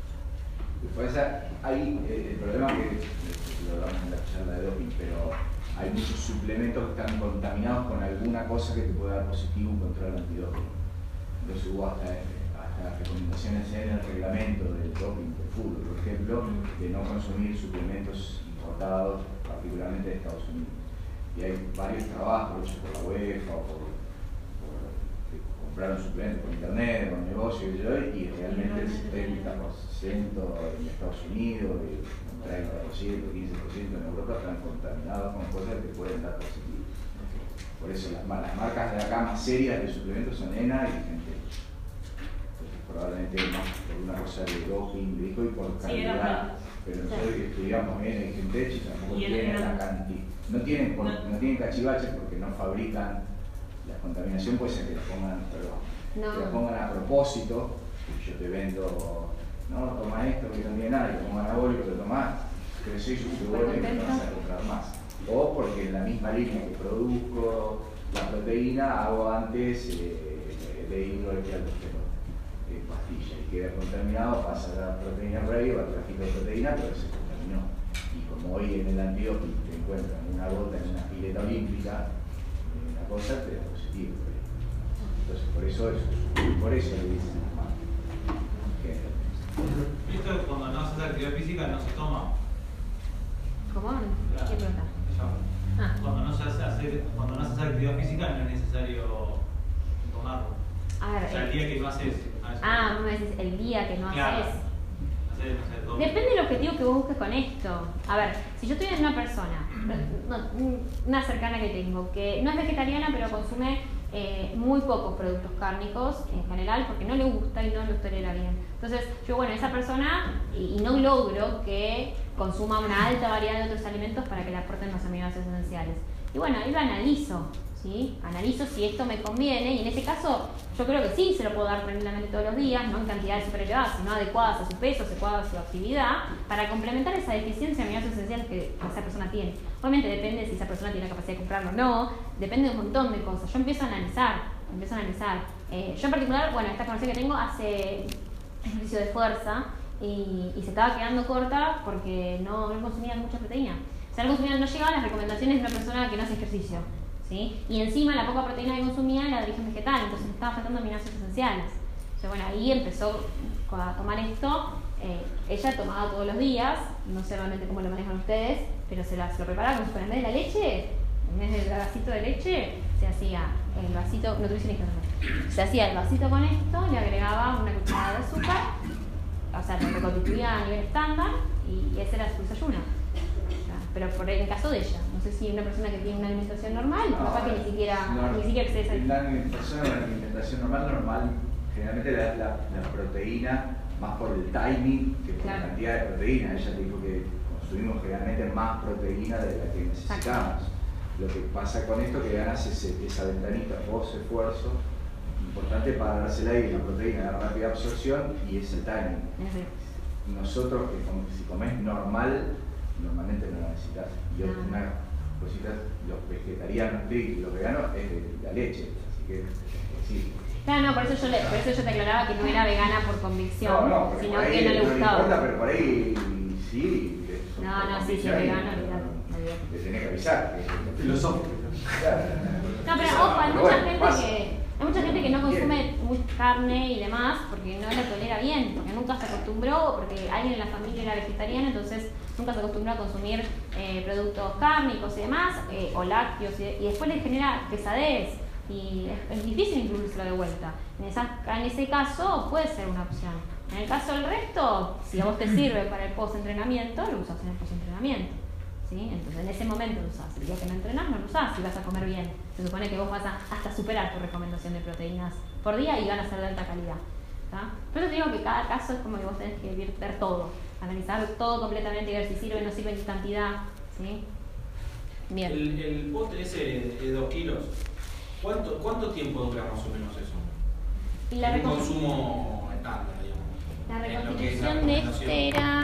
Después hay eh, el problema que lo hablamos en la charla de doping, pero hay muchos suplementos que están contaminados con alguna cosa que te puede dar positivo un control antidoping. Entonces hubo hasta, hasta recomendaciones en el reglamento del doping del fútbol, por ejemplo, de no consumir suplementos importados, particularmente de Estados Unidos. Y hay varios trabajos hechos por la UEFA o por, por que compraron suplementos por internet, por negocio y, yo, y realmente el setenta por ciento en Estados Unidos, el treinta por ciento, quince por ciento en Europa están contaminados con cosas que pueden dar positivo. Por eso las, las marcas de acá más serias de suplementos son E N A y Gentech. Entonces probablemente más por una cosa de doping, de dijo, y por calidad. Pero nosotros estudiamos E N A y Gentech y tampoco Y tienen el- la cantidad. No tienen, por, no tienen cachivaches porque no fabrican. La contaminación puede ser que la pongan, perdón, No. que la pongan a propósito. Y yo te vendo, no, toma esto que no tiene nada, y te pongo anabólico, lo tomás, creces y te vuelve y te vas a comprar más. O porque en la misma línea que produzco la proteína, hago antes eh, de hidroequialdosterona, eh, pastilla, y queda contaminado, pasa la proteína rey, va al trajito de proteína, pero se contaminó. Y como hoy en el antidoping te encuentran una gota en una pileta olímpica, una cosa te da positivo. Entonces por eso es, por eso le dicen que Esto cuando no haces actividad física no se toma. ¿Cómo? ¿Qué pregunta? Ah. Cuando no se hace hacer, cuando no haces actividad física no es necesario tomarlo. A ver, O sea, el día que no haces. Ah, vos me decís el día que no Claro. haces. hacer, no sé, todo. Depende del objetivo que vos busques con esto. A ver, si yo estoy en una persona, no, una cercana que tengo, que no es vegetariana pero consume eh, muy pocos productos cárnicos en general porque no le gusta y no lo tolera bien. Entonces, yo, bueno, esa persona, y, y no logro que consuma una alta variedad de otros alimentos para que le aporten los aminoácidos esenciales. Y bueno, ahí lo analizo, ¿sí? Analizo si esto me conviene y en ese caso yo creo que sí se lo puedo dar tranquilamente todos los días, no en cantidades super elevadas, sino adecuadas a su peso, adecuadas a su actividad, para complementar esa deficiencia de aminoácidos esenciales que esa persona tiene. Obviamente depende si esa persona tiene la capacidad de comprarlo o no, depende de un montón de cosas. Yo empiezo a analizar, empiezo a analizar. Eh, yo en particular, bueno, esta conversación que tengo hace ejercicio de fuerza y, y se estaba quedando corta porque no, no consumía mucha proteína. O sea, no, consumía, no llegaban las recomendaciones de una persona que no hace ejercicio, ¿sí? Y encima la poca proteína que consumía era de origen vegetal, entonces me estaba faltando aminoácidos esenciales. Entonces, bueno, ahí empezó a tomar esto. Eh, ella tomaba todos los días, no sé realmente cómo lo manejan ustedes, pero se, la, se lo preparaba como si fuera en vez de la leche, en vez del vasito de leche, se hacía el vasito, nutricionista, no, se hacía el vasito con esto, le agregaba una cucharada de azúcar, o sea, lo reconstituía a nivel estándar y ese era su desayuno. Pero por el caso de ella, no sé si una persona que tiene una alimentación normal, no, capaz que ni siquiera, no, ni siquiera accede a eso. La alimentación, la alimentación normal, normal, generalmente le das la, la proteína más por el timing que por claro. la cantidad de proteína. Ella dijo que consumimos generalmente más proteína de la que necesitamos. Exacto. Lo que pasa con esto es que ganas ese, esa ventanita post-esfuerzo importante para dársela ahí la proteína de rápida absorción y ese timing. Sí. Nosotros, que com si comes normal, normalmente no la necesitas. Y no. Una cosita, los vegetarianos y los veganos es de la leche, así que sí. Claro, no, por eso yo, le, por eso yo te aclaraba que no era vegana por convicción, no, no, sino ahí, que no le no gustaba. No importa, pero por ahí sí. No, no, sí, sí, es vegano, te tenés que avisar. Filosófico. No, pero ojo, hay mucha gente que hay mucha gente que no consume mucha carne y demás porque no la tolera bien, porque nunca se acostumbró, porque alguien en la familia era vegetariano, entonces nunca se acostumbró a consumir eh, productos cárnicos y demás, eh, o lácteos, y, y después le genera pesadez y es, es difícil incluírselo de vuelta. En, esa, en ese caso puede ser una opción. En el caso del resto, si a vos te sirve para el post-entrenamiento, lo usas en el post-entrenamiento. ¿Sí? Entonces en ese momento lo usás. El día que no entrenás no lo usás y vas a comer bien. Se supone que vos vas a hasta superar tu recomendación de proteínas por día y van a ser de alta calidad. ¿Tá? Por eso te digo que cada caso es como que vos tenés que ver todo, analizar todo completamente y ver si sirve o no sirve en cantidad. ¿Sí? Bien. El, el pote ese de dos kilos, ¿cuánto, ¿cuánto tiempo dura más o menos eso? Y la un consumo estándar, digamos. La reconstitución de este era...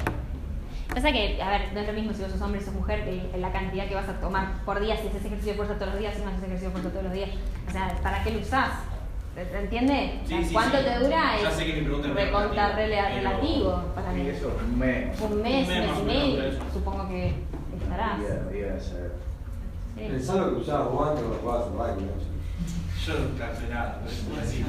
Pasa que, a ver, no es lo mismo si vos sos hombre o sos mujer, que la cantidad que vas a tomar por día, si haces ejercicio de fuerza todos los días, si no haces ejercicio de fuerza todos los días. O sea, ¿para qué lo usás? ¿Te entiendes? Sí, o sea, sí, ¿cuánto sí. te dura? Ya Es sé que mi pregunta es recontra relativa, rela- relativo para mí. Sí, eso, un mes. Un mes, Un mes mes más y o menos, medio, eso. supongo que estarás. Día, día de saber. Sí. Pensá lo que usabas vos antes, lo jugabas un baile, ¿no? Yo cancelado, pero es así.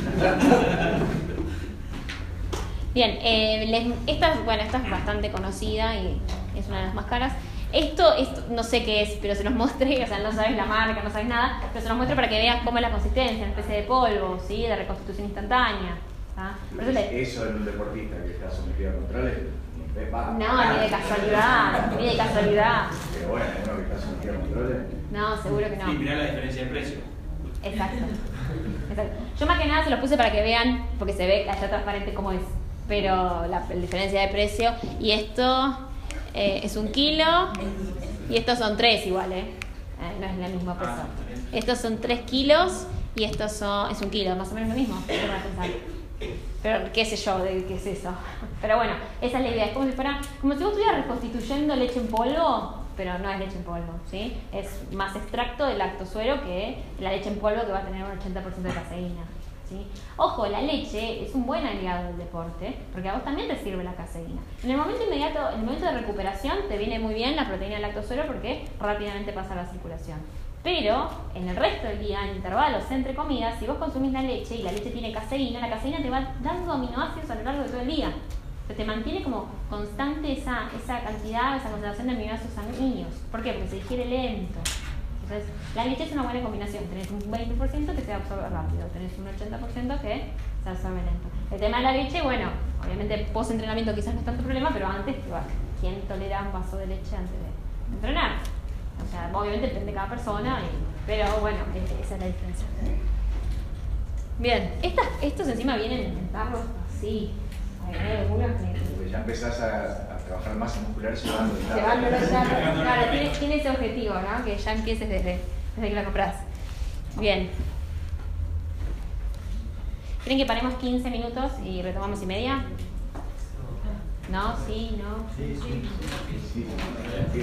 Bien, eh, les, esta, bueno, esta es bastante conocida y es una de las más caras. Esto, esto no sé qué es, pero se los mostré, o sea, no sabes la marca, no sabes nada, pero se los muestro para que veas cómo es la consistencia, una especie de polvo, ¿sí? De reconstitución instantánea. ¿Ah? Por eso, le, eso en un deportista que está sometido a controles, va. No, ni de casualidad, ni de casualidad. Pero bueno, uno que está sometido a controles. No, seguro que no. Y mirá la diferencia de precio. Exacto. Exacto. Yo más que nada se los puse para que vean, porque se ve allá transparente cómo es, pero la, la diferencia de precio. Y esto eh, es un kilo y estos son tres igual, ¿eh? eh no es la misma peso. Estos son tres kilos y estos son, es un kilo, más o menos lo mismo. ¿Qué van a pensar? Pero qué sé yo, de qué es eso. Pero bueno, esa es la idea. Es como si fuera, como si vos estuvieras reconstituyendo leche en polvo, pero no es leche en polvo, ¿sí? Es más extracto de lactosuero que la leche en polvo, que va a tener un ochenta por ciento de caseína, ¿sí? Ojo, la leche es un buen aliado del deporte, porque a vos también te sirve la caseína. En el momento inmediato, en el momento de recuperación, te viene muy bien la proteína de lactosuero porque rápidamente pasa a la circulación. Pero en el resto del día, en intervalos entre comidas, si vos consumís la leche y la leche tiene caseína, la caseína te va dando aminoácidos a lo largo de todo el día. Entonces te mantiene como constante esa, esa cantidad, esa concentración de aminoácidos sanguíneos. ¿Por qué? Porque se digiere lento. Entonces, la leche es una buena combinación. Tenés un veinte por ciento que se absorbe rápido, tenés un ochenta por ciento que se absorbe lento. El tema de la leche, bueno, obviamente post-entrenamiento quizás no es tanto problema, pero antes, ¿quién tolera un vaso de leche antes de entrenar? O sea, obviamente depende de cada persona, y, pero bueno, esa es la diferencia. Bien, estas, estos encima vienen en tarros así. Hay algunos que... Ya empezás a, a trabajar masa muscular llevándolo. Llevándolo ya. Claro, tiene, tiene ese objetivo, ¿no? Que ya empieces desde, desde que la compras. Bien. ¿Quieren que paremos quince minutos y retomamos y media? ¿No? ¿Sí? ¿No? Sí, sí. Sí, sí.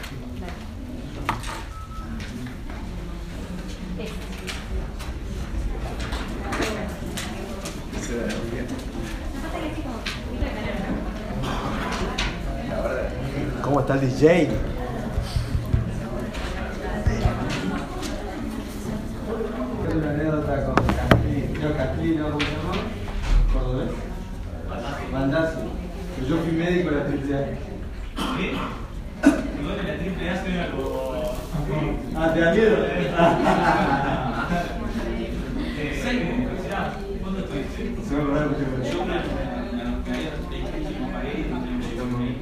¿Cómo está el D J? Tengo una anécdota con Catlí, creo Catlí, ¿no? ¿Cómo se llama? ¿Cordobés? Bandazzi. Yo fui médico de la triple A. ¿Qué? Igual de la triple A soy algo... Ah, ¿te da miedo? ¿Cuándo estuviste? Se me acordaba mucho de Yo una pagué y no me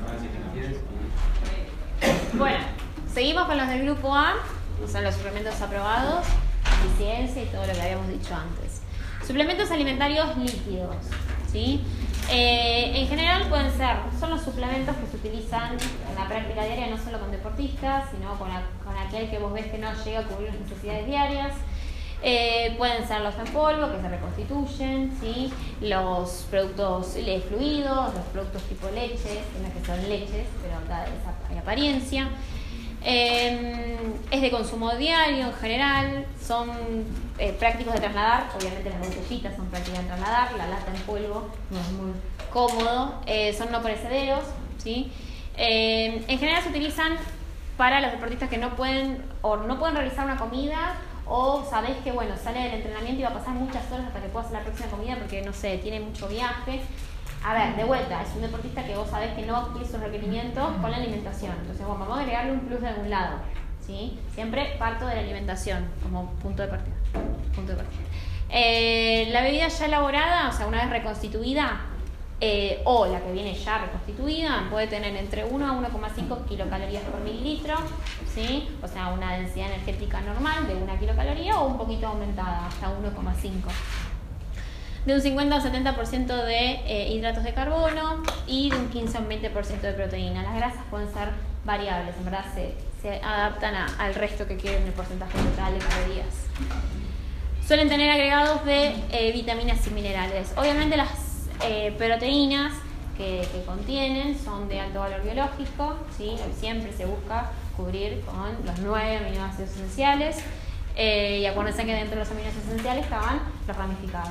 Bueno, seguimos con los del grupo A, que son los suplementos aprobados, eficiencia y todo lo que habíamos dicho antes. Suplementos alimentarios líquidos, ¿sí? Eh, en general pueden ser, son los suplementos que se utilizan en la práctica diaria, no solo con deportistas, sino con, a, con aquel que vos ves que no llega a cubrir las necesidades diarias. Eh, pueden ser los en polvo que se reconstituyen, ¿sí? Los productos eh, fluidos, los productos tipo leches, en los que son leches, pero acá hay apariencia. Eh, es de consumo diario en general, son eh, prácticos de trasladar, obviamente las botellitas son prácticas de trasladar, la lata en polvo no es muy cómodo, eh, son no perecederos, ¿sí? Eh, en general se utilizan para los deportistas que no pueden o no pueden realizar una comida, o sabés que bueno, sale del entrenamiento y va a pasar muchas horas hasta que pueda hacer la próxima comida porque no sé, tiene mucho viaje. A ver, de vuelta, es un deportista que vos sabés que no va a cumplir sus requerimientos con la alimentación. Entonces, bueno, vamos a agregarle un plus de algún lado, ¿sí? Siempre parto de la alimentación como punto de partida. Punto de partida. Eh, la bebida ya elaborada, o sea, una vez reconstituida, eh, o la que viene ya reconstituida, puede tener entre uno a uno coma cinco kilocalorías por mililitro, ¿sí? O sea, una densidad energética normal de una kilocaloría o un poquito aumentada, hasta uno coma cinco. De un cincuenta al setenta por ciento de eh, hidratos de carbono y de un quince a un veinte por ciento de proteína. Las grasas pueden ser variables, en verdad se, se adaptan a, al resto que quieren el porcentaje total de calorías. Suelen tener agregados de eh, vitaminas y minerales. Obviamente las eh, proteínas que, que contienen son de alto valor biológico, ¿sí? Siempre se busca cubrir con los nueve aminoácidos esenciales. Eh, y acuérdense que dentro de los aminoácidos esenciales estaban los ramificados.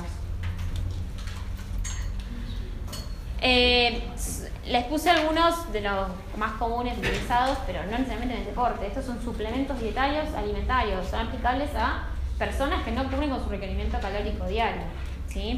Eh, les puse algunos de los más comunes utilizados, pero no necesariamente en el deporte. Estos son suplementos dietarios alimentarios, son aplicables a personas que no cubren con su requerimiento calórico diario, ¿sí?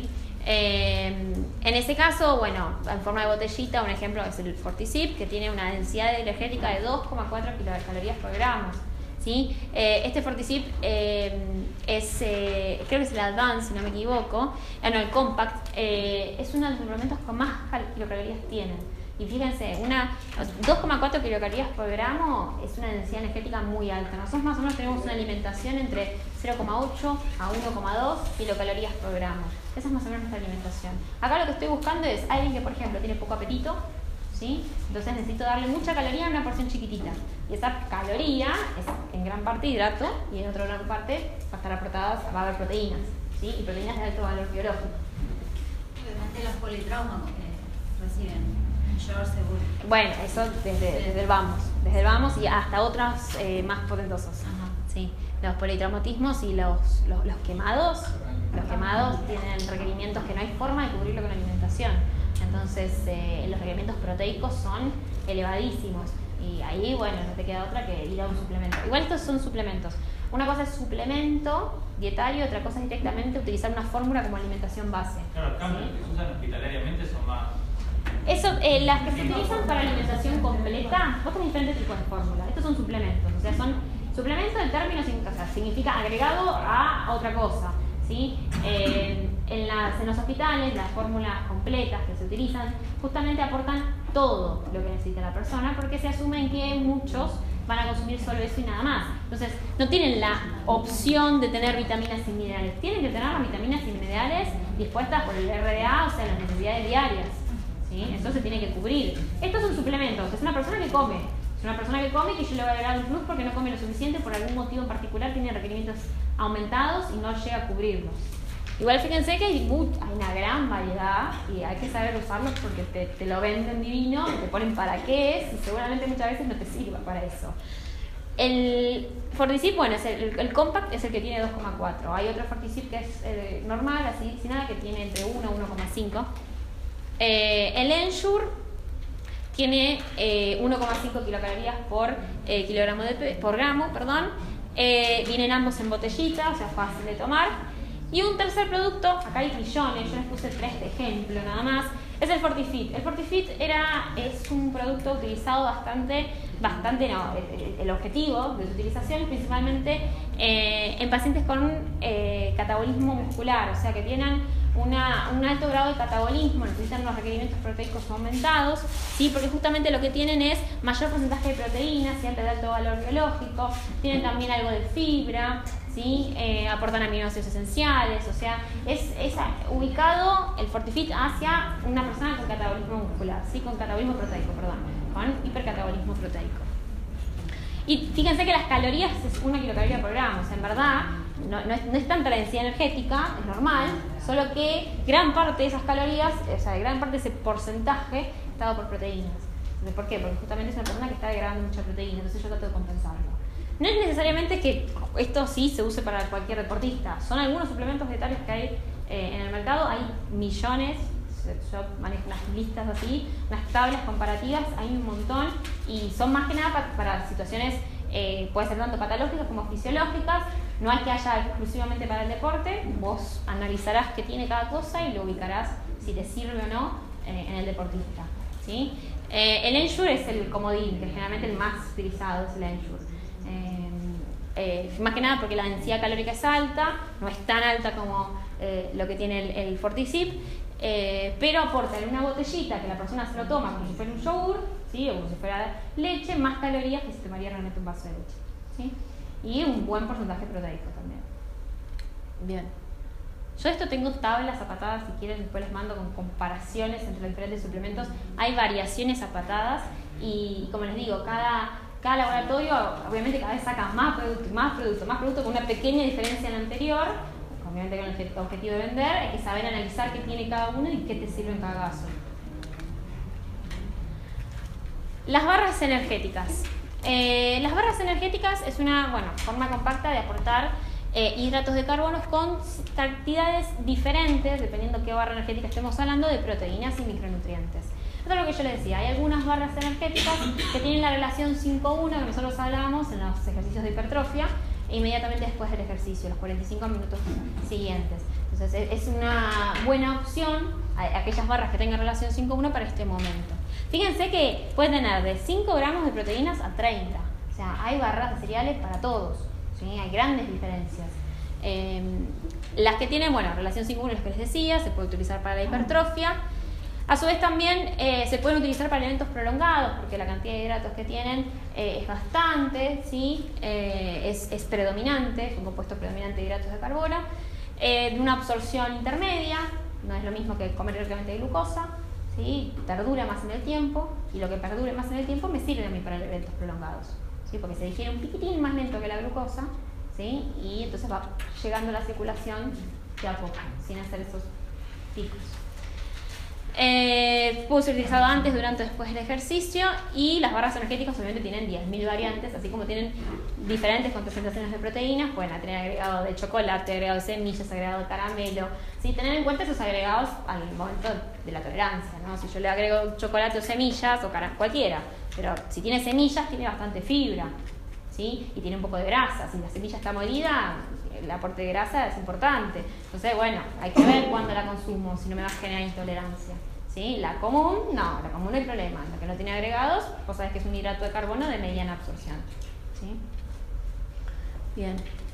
Eh, en ese caso, bueno, en forma de botellita, un ejemplo es el Fortisip, que tiene una densidad energética de dos coma cuatro kilocalorías por gramo. ¿Sí? Eh, este Fortisip eh, es, eh, creo que es el Advance, si no me equivoco, eh, no, el Compact, eh, es uno de los suplementos que más kilocalorías tienen. Y fíjense, una dos coma cuatro kilocalorías por gramo es una densidad energética muy alta. Nosotros más o menos tenemos una alimentación entre cero coma ocho a uno coma dos kilocalorías por gramo. Esa es más o menos nuestra alimentación. Acá lo que estoy buscando es alguien que, por ejemplo, tiene poco apetito, ¿sí? Entonces necesito darle mucha caloría en una porción chiquitita. Y esa caloría es en gran parte hidrato y en otra gran parte va a estar aportada, va a haber proteínas, ¿sí? Y proteínas de alto valor biológico. Obviamente los politraumas que reciben short seguro. Bueno, eso desde, desde el vamos, desde el vamos y hasta otros eh, más potentosos. Ajá. Sí. Los politraumatismos y los, los, los quemados, los quemados tienen requerimientos que no hay forma de cubrirlo con la alimentación. Entonces eh, los requerimientos proteicos son elevadísimos y ahí, bueno, no te queda otra que ir a un suplemento. Igual estos son suplementos. Una cosa es suplemento dietario, otra cosa es directamente utilizar una fórmula como alimentación base. Claro, los cambios que se usan hospitalariamente son más... Eso, eh, las que se utilizan para alimentación completa, vos tenés diferentes tipos de fórmulas. Estos son suplementos, o sea, son suplementos del término, o sea, significa agregado a otra cosa, ¿sí? Eh, en, las, en los hospitales, las fórmulas completas que se utilizan justamente aportan todo lo que necesita la persona porque se asumen que muchos van a consumir solo eso y nada más. Entonces, no tienen la opción de tener vitaminas y minerales. Tienen que tener las vitaminas y minerales dispuestas por el R D A, o sea, las necesidades diarias, ¿sí? Eso se tiene que cubrir. Estos son suplementos. Es una persona que come. Si una persona que come y que yo le voy a agregar un plus porque no come lo suficiente, por algún motivo en particular tiene requerimientos aumentados y no llega a cubrirlos. Igual fíjense que hay, much, hay una gran variedad y hay que saber usarlos porque te, te lo venden divino, te ponen para qué es y seguramente muchas veces no te sirva para eso. El Fortisip, bueno, es el, el Compact es el que tiene dos coma cuatro. Hay otro Fortisip que es eh, normal, así sin nada, que tiene entre uno y uno coma cinco. Eh, el Ensure tiene eh, uno coma cinco kilocalorías por eh, kilogramo de por gramo, perdón. Eh, vienen ambos en botellita, o sea, fácil de tomar. Y un tercer producto, acá hay millones, yo les puse tres de ejemplo nada más, es el Fortifit. El Fortifit era, es un producto utilizado bastante, bastante no, el, el objetivo de su utilización es principalmente eh, en pacientes con eh, catabolismo muscular, o sea que tienen una, un alto grado de catabolismo, necesitan unos requerimientos proteicos aumentados, ¿sí? Porque justamente lo que tienen es mayor porcentaje de proteínas, siempre de alto valor biológico, tienen también algo de fibra, ¿sí? Eh, aportan aminoácidos esenciales, o sea, es, es ubicado el Fortifit hacia una persona con catabolismo muscular, ¿sí? Con catabolismo proteico, perdón, con hipercatabolismo proteico. Y fíjense que las calorías es una kilocaloría por gramo, o sea, en verdad no, no, es, no es tanta la densidad energética, es normal, solo que gran parte de esas calorías, o sea, gran parte de ese porcentaje está dado por proteínas. Entonces, ¿por qué? Porque justamente es una persona que está degradando mucha proteína, entonces yo trato de compensarlo. No es necesariamente que esto sí se use para cualquier deportista, son algunos suplementos dietarios que hay eh, en el mercado, hay millones, yo manejo unas listas así, unas tablas comparativas, hay un montón y son más que nada para, para situaciones, eh, puede ser tanto patológicas como fisiológicas, no es que haya exclusivamente para el deporte, vos analizarás qué tiene cada cosa y lo ubicarás si te sirve o no eh, en el deportista, ¿sí? Eh, el Ensure es el comodín, que generalmente el más utilizado es el Ensure. Eh, eh, más que nada porque la densidad calórica es alta, no es tan alta como eh, lo que tiene el, el Fortisip, eh, pero aporta en una botellita que la persona se lo toma como si fuera un yogur, ¿sí? O como si fuera leche, más calorías que si tomaría realmente un vaso de leche, ¿sí? Y un buen porcentaje proteico también. Bien. Yo esto tengo tablas a patadas, si quieren después les mando con comparaciones entre los diferentes suplementos. Hay variaciones a patadas y como les digo, cada, cada laboratorio obviamente cada vez saca más producto, más producto, más producto con una pequeña diferencia en la anterior, obviamente con el objetivo de vender, hay que saber analizar qué tiene cada uno y qué te sirve en cada caso. Las barras energéticas. Eh, las barras energéticas es una bueno, forma compacta de aportar eh, hidratos de carbono con cantidades diferentes, dependiendo qué barra energética estemos hablando, de proteínas y micronutrientes. Esto es lo que yo les decía, hay algunas barras energéticas que tienen la relación cinco uno que nosotros hablábamos en los ejercicios de hipertrofia, e inmediatamente después del ejercicio, los cuarenta y cinco minutos siguientes. Entonces es una buena opción a aquellas barras que tengan relación cinco uno para este momento. Fíjense que pueden tener de cinco gramos de proteínas a treinta. O sea, hay barras de cereales para todos, ¿sí? Hay grandes diferencias. Eh, las que tienen, bueno, relación cinco uno, las que les decía, se puede utilizar para la hipertrofia. A su vez también eh, se pueden utilizar para eventos prolongados, porque la cantidad de hidratos que tienen eh, es bastante, ¿sí? eh, es, es predominante, es un compuesto predominante de hidratos de carbono, eh, de una absorción intermedia, no es lo mismo que comer directamente glucosa, ¿sí? Perdura más en el tiempo, y lo que perdure más en el tiempo me sirve a mí para eventos prolongados, ¿sí? Porque se digiere un piquitín más lento que la glucosa, ¿sí? Y entonces va llegando la circulación de a poco, sin hacer esos picos. Eh, puede ser utilizado antes, durante o después del ejercicio, y las barras energéticas obviamente tienen diez mil variantes, así como tienen diferentes concentraciones de proteínas, pueden tener agregado de chocolate, agregado de semillas, agregado de caramelo, ¿sí? Tener en cuenta esos agregados al momento de la tolerancia, ¿no? Si yo le agrego chocolate o semillas, o cualquiera, pero si tiene semillas tiene bastante fibra, ¿sí? Y tiene un poco de grasa, si la semilla está molida, el aporte de grasa es importante. Entonces, bueno, hay que ver cuándo la consumo, si no me va a generar intolerancia, ¿sí? La común, no, la común no hay problema. La que no tiene agregados, vos sabés que es un hidrato de carbono de mediana absorción, ¿sí? Bien.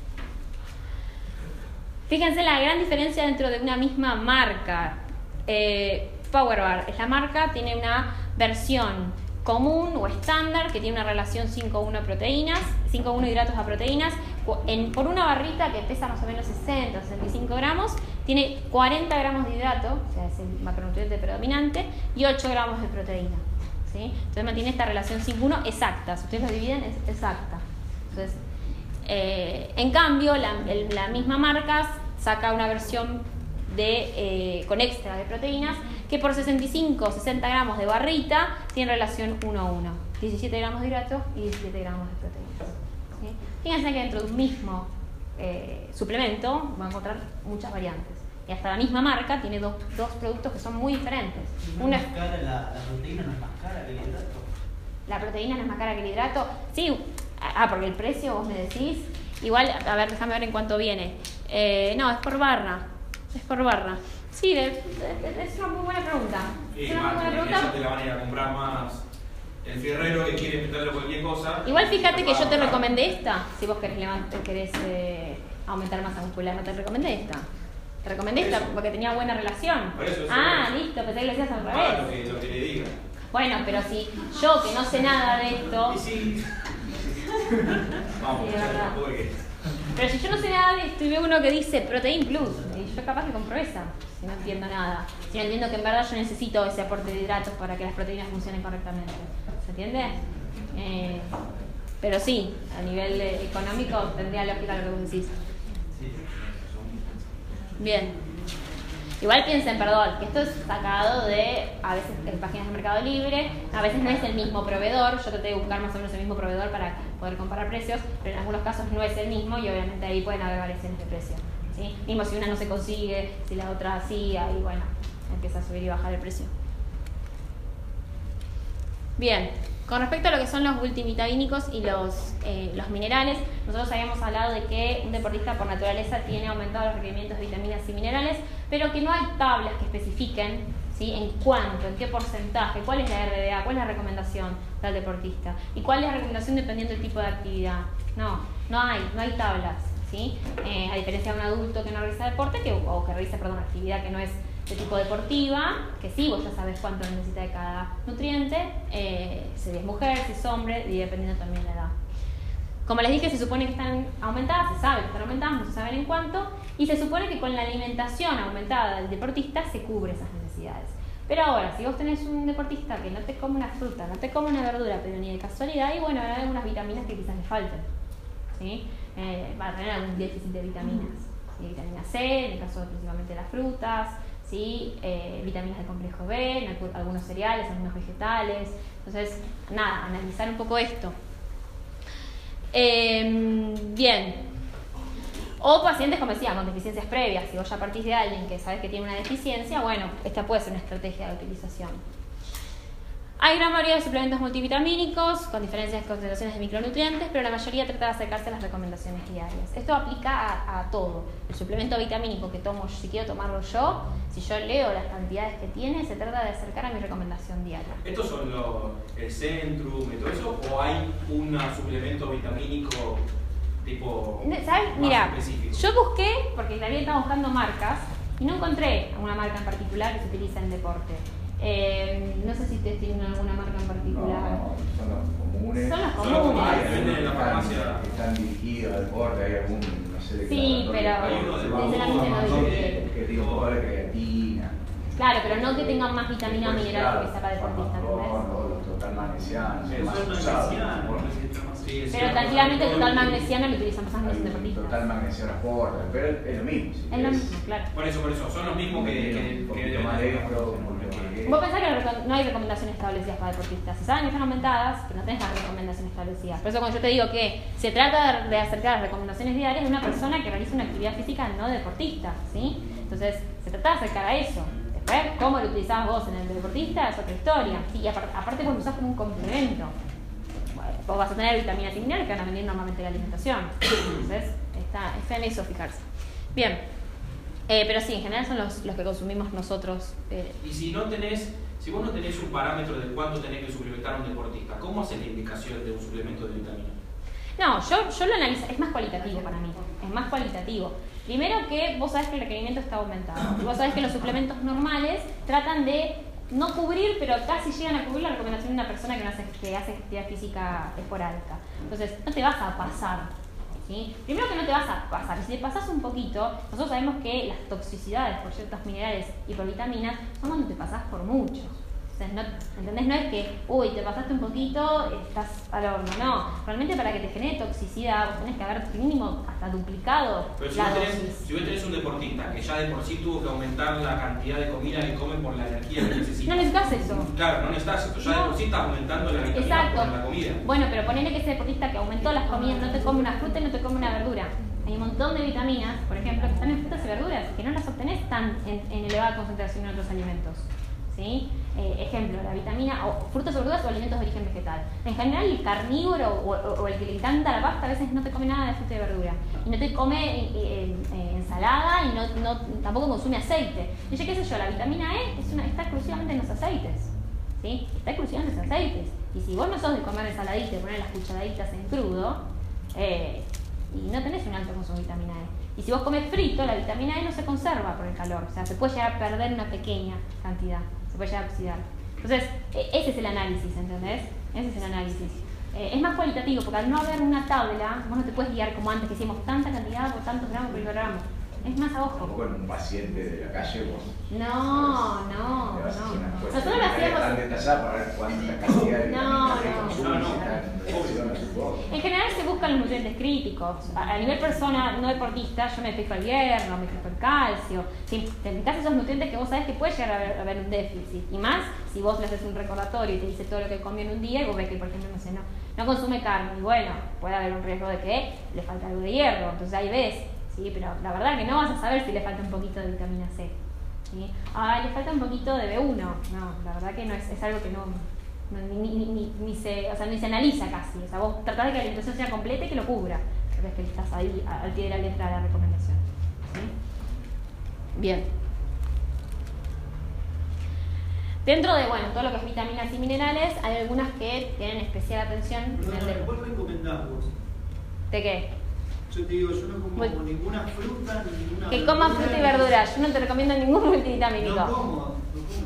Fíjense la gran diferencia dentro de una misma marca. Eh, PowerBar es la marca, tiene una versión común o estándar que tiene una relación cinco uno proteínas, cinco uno hidratos a proteínas. En, por una barrita que pesa más o menos sesenta, sesenta y cinco gramos, tiene cuarenta gramos de hidrato, o sea, es el macronutriente predominante, y ocho gramos de proteína, ¿sí? Entonces mantiene esta relación cinco uno exacta. Si ustedes lo dividen, es exacta. Entonces, eh, en cambio, la, el, la misma marca saca una versión de, eh, con extra de proteínas que por sesenta y cinco o sesenta gramos de barrita tiene relación uno a uno. diecisiete gramos de hidratos y diecisiete gramos de proteínas. ¿Sí? Fíjense que dentro de un mismo eh, suplemento van a encontrar muchas variantes. Y hasta la misma marca tiene dos, dos productos que son muy diferentes. ¿No Una es más cara la, la proteína no es más cara que el hidrato? La proteína no es más cara que el hidrato. Sí, ah, porque el precio vos me decís. Igual, a ver, déjame ver en cuánto viene. Eh, no, es por barra. Es por barra. Sí, de, de, de, es una muy buena pregunta. Sí, es una muy buena Martín, pregunta. esa te la van a ir a comprar más el fierrero que quiere meterle cualquier cosa. Igual fíjate que yo te recomendé esta. Si vos querés, levant- querés eh, aumentar masa muscular, no te recomendé esta. Te recomendé esta porque tenía buena relación. Por eso, eso ah, es. listo, pensé que lo hacías al Ah, revés. lo que, lo que le diga. Bueno, pero si yo que no sé nada de esto. Y sí. Vamos, Sí, ya, verdad. porque... Pero si yo no sé nada de esto y veo uno que dice Protein Plus, y yo capaz que compro esa, si no entiendo nada. Si no entiendo que en verdad yo necesito ese aporte de hidratos para que las proteínas funcionen correctamente. ¿Se entiende? Eh, pero sí, a nivel eh, económico tendría lógica lo que vos decís. Bien. Igual piensen, perdón, que esto es sacado de, a veces, en páginas de Mercado Libre, a veces no es el mismo proveedor, yo traté de buscar más o menos el mismo proveedor para poder comparar precios, pero en algunos casos no es el mismo y obviamente ahí pueden haber variaciones de precio, ¿sí? Mismo si una no se consigue, si la otra sí, ahí bueno, empieza a subir y bajar el precio. Bien, con respecto a lo que son los multivitamínicos y los, eh, los minerales, nosotros habíamos hablado de que un deportista por naturaleza tiene aumentados los requerimientos de vitaminas y minerales, pero que no hay tablas que especifiquen, ¿sí?, en cuánto, en qué porcentaje, cuál es la R D A, cuál es la recomendación del deportista y cuál es la recomendación dependiendo del tipo de actividad. No, no hay, no hay tablas, ¿sí? Eh, a diferencia de un adulto que no realiza deporte que, o que realiza, perdón, actividad que no es de tipo deportiva, que sí, vos ya sabes cuánto necesita de cada nutriente, eh, si es mujer, si es hombre, y dependiendo también de la edad. Como les dije, se supone que están aumentadas, se sabe que están aumentadas, no se saben en cuánto, y se supone que con la alimentación aumentada del deportista se cubre esas necesidades. Pero ahora, si vos tenés un deportista que no te come una fruta, no te come una verdura, pero ni de casualidad, y bueno, habrá algunas vitaminas que quizás le falten, ¿sí? Eh, va a tener algún déficit de vitaminas, ¿sí? Vitamina C, en el caso principalmente de las frutas, ¿sí? Eh, vitaminas del complejo B, en algunos cereales, algunos vegetales. Entonces, nada, analizar un poco esto. Eh, bien. O pacientes, como decía, con deficiencias previas. Si vos ya partís de alguien que sabes que tiene una deficiencia, bueno, esta puede ser una estrategia de utilización. Hay gran variedad de suplementos multivitamínicos con diferentes concentraciones de micronutrientes, pero la mayoría trata de acercarse a las recomendaciones diarias. Esto aplica a, a todo. El suplemento vitamínico que tomo, si quiero tomarlo yo, si yo leo las cantidades que tiene, se trata de acercar a mi recomendación diaria. ¿Estos son los, el Centrum y todo eso? ¿O hay un suplemento vitamínico tipo ¿Sabes? más Mira, específico? yo busqué, porque también estaba buscando marcas, y no encontré una marca en particular que se utiliza en deporte. Eh, no sé si ustedes tienen alguna marca en particular. No, son los comunes. Son los Son los comunes. comunes. Hay Venden en la algunos farmacia. que están, que están dirigidos al deporte, hay algún, no sé de qué Sí, laboratorio, pero hay uno de sinceramente no Amazon, dice. que, que tiene un poco de creatina. Claro, pero no que tengan más vitamina o Después, mineral claro, que sea para deportista, Farmacon, ¿entendés? o los total magnesianos, Eso más es usados. magnesiano, Bueno, Sí, es Pero cierto. tranquilamente el total magnesiano lo utilizan personas que no son hay deportistas. total magnesiano aporta, pero es lo mismo. Si Es lo querés, mismo, claro. Por eso, por eso, son los mismos que, que, un que poquito deben más hacer. esto, un poquito más aquello. Vos pensás que no reco- no hay recomendaciones establecidas para deportistas. Se saben que están aumentadas, pero no tenés las recomendaciones establecidas. Por eso cuando yo te digo que se trata de, de acercar las recomendaciones diarias de una persona que realiza una actividad física no deportista, ¿sí? Entonces, se trata de acercar a eso. Después, cómo lo utilizás vos en el deportista es otra historia. Sí, y aparte, aparte vos lo usás como un complemento. Bueno, vos vas a tener vitaminas y minerales que van a venir normalmente de la alimentación. Entonces, está, está en eso fijarse. Bien. Eh, pero sí, en general son los, los que consumimos nosotros. Eh, Y si no tenés, si vos no tenés un parámetro de cuánto tenés que suplementar a un deportista, ¿cómo haces la indicación de un suplemento de vitamina? No, yo, yo lo analizo, es más cualitativo para mí, es más cualitativo. Primero que vos sabés que el requerimiento está aumentado. Vos sabés que los suplementos normales tratan de no cubrir, pero casi llegan a cubrir la recomendación de una persona que, no hace, que hace actividad física esporádica. Entonces, no te vas a pasar, ¿sí? Primero que no te vas a pasar, y si te pasas un poquito, nosotros sabemos que las toxicidades por ciertos minerales y por vitaminas son cuando te pasás por mucho, Entonces, no, ¿entendés? No es que, uy, te pasaste un poquito, estás al horno. No, realmente para que te genere toxicidad, vos tenés que haber mínimo hasta duplicado Pero si la vos, tenés, dosis. si vos tenés un deportista que ya de por sí tuvo que aumentar la cantidad de comida que come por la energía que necesita. No necesitas eso. Claro, no necesitas eso, ya No. de por sí estás aumentando la vitamina Exacto. por la comida. Bueno, pero ponele que ese deportista que aumentó las comidas no te come una fruta y no te come una verdura. Hay un montón de vitaminas, por ejemplo, que están en frutas y verduras, que no las obtenés tan en, en elevada concentración en otros alimentos. ¿Sí? Eh, ejemplo, la vitamina, o frutas o verduras o alimentos de origen vegetal. En general, el carnívoro o, o, o el que le encanta la pasta a veces no te come nada de fruta y verdura. Y no te come eh, eh, eh, ensalada y no, no, tampoco consume aceite. Y yo qué sé yo, la vitamina E es una, está exclusivamente en los aceites. ¿Sí? Está exclusivamente en los aceites. Y si vos no sos de comer ensaladita y poner las cucharaditas en crudo, eh, y no tenés un alto consumo de vitamina E. Y si vos comes frito, la vitamina E no se conserva por el calor. O sea, se puede llegar a perder una pequeña cantidad. Se puede llegar a oxidar. Entonces, eh, ese es el análisis, ¿entendés? Ese es el análisis. Eh, es más cualitativo, porque al no haber una tabla, vos no te puedes guiar como antes, que hicimos tanta cantidad por tantos gramos por kilogramo. Es más a ojo. Tampoco en un paciente de la calle vos. No, no, no. Nosotros lo hacíamos. Tan detallada para ver cuánta cantidad de No, vitaminas no. consume, si está en relación a su voz. En general se buscan los nutrientes críticos. A, a nivel persona no deportista, yo me fijo el hierro, me fijo el calcio. ¿Sí? Te fijas esos nutrientes que vos sabés que puede llegar a haber, a haber un déficit. Y más si vos le haces un recordatorio y te dice todo lo que comió en un día y vos ves que, por ejemplo, no sé, no, no consume carne. Y bueno, puede haber un riesgo de que le falta algo de hierro. Entonces ahí ves. Sí, pero la verdad que no vas a saber si le falta un poquito de vitamina C. ¿Sí? Ah, le falta un poquito de B uno. No, la verdad que no es, es algo que no, no ni, ni, ni, ni, se, o sea, ni se analiza casi. O sea, vos tratás de que la alimentación sea completa y que lo cubra. Pero es que estás ahí al pie de la letra de la recomendación. ¿Sí? Bien. Dentro de, bueno, todo lo que es vitaminas y minerales, hay algunas que tienen especial atención. Perdón, ¿cuál recomendás vos? ¿De qué? Yo te digo, yo no como Bueno, ninguna fruta, ninguna que comas fruta y verdura. Yo no te recomiendo ningún multivitamínico. No como, no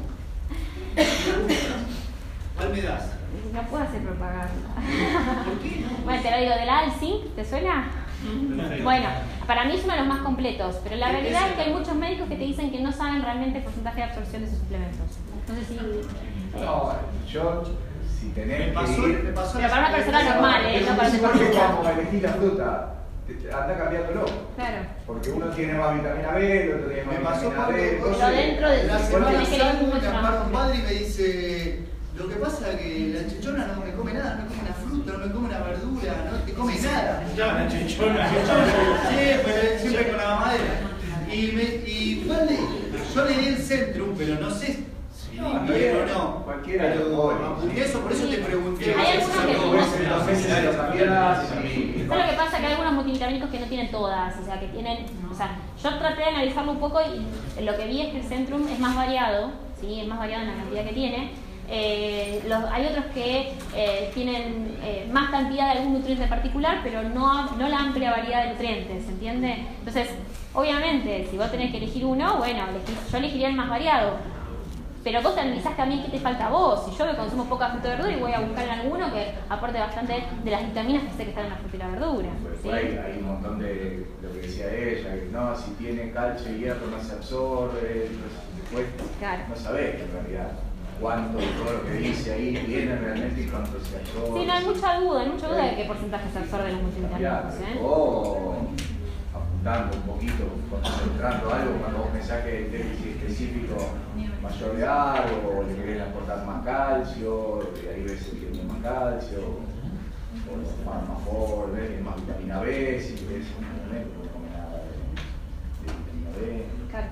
como. ¿Cuál me das? No puedo hacer propaganda. ¿Por qué no? Bueno, te lo digo, del Alcin, ¿te suena? Perfecto. Bueno, para mí es uno de los más completos, pero la realidad es que hay muchos médicos que te dicen que no saben realmente el porcentaje de absorción de sus suplementos. Entonces, sí. Eh, No, yo, si tenés Me pasó, que ir... me pasó Pero para una persona normal, ¿eh? No para un ¿Por qué deportista. vamos a elegir la fruta? Anda cambiándolo. Claro. Porque uno tiene más vitamina B, el otro tiene más Me pasó vitamina cuando- D. Pero entonces- dentro de La su semana supone que elegir pasada mucho me más. llamaron un padre y me dice, lo que pasa es que la chichona no me come nada, no me come una fruta, no me come una verdura, no te come nada. Ya, la chichona. Sí, pero siempre con la mamadera. Y, me, y igual le, yo le di el Centrum, pero no sé si No, di bien o no. cualquiera Pero lo pone, apunté sí. eso, por eso te pregunté. Hay algunos que Dos veces, dos veces lo cambiás y- ¿Sabes lo que pasa? Que hay algunos multivitamínicos que no tienen todas, o sea, que tienen, o sea, yo traté de analizarlo un poco y lo que vi es que el Centrum es más variado, ¿sí? Es más variado en la cantidad que tiene. Eh, los, hay otros que eh, tienen eh, más cantidad de algún nutriente en particular, pero no, no la amplia variedad de nutrientes, ¿se entiende? Entonces, obviamente, si vos tenés que elegir uno, bueno, elegís, yo elegiría el más variado. Pero vos te analizás también qué te falta a vos. Si yo me consumo poca fruta y verdura y voy a buscar en alguno que aporte bastante de las vitaminas que sé que están en la fruta y la verdura. Pues ¿sí? por ahí hay un montón de lo que decía ella, que no, si tiene calcio y hierro no se absorbe, entonces después Claro. no sabés en realidad cuánto de todo lo que dice ahí viene realmente y cuánto se absorbe. Sí, no hay mucha duda, hay mucha duda de qué porcentaje se absorben los multivitamínicos. ¿eh? O apuntando un poquito, concentrando algo cuando vos pensás que el déficit específico mayor de algo, o le querés aportar más calcio, y ahí ves que tiene más calcio, o Farmafor, ves más vitamina B, si ves un momento no come nada de, de vitamina B. Claro.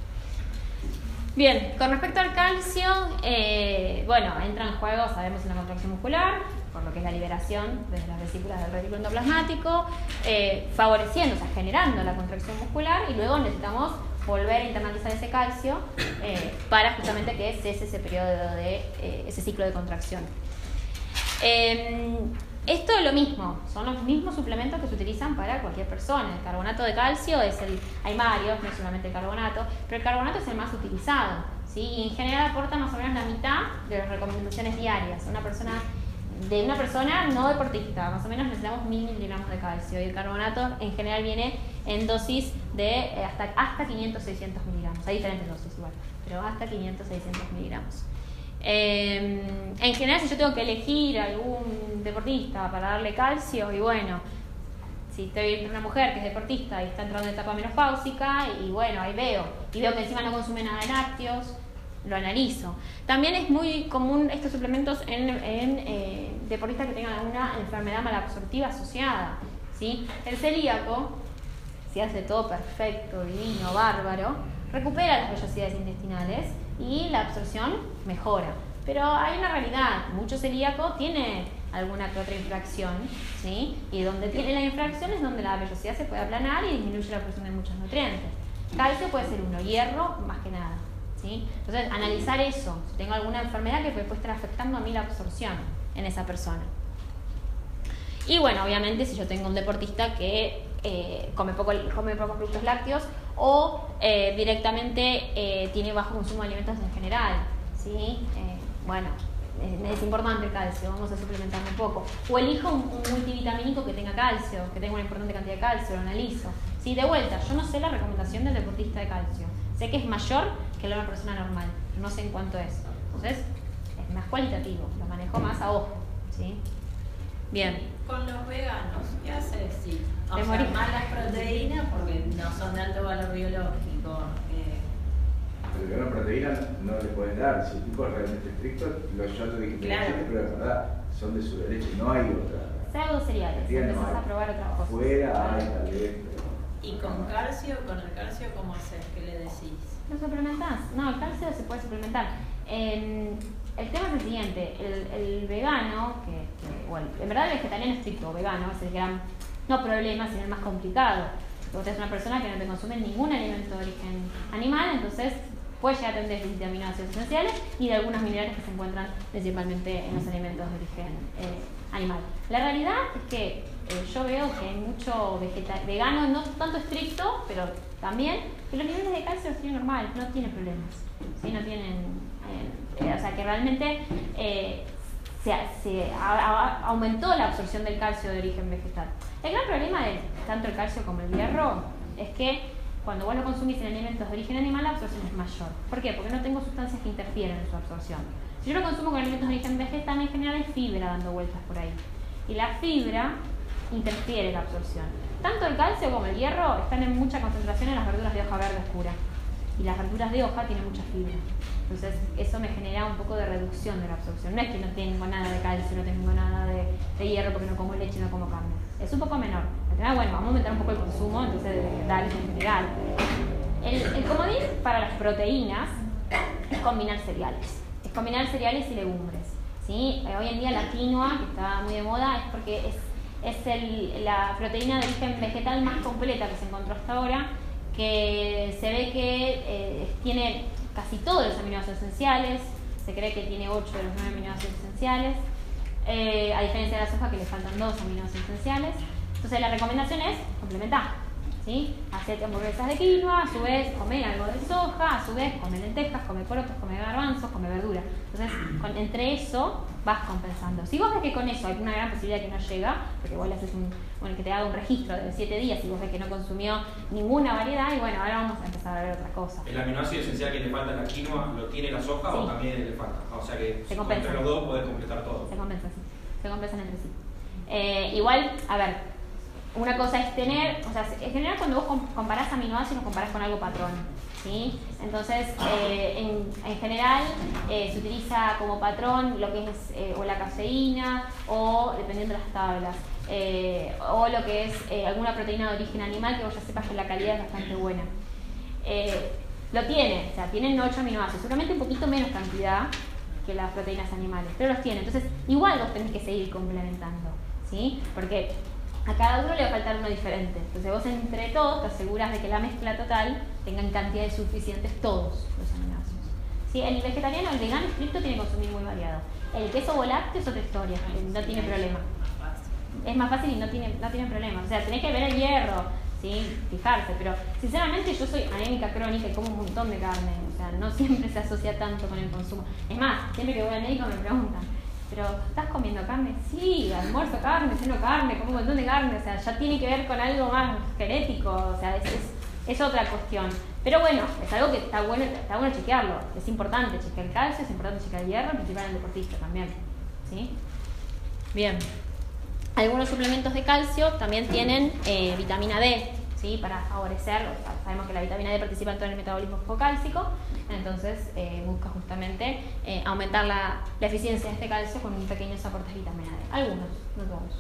Bien, con respecto al calcio, eh, bueno, entra en juego, sabemos, en la contracción muscular, por lo que es la liberación desde las vesículas del retículo endoplasmático, eh, favoreciendo, o sea, generando la contracción muscular, y luego necesitamos volver a internalizar ese calcio eh, para justamente que cese ese periodo de eh, ese ciclo de contracción. Eh, esto es lo mismo, son los mismos suplementos que se utilizan para cualquier persona. El carbonato de calcio es el, hay varios, no solamente el carbonato, pero el carbonato es el más utilizado, ¿sí? Y en general aporta más o menos la mitad de las recomendaciones diarias. Una persona, de una persona no deportista, más o menos necesitamos mil miligramos de calcio, y el carbonato en general viene en dosis de eh, hasta, hasta quinientos a seiscientos miligramos. Hay diferentes dosis igual, pero hasta quinientos a seiscientos miligramos. Eh, en general, si yo tengo que elegir algún deportista para darle calcio, y bueno, si estoy entre una mujer que es deportista y está entrando en etapa menopáusica, y bueno, ahí veo, y veo que encima no consume nada de lácteos, lo analizo. También es muy común estos suplementos en, en eh, deportistas que tengan alguna enfermedad malabsortiva asociada, ¿sí? El celíaco, si hace todo perfecto, divino, bárbaro, recupera las vellosidades intestinales y la absorción mejora. Pero hay una realidad, mucho celíaco tiene alguna que otra infracción, ¿sí? Y donde tiene la infracción es donde la vellosidad se puede aplanar y disminuye la absorción de muchos nutrientes. Calcio puede ser uno, hierro más que nada, ¿sí? Entonces, analizar eso, si tengo alguna enfermedad que puede estar afectando a mí la absorción en esa persona. Y bueno, obviamente si yo tengo un deportista que eh, come, poco, come pocos productos lácteos o eh, directamente eh, tiene bajo consumo de alimentos en general, ¿sí? Eh, bueno, es importante el calcio, vamos a suplementarlo un poco. O elijo un, un multivitamínico que tenga calcio, que tenga una importante cantidad de calcio, lo analizo. Sí, de vuelta, yo no sé la recomendación del deportista de calcio. Sé que es mayor que la de una persona normal, no sé en cuánto es. Entonces, es más cualitativo, lo manejo más a ojo, ¿sí? Bien. Con los veganos, ¿qué haces? Sí. O Te sea, morís. malas proteínas porque no son de alto valor biológico. Eh, Pero el grano de proteína no le pueden dar. Si el tipo es realmente estricto, lo, yo lo dije, Claro. pero de verdad, son de su derecho, no hay otra. Pseudo cereales, Entiendo, empezás hay. a probar otras cosas. Afuera hay tal vez, pero... ¿Y con calcio? ¿Con el calcio cómo haces? ¿Qué le decís? ¿Lo suplementás? No, el calcio se puede suplementar. Eh, el tema es el siguiente, el, el vegano, que, que, bueno, en verdad el vegetariano estricto o vegano es el gran, no problema, sino el más complicado. Porque usted es una persona que no te consume ningún alimento de origen animal, entonces puede llegar a tener déficit de aminoácidos esenciales y de algunos minerales que se encuentran principalmente en los alimentos de origen eh, animal. La realidad es que eh, yo veo que hay mucho vegeta- vegano, no tanto estricto, pero también, que los niveles de calcio los tienen normal, no tienen problemas, ¿sí? No tienen, eh, eh, o sea que realmente eh, se, se a, a, aumentó la absorción del calcio de origen vegetal. El gran problema de tanto el calcio como el hierro es que cuando vos lo consumís en alimentos de origen animal, la absorción es mayor. ¿Por qué? Porque no tengo sustancias que interfieren en su absorción. Si yo lo consumo con alimentos de origen vegetal, en general hay fibra dando vueltas por ahí. Y la fibra interfiere en la absorción. Tanto el calcio como el hierro están en mucha concentración en las verduras de hoja verde oscura. Y las verduras de hoja tienen mucha fibra. Entonces, eso me genera un poco de reducción de la absorción. No es que no tengo nada de calcio, no tengo nada de, de hierro porque no como leche, no como carne. Es un poco menor. Ah, bueno, vamos a aumentar un poco el consumo, entonces de vegetales en general. El, el comodín para las proteínas es combinar cereales. Es combinar cereales y legumbres, ¿sí? Eh, hoy en día la quinoa, que está muy de moda, es porque es, es el, la proteína de origen vegetal más completa que se encontró hasta ahora, que se ve que eh, tiene casi todos los aminoácidos esenciales, se cree que tiene ocho de los nueve aminoácidos esenciales, eh, a diferencia de la soja que le faltan dos aminoácidos esenciales. Entonces la recomendación es complementar, ¿sí? Hacete hamburguesas de quinoa, a su vez comer algo de soja, a su vez comer lentejas, comer porotos, comer garbanzos, comer verdura. Entonces con, entre eso vas compensando. Si vos ves que con eso hay una gran posibilidad que no llega, porque vos le haces un, bueno, que te haga un registro de siete días y vos ves que no consumió ninguna variedad, y bueno, ahora vamos a empezar a ver otra cosa. ¿El aminoácido esencial que le falta a la quinoa lo tiene la soja Sí. o también le falta? O sea que Se entre compensa. los dos podés completar todo. Se compensan, sí. Se compensan entre sí. Eh, igual, a ver, una cosa es tener, o sea, en general cuando vos com- comparás aminoácidos, comparás con algo patrón, ¿sí? Entonces, eh, en, en general eh, se utiliza como patrón lo que es eh, o la caseína o, dependiendo de las tablas, eh, o lo que es eh, alguna proteína de origen animal que vos ya sepas que la calidad es bastante buena. Eh, lo tiene, o sea, tienen ocho aminoácidos, seguramente un poquito menos cantidad que las proteínas animales, pero los tiene. Entonces, igual vos tenés que seguir complementando, ¿sí? Porque a cada uno le va a faltar uno diferente. Entonces vos entre todos te aseguras de que la mezcla total tengan cantidades suficientes todos los aminoácidos. ¿Sí? El vegetariano, el vegano estricto tiene que consumir muy variado. El queso volácteo es otra historia, no tiene problema. Es más fácil y no tiene, no tiene problema. O sea, tenés que ver el hierro, ¿sí? Fijarse, pero sinceramente yo soy anémica crónica y como un montón de carne. O sea, no siempre se asocia tanto con el consumo. Es más, siempre que voy al médico me preguntan, ¿pero estás comiendo carne? Sí, almuerzo carne, ceno carne, como un montón de carne. O sea, ya tiene que ver con algo más genético. O sea, es, es, es otra cuestión. Pero bueno, es algo que está bueno, está bueno chequearlo. Es importante chequear el calcio, es importante chequear el hierro, principalmente en el deportista también. ¿Sí? Bien. Algunos suplementos de calcio también tienen eh, vitamina D, ¿sí? Para favorecer, sabemos que la vitamina D participa en todo el metabolismo fosfocálcico, entonces eh, busca justamente eh, aumentar la, la eficiencia de este calcio con pequeños aportes de vitamina D. Algunos, no todos.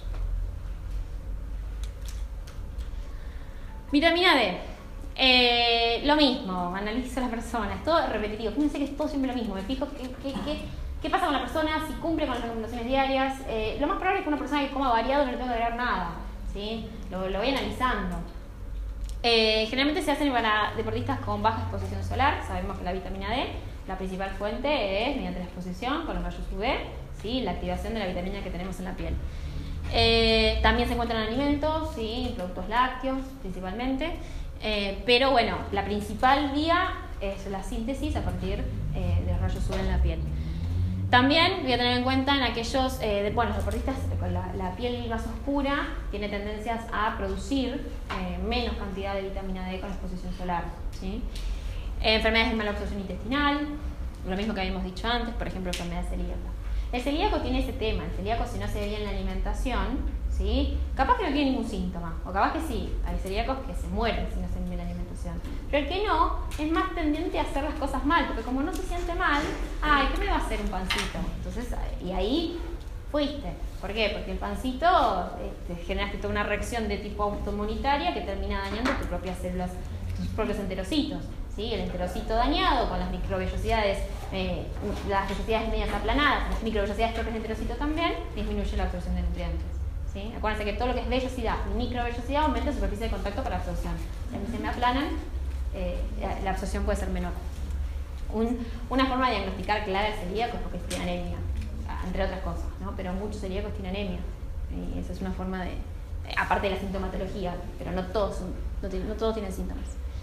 Vitamina D. Eh, lo mismo, analizo a la persona, es todo repetitivo. Fíjense que es todo siempre lo mismo. Me fijo qué, qué, qué, qué pasa con la persona, si cumple con las recomendaciones diarias. Eh, lo más probable es que una persona que coma variado no le tenga que agregar nada, ¿sí? Lo, lo voy analizando. Eh, generalmente se hacen para deportistas con baja exposición solar. Sabemos que la vitamina D, la principal fuente es mediante la exposición con los rayos U V, ¿sí? La activación de la vitamina que tenemos en la piel. Eh, también se encuentran en alimentos, ¿sí? Productos lácteos principalmente. Eh, pero bueno, la principal vía es la síntesis a partir eh, de rayos U V en la piel. También voy a tener en cuenta en aquellos, eh, de, bueno, los deportistas con la, la piel más oscura tiene tendencias a producir eh, menos cantidad de vitamina D con exposición solar, ¿sí? Eh, enfermedades de mala absorción intestinal, lo mismo que habíamos dicho antes, por ejemplo, enfermedad celíaca. El celíaco tiene ese tema, el celíaco si no se ve bien la alimentación, ¿sí? Capaz que no tiene ningún síntoma, o capaz que sí, hay celíacos que se mueren si no se ve bien la alimentación. Pero el que no, es más tendiente a hacer las cosas mal, porque como no se siente mal, ay, ¿qué me va a hacer un pancito? Entonces, y ahí fuiste. ¿Por qué? Porque el pancito este, generaste toda una reacción de tipo autoinmunitaria que termina dañando tus propias células, tus propios enterocitos. ¿Sí? El enterocito dañado con las microvellosidades, eh, las vellosidades medias aplanadas, las microvellosidades propias del enterocito también, disminuye la absorción de nutrientes. ¿Sí? Acuérdense que todo lo que es vellosidad y microvellosidad aumenta la superficie de contacto para la absorción. Si a mí se me aplanan, eh, la absorción puede ser menor. Un, una forma de diagnosticar clara el celíaco es porque tiene anemia, entre otras cosas, ¿no? Pero muchos celíacos tienen anemia. Y esa es una forma de, aparte de la sintomatología, pero no todos, son, no, no todos tienen síntomas.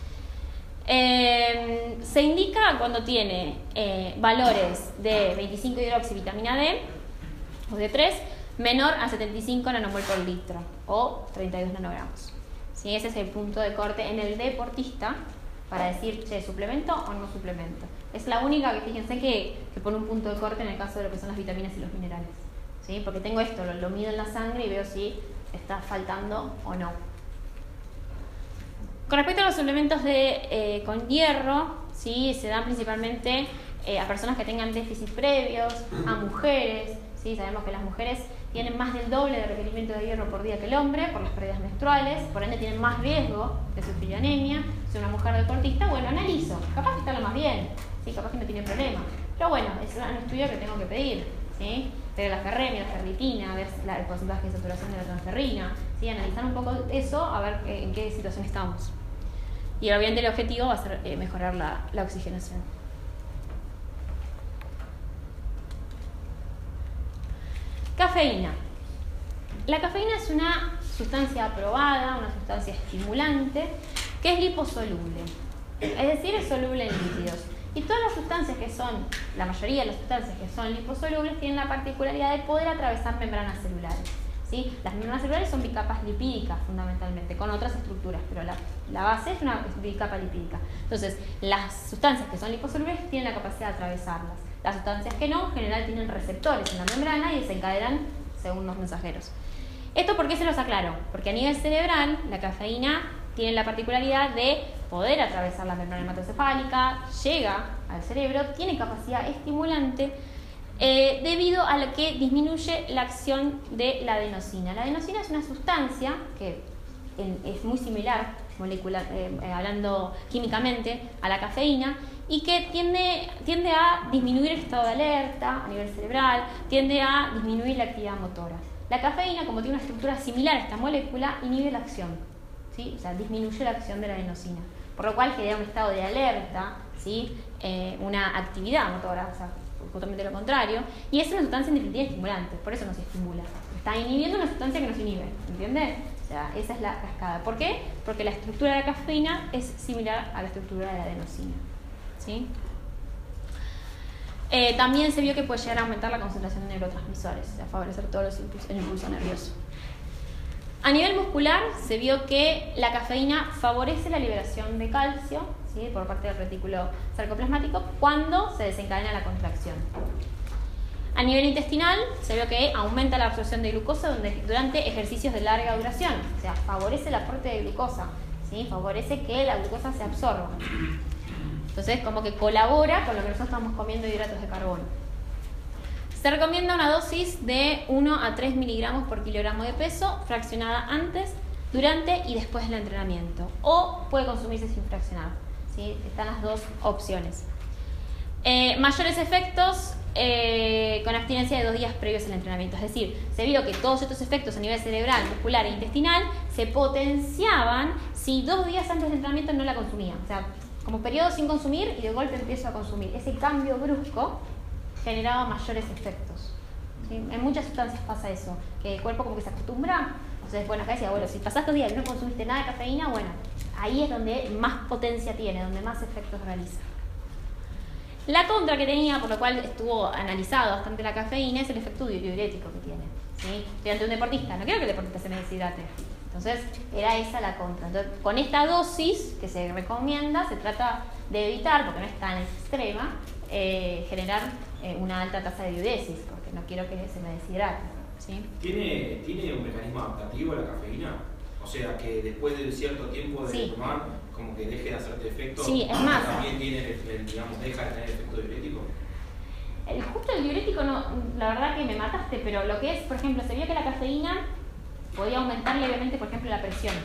Eh, se indica cuando tiene eh, valores de veinticinco hidroxivitamina D o de tres menor a setenta y cinco nanomol por litro o treinta y dos nanogramos. ¿Sí? Ese es el punto de corte en el deportista para decir, che, ¿suplemento o no suplemento? Es la única que, fíjense, que, que pone un punto de corte en el caso de lo que son las vitaminas y los minerales. ¿Sí? Porque tengo esto, lo, lo mido en la sangre y veo si está faltando o no. Con respecto a los suplementos de, eh, con hierro, ¿sí? Se dan principalmente eh, a personas que tengan déficit previos, a mujeres, ¿sí? Sabemos que las mujeres tienen más del doble de requerimiento de hierro por día que el hombre por las pérdidas menstruales, por ende tienen más riesgo de sufrir anemia. Si una mujer deportista, bueno, analizo, capaz que está lo más bien, ¿sí? Capaz que no tiene problema, pero bueno, es un estudio que tengo que pedir, ¿sí? Ver la ferremia, la ferritina, ver la, el porcentaje de saturación de la transferrina, ¿sí? Analizar un poco eso, a ver en qué situación estamos. Y obviamente el objetivo va a ser eh, mejorar la, la oxigenación. Cafeína. La cafeína es una sustancia aprobada, una sustancia estimulante, que es liposoluble. Es decir, es soluble en líquidos. Y todas las sustancias que son, la mayoría de las sustancias que son liposolubles tienen la particularidad de poder atravesar membranas celulares. ¿Sí? Las membranas celulares son bicapas lipídicas fundamentalmente, con otras estructuras, pero la, la base es una bicapa lipídica. Entonces, las sustancias que son liposolubles tienen la capacidad de atravesarlas. Las sustancias que no, en general tienen receptores en la membrana y desencadenan según los mensajeros. ¿Esto por qué se los aclaro? Porque a nivel cerebral, la cafeína tiene la particularidad de poder atravesar la membrana hematocefálica, llega al cerebro, tiene capacidad estimulante, Eh, debido a lo que disminuye la acción de la adenosina. La adenosina es una sustancia que en, es muy similar, molecular, eh, hablando químicamente, a la cafeína y que tiende, tiende a disminuir el estado de alerta a nivel cerebral, tiende a disminuir la actividad motora. La cafeína, como tiene una estructura similar a esta molécula, inhibe la acción, ¿sí? O sea, disminuye la acción de la adenosina, por lo cual genera un estado de alerta, ¿sí? Eh, una actividad motora, o sea, justamente lo contrario, y es una sustancia en definitiva estimulante, por eso no se estimula. Está inhibiendo una sustancia que no se inhibe, ¿entiendes? O sea, esa es la cascada. ¿Por qué? Porque la estructura de la cafeína es similar a la estructura de la adenosina, ¿sí? Eh, también se vio que puede llegar a aumentar la concentración de neurotransmisores, o sea, favorecer todos los impulsos, el impulso nervioso. A nivel muscular se vio que la cafeína favorece la liberación de calcio, ¿sí?, por parte del retículo sarcoplasmático cuando se desencadena la contracción. A nivel intestinal se vio que aumenta la absorción de glucosa durante ejercicios de larga duración, o sea, favorece el aporte de glucosa, ¿sí?, favorece que la glucosa se absorba. Entonces, como que colabora con lo que nosotros estamos comiendo, hidratos de carbono. Se recomienda una dosis de uno a tres miligramos por kilogramo de peso, fraccionada antes, durante y después del entrenamiento. O puede consumirse sin fraccionar, ¿sí? Están las dos opciones. Eh, mayores efectos eh, con abstinencia de dos días previos al entrenamiento. Es decir, se vio que todos estos efectos a nivel cerebral, muscular e intestinal se potenciaban si dos días antes del entrenamiento no la consumía. O sea, como periodo sin consumir y de golpe empiezo a consumir. Ese cambio brusco generaba mayores efectos, ¿sí? En muchas sustancias pasa eso, que el cuerpo como que se acostumbra. Entonces, bueno, acá decía, bueno, si pasaste dos días y no consumiste nada de cafeína, bueno, ahí es donde más potencia tiene, donde más efectos realiza. La contra que tenía, por lo cual estuvo analizado bastante la cafeína, es el efecto diurético que tiene, ¿sí? Estoy ante un deportista, no quiero que el deportista se me deshidrate. Entonces, era esa la contra. Entonces, con esta dosis que se recomienda, se trata de evitar, porque no es tan extrema, eh, generar eh, una alta tasa de diuresis, porque no quiero que se me deshidrate, ¿sí? ¿Tiene, ¿Tiene un mecanismo adaptativo la cafeína? O sea, que después de cierto tiempo de Sí. tomar, como que deje de hacerte efecto. Sí, es más. También tiene, el, digamos, deja de tener efecto diurético. El, justo el diurético, no, la verdad que me mataste, pero lo que es, por ejemplo, se vio que la cafeína podía aumentar levemente, por ejemplo, la presión.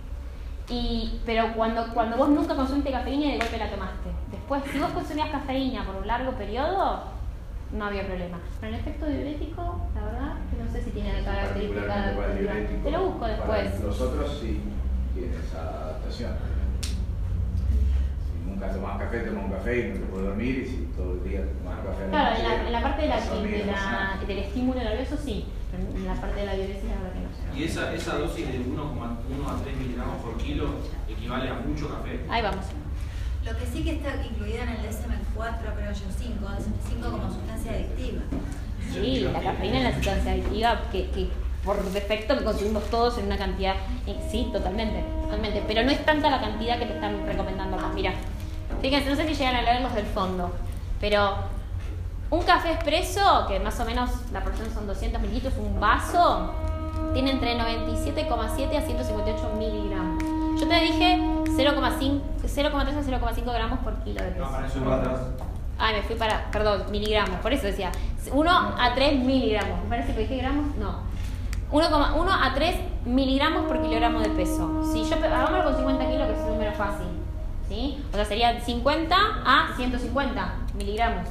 Y, pero cuando, cuando vos nunca consumiste cafeína y de golpe la tomaste. Después, si vos consumías cafeína por un largo periodo, no había problema. Pero el efecto diurético, la verdad, que no sé si tiene la característica Particularmente para el diurético, te lo busco después. Para los otros sí tiene esa adaptación. Si nunca tomas café, tomas un café y no te puedes dormir, y si todo el día tomas café. Claro, en la, en la parte de la, vas a dormir, de no pasa la, nada. del estímulo nervioso sí, pero en la parte de la diuresis la verdad que no sé. Y esa, esa dosis de uno coma uno a tres miligramos por kilo equivale a mucho café. Ahí vamos. Lo que sí que está incluida en el D S M cuatro, creo yo, cinco, D S M cinco como sustancia adictiva. Sí, la cafeína es la sustancia adictiva que, que por defecto que consumimos todos en una cantidad, sí, totalmente, totalmente, pero no es tanta la cantidad que te están recomendando acá. Mira, fíjense, no sé si llegan a leer los del fondo, pero un café expreso, que más o menos la porción son doscientos mililitros, un vaso, tiene entre noventa y siete coma siete a ciento cincuenta y ocho miligramos. Yo te dije cero coma tres a cero coma cinco gramos por kilo de peso. No, para eso no atrás. Ay, me fui para, perdón, miligramos, por eso decía uno a tres miligramos, me parece que dije gramos, no, uno a tres miligramos por kilogramo de peso. Si yo, hagámoslo con cincuenta kilos, que es un número fácil, ¿sí? O sea, sería cincuenta a ciento cincuenta miligramos.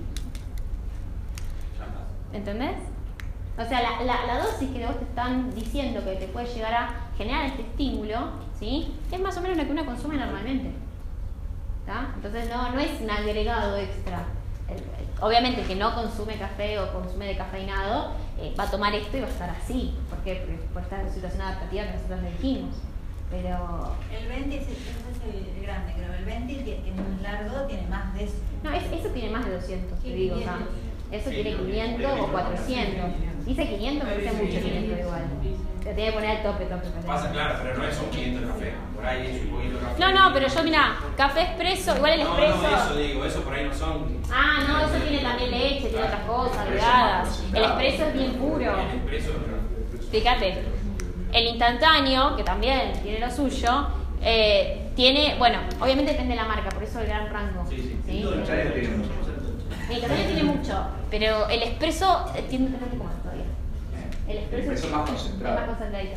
¿Entendés? O sea, la, la, la dosis que vos te están diciendo que te puede llegar a generar este estímulo, ¿sí?, es más o menos lo que uno consume normalmente. ¿Tá? Entonces no, no es un agregado extra. El, el, obviamente el que no consume café o consume decafeinado eh, va a tomar esto y va a estar así. ¿Por qué? Porque por esta situación adaptativa que nosotros le dijimos. Pero... El veinte es el, es el grande, creo. El veinte, que es más largo, tiene más de eso. No, es, eso tiene más de doscientos, te digo acá. Eso Sí, tiene no, quinientos o cuatrocientos. Dice quinientos, pero dice mucho quinientos igual. Te tiene que poner al tope, tope. tope. Pasa claro, pero no es un quinientos de café. Por ahí es un poquito de café. No, no, pero yo mira, café expreso, igual el No, expreso. no, eso digo, eso por ahí no son. Ah, no, eso tiene también leche, tiene otras cosas agregadas. El expreso es bien puro. El expreso, pero... Fíjate, el instantáneo, que también tiene lo suyo, eh, tiene, bueno, obviamente depende de la marca, por eso el gran rango. Sí, sí. ¿Sí? El Italia tiene mucho. El instantáneo tiene mucho, pero el expreso eh, tiene un poco más todavía. El expreso expreso es más concentrado. es más concentradito.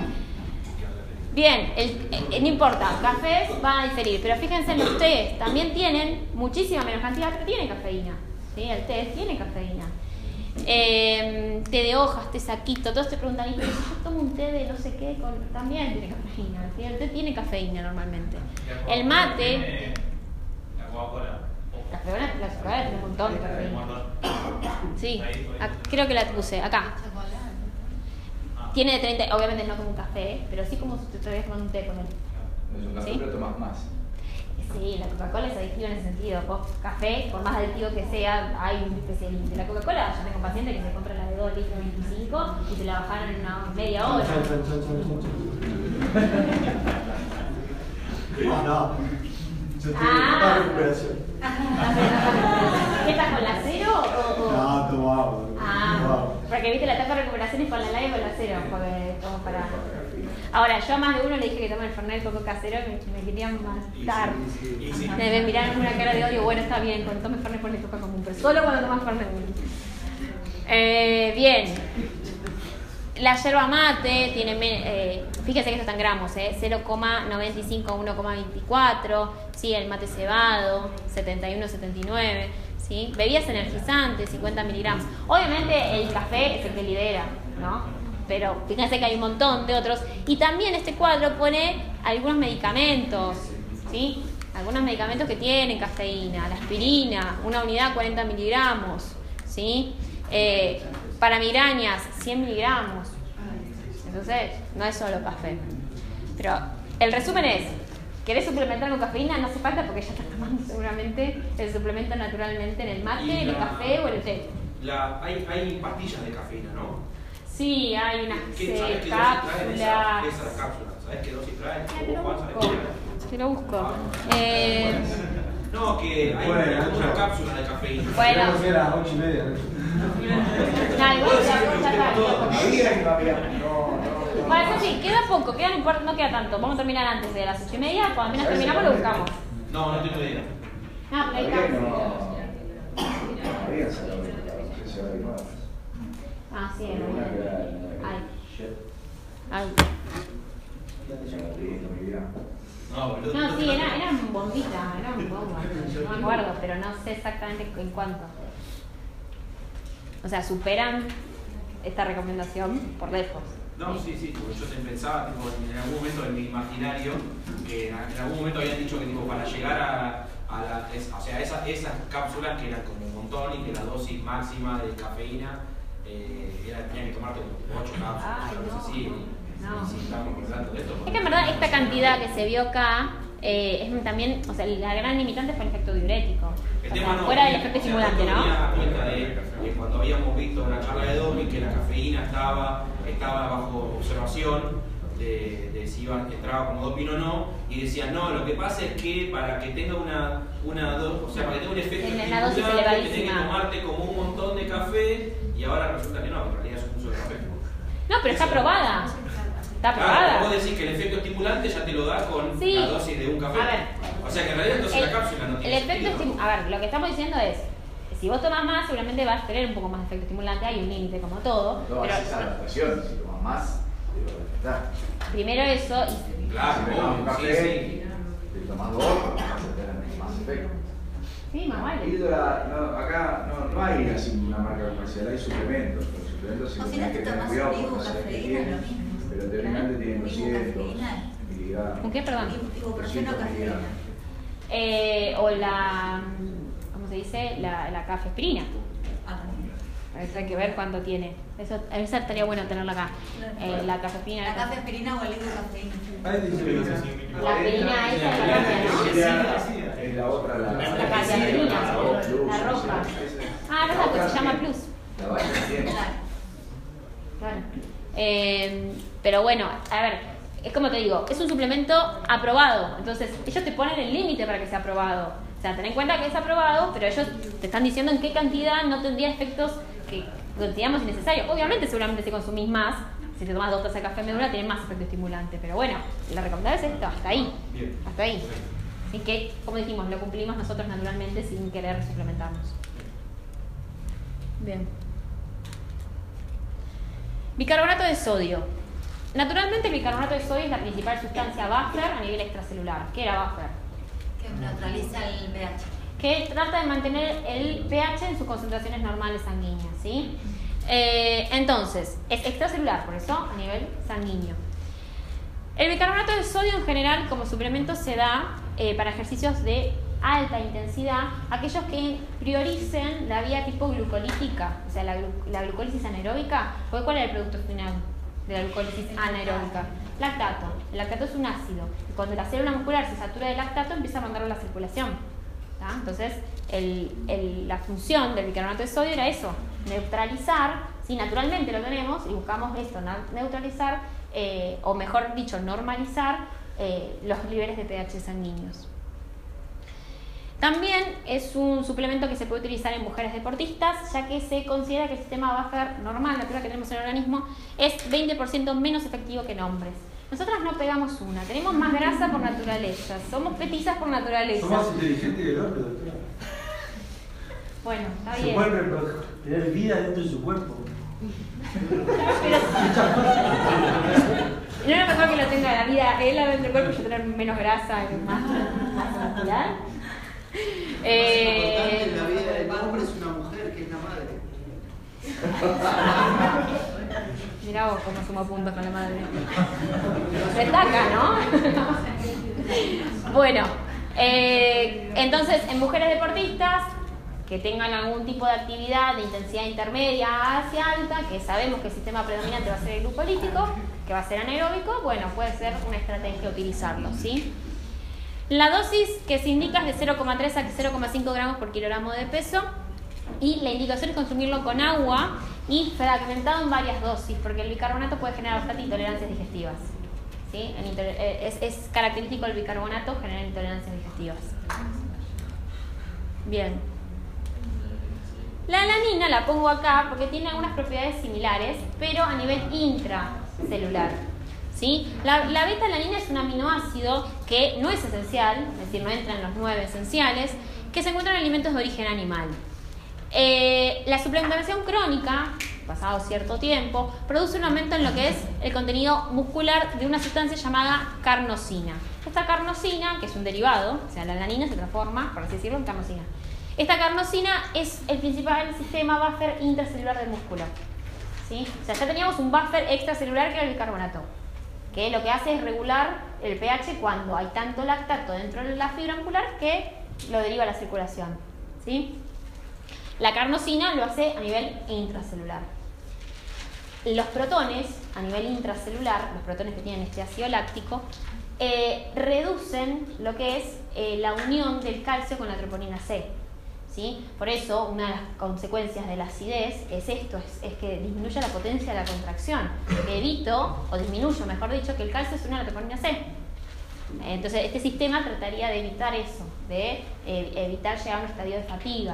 Bien, el, eh, no importa, cafés van a diferir, pero fíjense en los tés, también tienen muchísima menos cantidad, pero tienen cafeína. ¿Sí? El té tiene cafeína. Eh, té de hojas, té saquito, todos te preguntan, ¿y si yo tomo un té de no sé qué? Con... También tiene cafeína. ¿Sí? El té tiene cafeína normalmente. El mate... La Coca-Cola. La Coca-Cola, la Coca-Cola tiene un montón de cafeína. Sí, a- creo que la puse acá. Tiene de treinta, obviamente no como un café, pero sí como si te estuvieras tomando un té con él. No es un café, ¿Sí? pero tomas más. Sí, la Coca-Cola es adictiva en ese sentido. Vos, café, por más adictivo que sea, hay un especie de límite. La Coca-Cola, yo tengo pacientes que se compran la de dos litros veinticinco y se la bajaron en una media hora. No, no. Yo tengo Ah. una recuperación. ¿Qué estás con la cero o...? o... No, tomo agua. Tomo Ah, agua. porque viste la etapa de recuperación es con la live y con la cero, porque como para... Ahora, yo a más de uno le dije que tome el Fernet Coco casero y me, me querían matar. Y sí. Me, me miraron con una cara de odio, bueno, está bien, cuando tomes Fernet ponle Coca común, pero solo cuando tomas Fernet. Eh, bien. La yerba mate tiene, eh, fíjense que esto está en gramos, eh, cero coma noventa y cinco a uno coma veinticuatro, ¿sí? El mate cebado, setenta y uno a setenta y nueve, ¿sí? Bebidas energizantes, cincuenta miligramos. Obviamente el café es el que lidera, ¿no? Pero fíjense que hay un montón de otros. Y también este cuadro pone algunos medicamentos, ¿sí? Algunos medicamentos que tienen cafeína, la aspirina, una unidad cuarenta miligramos, ¿sí? Eh, para migrañas, cien miligramos. Entonces, no es solo café. Pero el resumen es, ¿querés suplementar con cafeína? No hace falta porque ya estás tomando seguramente el suplemento naturalmente en el mate, Y en el la- café o en el té. La, hay, hay pastillas de cafeína, ¿no? Sí, hay unas ¿Qué, ¿Sabes eh, qué dosis traen esas, cápsulas. esas cápsulas? ¿Sabes qué dosis traen? Ah, te lo ¿Vos, Juan, sabés busco. qué traen? Te lo busco. Eh, No, que hay Bueno, una, una Nacho. cápsula de cafeína. Bueno. Tenemos que ir a las ocho y media. ¿no? no, igual Puedo ya- decir que ya usted está, todo. ya está. Había que cambiar. No, no. Bueno, eso sí, queda poco, queda, un par- no queda tanto. Vamos a terminar antes de las ocho y media. Cuando apenas terminamos lo buscamos. No, no tengo idea. No, pero hay Había cápsulas. no. Había sacado de la sociedad de nuevas. Ah, sí, Pero una que era Ay. la Ay. No, boludo. No, sí, era, era bombita, era un bomba. No me acuerdo, pero no sé exactamente en cuánto. O sea, superan esta recomendación por lejos. No, sí, sí, porque yo te pensaba tipo, en algún momento en mi imaginario que en, en algún momento habían dicho que tipo, para llegar a, a la, es- o sea, esa- esas cápsulas que eran como un montón y que la dosis máxima de cafeína eh, era, tenían que tomarte como ocho cápsulas, Ay, algo no, así. no. Y si estamos hablando de esto. Es que en verdad esta cantidad que se vio acá eh, es también, o sea, la gran limitante fue el efecto diurético. El O tema sea, no, fuera del o efecto sea, estimulante, yo ¿no? tenía cuenta de, de cuando habíamos visto en la charla de Domi que la cafeína estaba, estaba bajo observación de, de si iba, entraba como doping o no, y decían, no, lo que pasa es que para que tenga una, una do- o sea, para que tenga un efecto En una dosis estimulante, tenés que elevadísima. tomarte como un montón de café, y ahora resulta que no, que en realidad es un uso de café. No, pero está Eso- aprobada. Está Claro, aprobada. vos decís que el efecto estimulante ya te lo da con Sí. la dosis de un café. A ver. O sea que en realidad entonces El, la cápsula no el tiene efecto sentido, ¿no? estimu- A ver, lo que estamos diciendo es, si vos tomás más, seguramente vas a tener un poco más de efecto estimulante, hay un límite como todo, No pero haces adaptación, si tomas más, te lo respetas. primero eso y Claro, Si tomas un obvio, sí, café, sí. te tomas dos, vas a tener más efecto. sí, más vale. Píldora, no, acá no, no hay así una marca comercial, hay suplementos. Los suplementos sí O si tenés no te que tener tomas cuidado un porque no sabes qué ibuprofeína, tiene, lo mismo. pero teóricamente tienen doscientos Ibuprofeína. miligramos. ¿Con qué, perdón? Ibuprofeno, cafeína. Eh, o la, ¿cómo se dice? La, la cafeaspirina. Ah, Eso hay que ver cuánto tiene. Eso, esa estaría bueno tenerla acá. Eh, la cafeaspirina. la cafeaspirina o el ibuprofeína. Ahí dice que no sé. La aspirina esa es la cafea, ¿no? Es la otra, la La cafeaspirina, la O Plus, la roja. esa. Ah, La roja, otra que se llama tiene- Plus. La vaina tiene. Claro. Claro. Eh, pero bueno, a ver, es como te digo, es un suplemento aprobado. Entonces, ellos te ponen el límite para que sea aprobado. O sea, ten en cuenta que es aprobado, pero ellos te están diciendo en qué cantidad no tendría efectos que consideramos innecesarios. Obviamente, seguramente si consumís más, si te tomas dos tazas de café medula, tiene más efecto estimulante. Pero bueno, la recomendable es esto, hasta ahí. Bien. Hasta ahí. Así que, como dijimos, lo cumplimos nosotros naturalmente sin querer suplementarnos. Bien. Bicarbonato de sodio. Naturalmente el bicarbonato de sodio es la principal sustancia buffer a nivel extracelular. ¿Qué era buffer? Que neutraliza el pH. Que trata de mantener el pH en sus concentraciones normales sanguíneas, ¿sí? Eh, entonces, es extracelular, por eso a nivel sanguíneo. El bicarbonato de sodio en general como suplemento se da eh, para ejercicios de alta intensidad, aquellos que prioricen la vía tipo glucolítica, o sea, la, glu- la glucólisis anaeróbica. ¿Cuál es el producto final de la glucólisis anaeróbica? Lactato. El lactato es un ácido. Y cuando la célula muscular se satura de lactato, empieza a mandarlo a la circulación. ¿Tá? Entonces, el, el, la función del bicarbonato de sodio era eso, neutralizar, si naturalmente lo tenemos, y buscamos esto, neutralizar, eh, o mejor dicho, normalizar eh, los niveles de pH sanguíneos. También es un suplemento que se puede utilizar en mujeres deportistas, ya que se considera que el sistema buffer normal, natural que tenemos en el organismo, es veinte por ciento menos efectivo que en hombres. Nosotras no pegamos una, tenemos más grasa por naturaleza, somos petizas por naturaleza. Somos más inteligentes que el otro, doctora. Bueno, está Se bien. puede tener vida dentro de su cuerpo. ¿No era mejor que lo tenga la vida él adentro del cuerpo y yo tener menos grasa y más, más muscular? Eh, en la vida del hombre es una mujer que es la madre. Mirá vos cómo sumo puntos con la madre. Destaca, ¿no? Bueno, eh, entonces en mujeres deportistas que tengan algún tipo de actividad de intensidad intermedia hacia alta, que sabemos que el sistema predominante va a ser el glucolítico, que va a ser anaeróbico, bueno, puede ser una estrategia utilizarlo, ¿sí? La dosis que se indica es de cero coma tres a cero coma cinco gramos por kilogramo de peso y la indicación es consumirlo con agua y fragmentado en varias dosis, porque el bicarbonato puede generar bastante intolerancias digestivas, ¿sí? Es, es característico el bicarbonato generar intolerancias digestivas. Bien. La alanina la pongo acá porque tiene algunas propiedades similares, pero a nivel intracelular. ¿Sí? La, la beta-alanina es un aminoácido que no es esencial, es decir, no entra en los nueve esenciales, que se encuentran en alimentos de origen animal. Eh, la suplementación crónica, pasado cierto tiempo, produce un aumento en lo que es el contenido muscular de una sustancia llamada carnosina. Esta carnosina, que es un derivado, o sea, la alanina se transforma, por así decirlo, en carnosina. Esta carnosina es el principal sistema buffer intracelular del músculo. ¿Sí? O sea, ya teníamos un buffer extracelular que era el bicarbonato, que lo que hace es regular el pH cuando hay tanto lactato dentro de la fibra muscular que lo deriva a la circulación. ¿Sí? La carnosina lo hace a nivel intracelular. Los protones, a nivel intracelular, los protones que tienen este ácido láctico, eh, reducen lo que es eh, la unión del calcio con la troponina C. ¿Sí? Por eso, una de las consecuencias de la acidez es esto, es, es que disminuye la potencia de la contracción. Evito, o disminuyo, mejor dicho, que el calcio se une a la troponina C. Entonces, este sistema trataría de evitar eso, de eh, evitar llegar a un estadio de fatiga.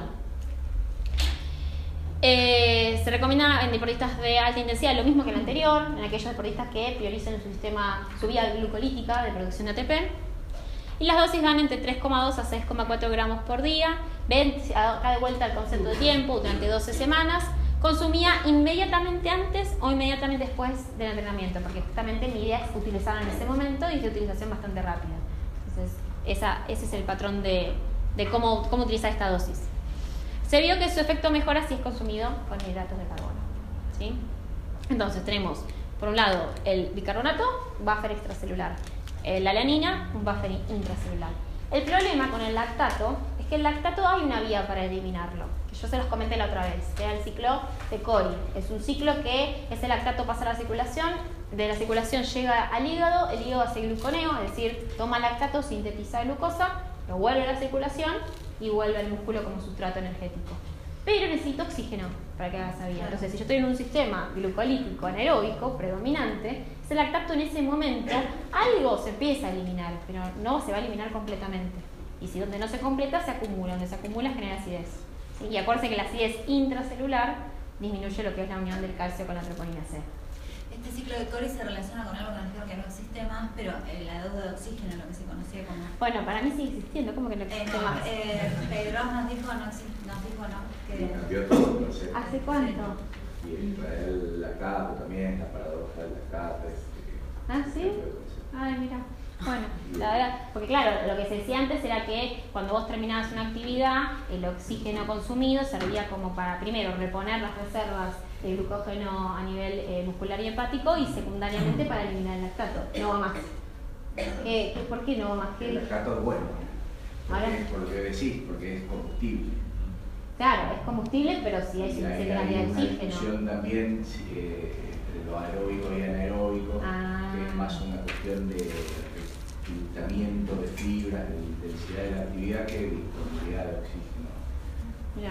Eh, se recomienda en deportistas de alta intensidad lo mismo que el anterior, en aquellos deportistas que prioricen su sistema, su vía glucolítica de producción de A T P. Y las dosis van entre tres coma dos a seis coma cuatro gramos por día. Ven acá de vuelta el concepto de tiempo, durante doce semanas. Consumía inmediatamente antes o inmediatamente después del entrenamiento, porque justamente mi idea es utilizarla en ese momento y es de utilización bastante rápida. Entonces, esa, ese es el patrón de, de cómo, cómo utilizar esta dosis. Se vio que su efecto mejora si es consumido con hidratos de carbono. ¿Sí? Entonces tenemos, por un lado, el bicarbonato, buffer extracelular. La alanina, un buffer intracelular. El problema con el lactato es que el lactato hay una vía para eliminarlo, que yo se los comenté la otra vez, sea el ciclo de Cori. Es un ciclo que ese lactato pasa a la circulación, de la circulación llega al hígado, el hígado hace gluconeo, es decir, toma lactato, sintetiza glucosa, lo vuelve a la circulación y vuelve al músculo como sustrato energético. Pero necesito oxígeno para que haga esa vía. Entonces, si yo estoy en un sistema glucolítico anaeróbico predominante, ese lactato en ese momento algo se empieza a eliminar, pero no se va a eliminar completamente. Y si donde no se completa, se acumula. Donde se acumula, genera acidez. ¿Sí? Y acuérdense que la acidez intracelular disminuye lo que es la unión del calcio con la troponina C. Este ciclo de Cori se relaciona con algo que nos dijeron que no existe más, pero eh, la deuda de oxígeno, lo que se conocía como... Bueno, para mí sigue existiendo, ¿cómo que no existe eh, no, más? Eh, Pedro nos dijo, no existe, nos dijo no. Que... Cambió todo el concepto. ¿Hace cuánto? Y el Israel lactato también, la paradoja del lactato. ¿Ah, sí? Ay, mira. Bueno, la verdad, porque claro, lo que se decía antes era que cuando vos terminabas una actividad, el oxígeno consumido servía como para, primero, reponer las reservas de glucógeno a nivel eh, muscular y hepático y secundariamente para eliminar el lactato. No va más. ¿Qué, qué, ¿Por qué no va más? ¿Qué? El lactato es bueno, Ahora, por lo que decís, porque es combustible. Claro, es combustible, pero si hay suficiente cantidad de una oxígeno. discusión también eh, entre lo aeróbico y anaeróbico. Ah. que es más una cuestión de reclutamiento de fibras, de intensidad de la actividad que de disponibilidad de oxígeno. Mira.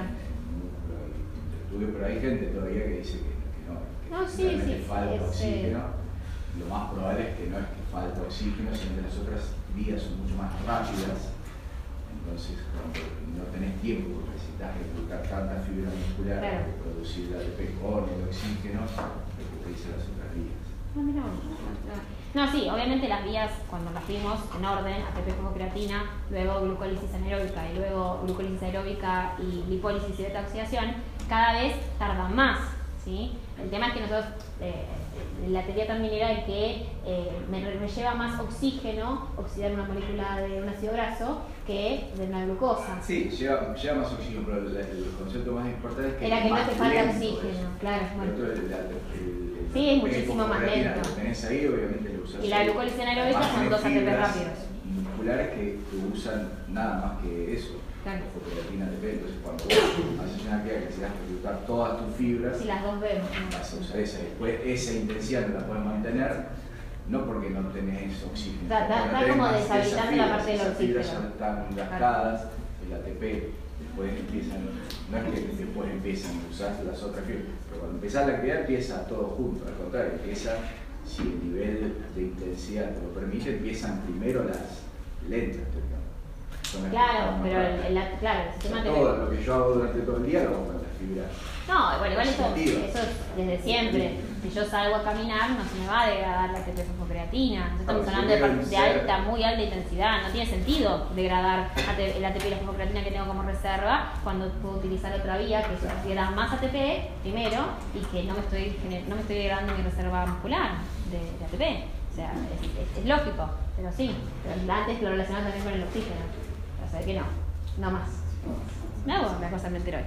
Pero hay gente todavía que dice que, que no, que no, sí, realmente sí, falta sí, oxígeno. Lo más probable es que no es que falta oxígeno, sino que las otras vías son mucho más rápidas. Entonces, cuando no tenés tiempo, necesitas reclutar tanta fibra muscular para claro. producir la A T P con el oxígeno, recurrís a las otras vías. No, mira, no, sí, obviamente las vías, cuando las vimos en orden, A T P como creatina, luego glucólisis anaeróbica y luego glucólisis aeróbica y lipólisis y beta-oxidación, cada vez tardan más, ¿sí? El tema es que nosotros, eh, la teoría también era de que eh, me, me lleva más oxígeno oxidar una molécula de un ácido graso que de una glucosa. Sí, lleva, lleva más oxígeno, pero el, el concepto más importante es que era que no te falta oxígeno, eso. Claro. Bueno. El, el, el, sí, es muchísimo más lento. Lo tenés ahí, obviamente lo usás. Y la glucólisis anaeróbica son dos A T P rápidos. Musculares que, que usan nada más que eso. Claro. La fosfocreatina A T P, entonces cuando vos haces una actividad que necesitas reclutar todas tus fibras, sí, las dos vemos, ¿no? Vas a usar esa. Después esa intensidad no la puedes mantener, no porque no tenés oxígeno. Da, da, no da como más deshabilitando fibras, la parte del esas fibras oxígeno. ya están gastadas, el A T P, después empiezan, no es que después empiezan a usar las otras fibras, pero cuando empiezas la actividad empieza todo junto, al contrario, empieza, si el nivel de intensidad te lo permite, empiezan primero las lentas. Claro, pero el, el, claro, el sistema te todo lo que yo hago durante todo el día lo hago con las fibras. No, bueno, igual eso, eso es desde siempre. Si yo salgo a caminar, no se me va a degradar la A T P fosfocreatina. Estamos hablando de, de alta, muy alta intensidad. No tiene sentido degradar el A T P y la fosfocreatina que tengo como reserva cuando puedo utilizar otra vía que es generar más A T P primero y que no me estoy, no me estoy degradando mi reserva muscular de, de A T P. O sea, es, es, es lógico, pero sí. Pero antes lo relacionamos también con el oxígeno. O sea que no, no más. No, la cosa me enteró.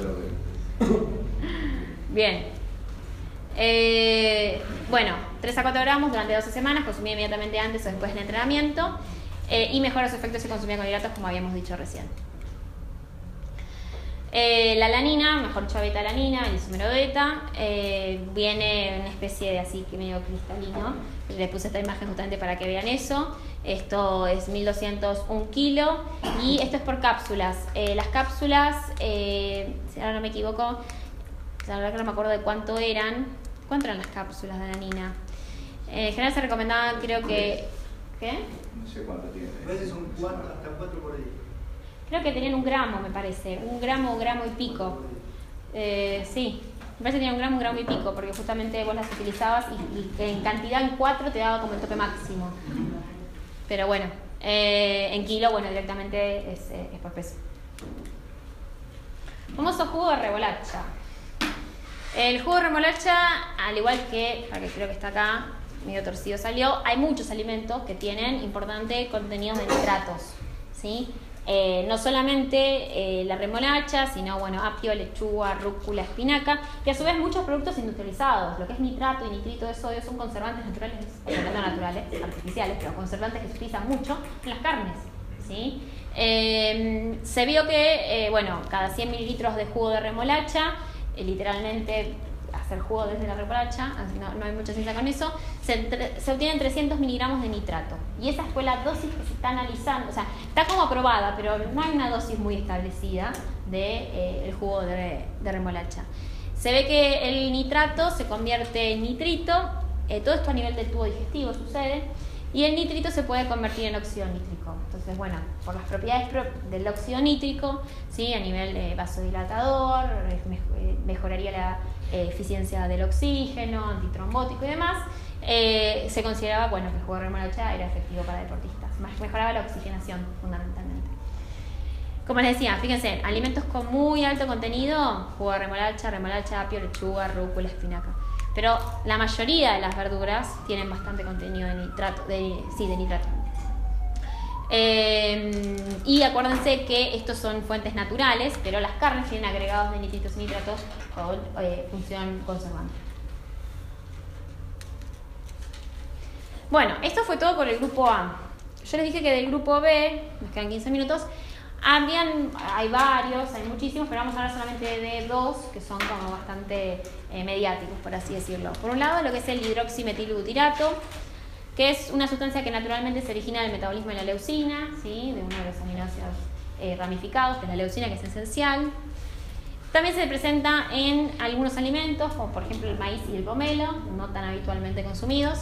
Bien. Eh, bueno, tres a cuatro gramos durante doce semanas, consumida inmediatamente antes o después del entrenamiento, eh, y mejora su efecto si consumía con hidratos, como habíamos dicho recién. Eh, la alanina, mejor dicho beta-alanina, el isómero beta, eh, viene en una especie de así que medio cristalino. Les puse esta imagen justamente para que vean eso. Esto es mil doscientos un kilos y esto es por cápsulas. Eh, las cápsulas, eh, si ahora no me equivoco, la verdad que no me acuerdo de cuánto eran. ¿Cuánto eran las cápsulas de alanina? Eh, en general se recomendaban, creo que... ¿Qué? No sé cuánto tiene. A veces son cuatro, hasta cuatro por ahí. Creo que tenían un gramo, me parece. Un gramo, un gramo y pico. Eh, sí. Me parece que tenía un gramo, un gramo y pico, porque justamente vos las utilizabas y, y en cantidad en cuatro te daba como el tope máximo. Pero bueno, eh, en kilo, bueno, directamente es, eh, es por peso. Famoso jugo de remolacha. El jugo de remolacha, al igual que, para que creo que está acá, medio torcido salió, hay muchos alimentos que tienen importante contenido de nitratos, ¿sí? Eh, no solamente eh, la remolacha, sino bueno, apio, lechuga, rúcula, espinaca y a su vez muchos productos industrializados. Lo que es nitrato y nitrito de sodio son conservantes naturales, no naturales, artificiales, pero conservantes que se utilizan mucho en las carnes, ¿sí? Eh, se vio que, eh, bueno, cada cien mililitros de jugo de remolacha, eh, literalmente hacer jugo desde la remolacha, no, no hay mucha ciencia con eso, se, entre, se obtienen trescientos miligramos de nitrato. Y esa fue la dosis que se está analizando, o sea, está como aprobada, pero no hay una dosis muy establecida del de, eh, jugo de, de remolacha. Se ve que el nitrato se convierte en nitrito, eh, todo esto a nivel del tubo digestivo sucede, y el nitrito se puede convertir en óxido nítrico. Entonces, bueno, por las propiedades del óxido nítrico, ¿sí? A nivel eh, vasodilatador, eh, mejoraría la eh, eficiencia del oxígeno, antitrombótico y demás, eh, se consideraba, bueno, que el jugo de remolacha era efectivo para deportistas. Mejoraba la oxigenación, fundamentalmente. Como les decía, fíjense, alimentos con muy alto contenido, jugo de remolacha, remolacha, apio, lechuga, rúcula, espinaca. Pero la mayoría de las verduras tienen bastante contenido de nitrato, de, sí, de nitrato. Eh, y acuérdense que estos son fuentes naturales, pero las carnes tienen agregados de nitritos y nitratos con eh, función conservante. Bueno, esto fue todo por el grupo A. Yo les dije que del grupo B, nos quedan quince minutos, habían, hay varios, hay muchísimos, pero vamos a hablar solamente de dos que son como bastante eh, mediáticos, por así decirlo. Por un lado, lo que es el hidroximetilbutirato. que es una sustancia que naturalmente se origina del metabolismo de la leucina, ¿sí? De uno de los aminoácidos eh, ramificados, que es la leucina, que es esencial. También se presenta en algunos alimentos, como por ejemplo el maíz y el pomelo, no tan habitualmente consumidos.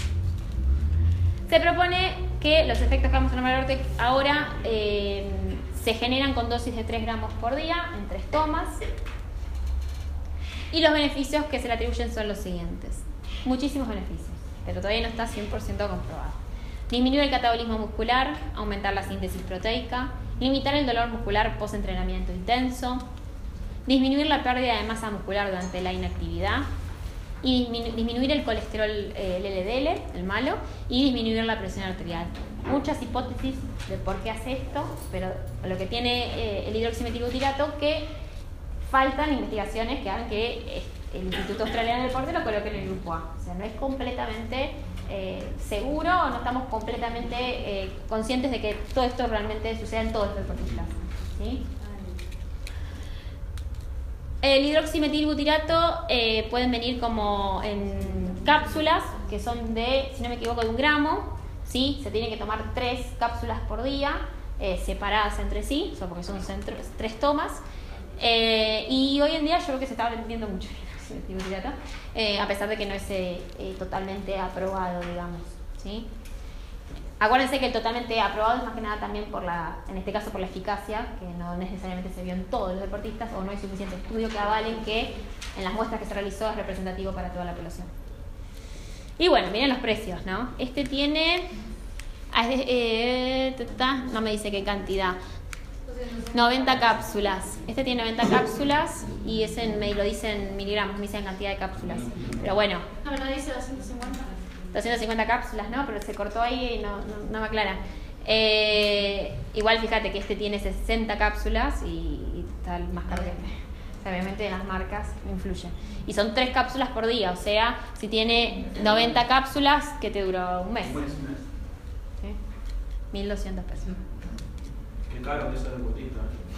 Se propone que los efectos que vamos a nombrar ahora eh, se generan con dosis de tres gramos por día, en tres tomas. Y los beneficios que se le atribuyen son los siguientes. Muchísimos beneficios, pero todavía no está cien por ciento comprobado. Disminuir el catabolismo muscular, aumentar la síntesis proteica, limitar el dolor muscular post-entrenamiento intenso, disminuir la pérdida de masa muscular durante la inactividad, y disminu disminuir el colesterol, eh, el L D L, el malo, y disminuir la presión arterial. Muchas hipótesis de por qué hace esto, pero lo que tiene eh, el hidroximetilbutirato, que faltan investigaciones que hagan que el Instituto Australiano del Deporte lo coloque en el grupo A. O sea, no es completamente eh, seguro, o no estamos completamente eh, conscientes de que todo esto realmente suceda en todos los deportistas, ¿sí? El hidroximetilbutirato eh, pueden venir como en cápsulas, que son de, si no me equivoco, de un gramo, ¿sí? Se tienen que tomar tres cápsulas por día, eh, separadas entre sí, o sea, porque son centros, tres tomas. Eh, y hoy en día yo creo que se está vendiendo mucho el hidroximetilbutirato, eh, a pesar de que no es eh, eh, totalmente aprobado, digamos, ¿sí? Acuérdense que el totalmente aprobado es más que nada también por la, en este caso por la eficacia, que no necesariamente se vio en todos los deportistas, o no hay suficiente estudio que avalen que en las muestras que se realizó es representativo para toda la población. Y bueno, miren los precios, ¿no? Este tiene, eh, no me dice qué cantidad, noventa cápsulas. Este tiene noventa cápsulas y ese me lo dicen miligramos, me dicen cantidad de cápsulas. Pero bueno. No, no dice doscientos cincuenta. doscientas cincuenta cápsulas, ¿no? Pero se cortó ahí y no, no, no me aclara. Eh, igual fíjate que este tiene sesenta cápsulas y, y está más caro que este. O sea, obviamente las marcas influyen. Y son tres cápsulas por día, o sea, si tiene noventa cápsulas, ¿qué te duró? Un mes. ¿Sí? mil doscientos pesos. Qué caro que es el deportista.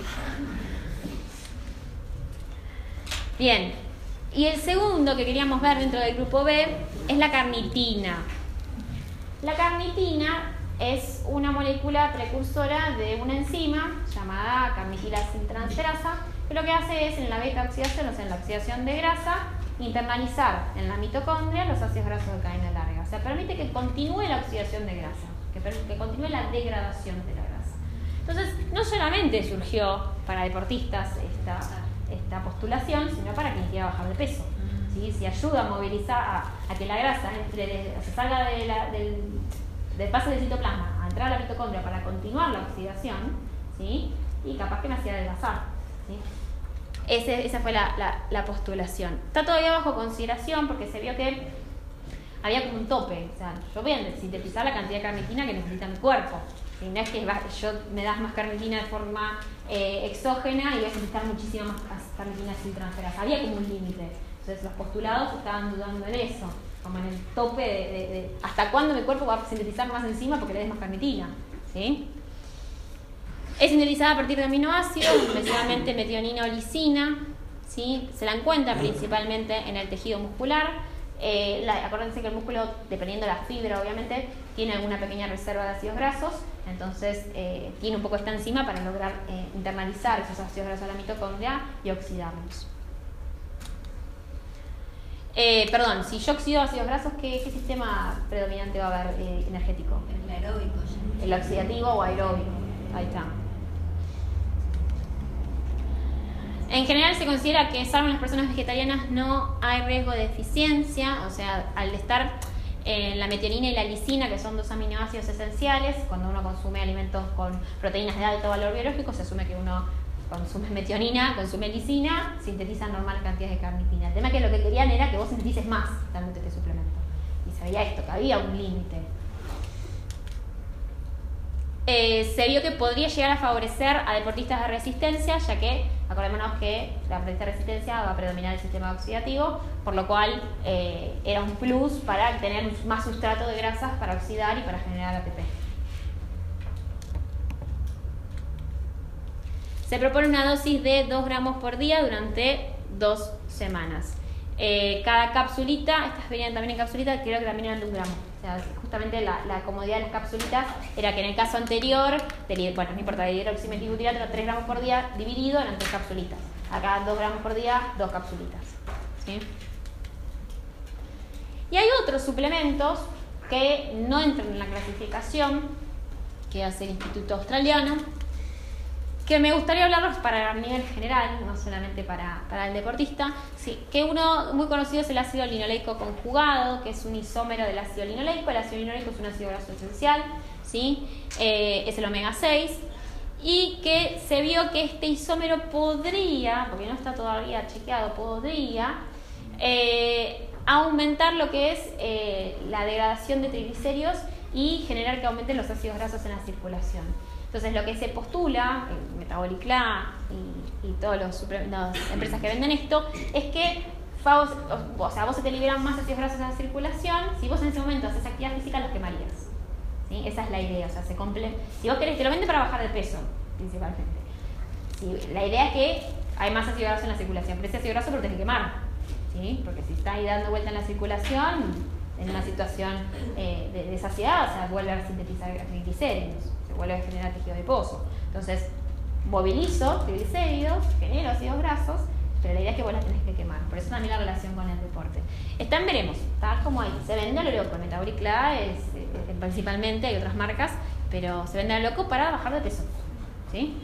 Bien. Y el segundo que queríamos ver dentro del grupo B es la carnitina. La carnitina es una molécula precursora de una enzima llamada carnitilacintransferasa, que lo que hace es en la beta oxidación, o sea, en la oxidación de grasa, internalizar en la mitocondria los ácidos grasos de cadena larga. O sea, permite que continúe la oxidación de grasa, que, que continúe la degradación de la grasa. Entonces, no solamente surgió para deportistas esta, esta postulación, sino para quien quiera bajar de peso. ¿Sí? Si ayuda a movilizar, a, a que la grasa entre, de, se salga de la, del, del paso del citoplasma a entrar a la mitocondria para continuar la oxidación, ¿sí? Y capaz que me hacía adelgazar, ¿sí? Ese, esa fue la, la, la postulación. Está todavía bajo consideración porque se vio que había como un tope. O sea, yo voy a sintetizar la cantidad de carnitina que necesita mi cuerpo. Y no es que yo me das más carnitina de forma eh, exógena y voy a necesitar muchísima más carnitina sin transferasa. Había como un límite. Entonces los postulados estaban dudando en eso, como en el tope de, de, de hasta cuándo mi cuerpo va a sintetizar más enzima porque le des más carnitina, ¿sí? Es sintetizada a partir de aminoácidos, especialmente metionina o lisina, ¿sí? Se la encuentra principalmente en el tejido muscular. Eh, la, acuérdense que el músculo, dependiendo de la fibra, obviamente, tiene alguna pequeña reserva de ácidos grasos, entonces eh, tiene un poco esta enzima para lograr eh, internalizar esos ácidos grasos a la mitocondria y oxidarlos. Eh, perdón, si yo oxido ácidos grasos, ¿qué, qué sistema predominante va a haber eh, energético? El aeróbico. El oxidativo o aeróbico. Ahí está. En general se considera que salvo en las personas vegetarianas no hay riesgo de deficiencia, o sea, al estar en la metionina y la lisina, que son dos aminoácidos esenciales, cuando uno consume alimentos con proteínas de alto valor biológico, se asume que uno consume metionina, consume lisina, sintetiza normales cantidades de carnitina. El tema es que lo que querían era que vos sintetices más dándote este suplemento. Y se veía esto, que había un límite. Eh, se vio que podría llegar a favorecer a deportistas de resistencia, ya que, acordémonos que la deportista de resistencia va a predominar el sistema oxidativo, por lo cual eh, era un plus para tener más sustrato de grasas para oxidar y para generar A T P. Se propone una dosis de dos gramos por día durante dos semanas. Eh, cada capsulita, estas venían también en capsulita, creo que también eran de un gramo. O sea, justamente la, la comodidad de las capsulitas era que en el caso anterior, del, bueno, no importa, el hidroximetilbutirato era tres gramos por día dividido, eran tres capsulitas. Acá dos gramos por día, dos capsulitas. ¿Sí? Y hay otros suplementos que no entran en la clasificación que hace el Instituto Australiano, que me gustaría hablarlos para a nivel general, no solamente para, para el deportista. Sí, que uno muy conocido es el ácido linoleico conjugado, que es un isómero del ácido linoleico. El ácido linoleico es un ácido graso esencial, ¿sí? Eh, es el omega seis, y que se vio que este isómero podría, porque no está todavía chequeado, podría eh, aumentar lo que es eh, la degradación de triglicéridos y generar que aumenten los ácidos grasos en la circulación. Entonces, lo que se postula, en Metabolic Lab y, y todas las empresas que venden esto, es que vos, o sea, vos se te liberan más ácidos grasos en la circulación. Si vos en ese momento haces actividad física, los quemarías, ¿sí? Esa es la idea. O sea, se comple si vos querés, te lo venden para bajar de peso, principalmente. Sí, la idea es que hay más ácido graso en la circulación, pero ese ácido graso lo tenés que quemar, ¿sí? Porque si está ahí dando vuelta en la circulación, en una situación eh, de, de saciedad, o sea, vuelve a sintetizar triglicéridos, se vuelve a generar tejido adiposo. Entonces, movilizo triglicéridos, genero ácidos grasos, pero la idea es que vos las tenés que quemar. Por eso también la relación con el deporte. Está en veremos, está como ahí. Se vende a lo loco, Metabolic Lab es, eh, principalmente, hay otras marcas, pero se vende a lo loco para bajar de peso, ¿sí?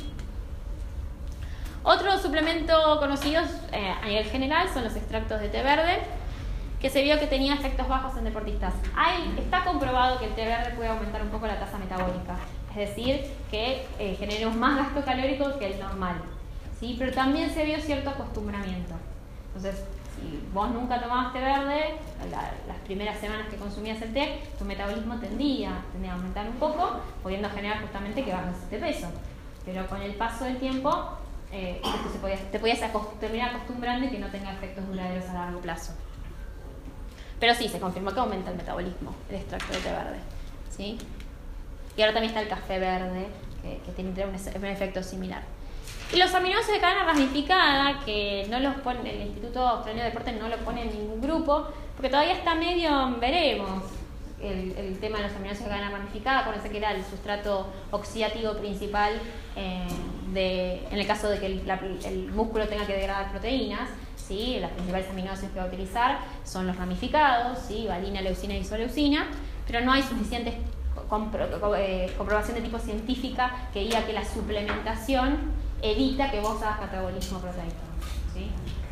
Otro suplemento conocido eh, a nivel general son los extractos de té verde, que se vio que tenía efectos bajos en deportistas. Hay, está comprobado que el té verde puede aumentar un poco la tasa metabólica, es decir, que eh, generemos más gasto calórico que el normal, ¿sí? Pero también se vio cierto acostumbramiento. Entonces, si vos nunca tomabas té verde, la, las primeras semanas que consumías el té, tu metabolismo tendía, tendía a aumentar un poco, pudiendo generar justamente que bajes de peso. Pero con el paso del tiempo, eh, esto se podía, te podías acost terminar acostumbrando y que no tenga efectos duraderos a largo plazo. Pero sí, se confirmó que aumenta el metabolismo, el extracto de té verde, ¿sí? Y ahora también está el café verde, que, que tiene un, un efecto similar. Y los aminoácidos de cadena ramificada, que no los pone, el Instituto Australiano de Deporte no lo pone en ningún grupo, porque todavía está medio en veremos el, el tema de los aminoácidos de cadena ramificada. Acuérdense que era el sustrato oxidativo principal eh, de, en el caso de que el, la, el músculo tenga que degradar proteínas. ¿Sí? Los principales aminoácidos que va a utilizar son los ramificados, ¿sí? Valina, leucina y isoleucina, pero no hay suficiente compro, eh, comprobación de tipo científica que diga que la suplementación evita que vos hagas catabolismo proteico, ¿sí?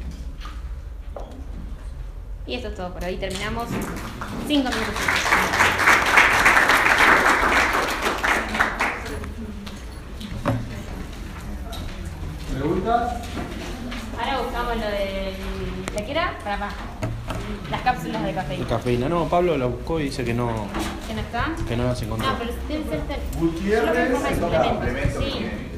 Y esto es todo por hoy. Terminamos. Cinco minutos. ¿Preguntas? Ahora buscamos lo de... ¿La qué era? Para más. Las cápsulas de cafeína. De cafeína. No, Pablo la buscó y dice que no... ¿Que no está? Que no las encontró. No, pero debe ser... Gutiérrez, suplementos. Sí.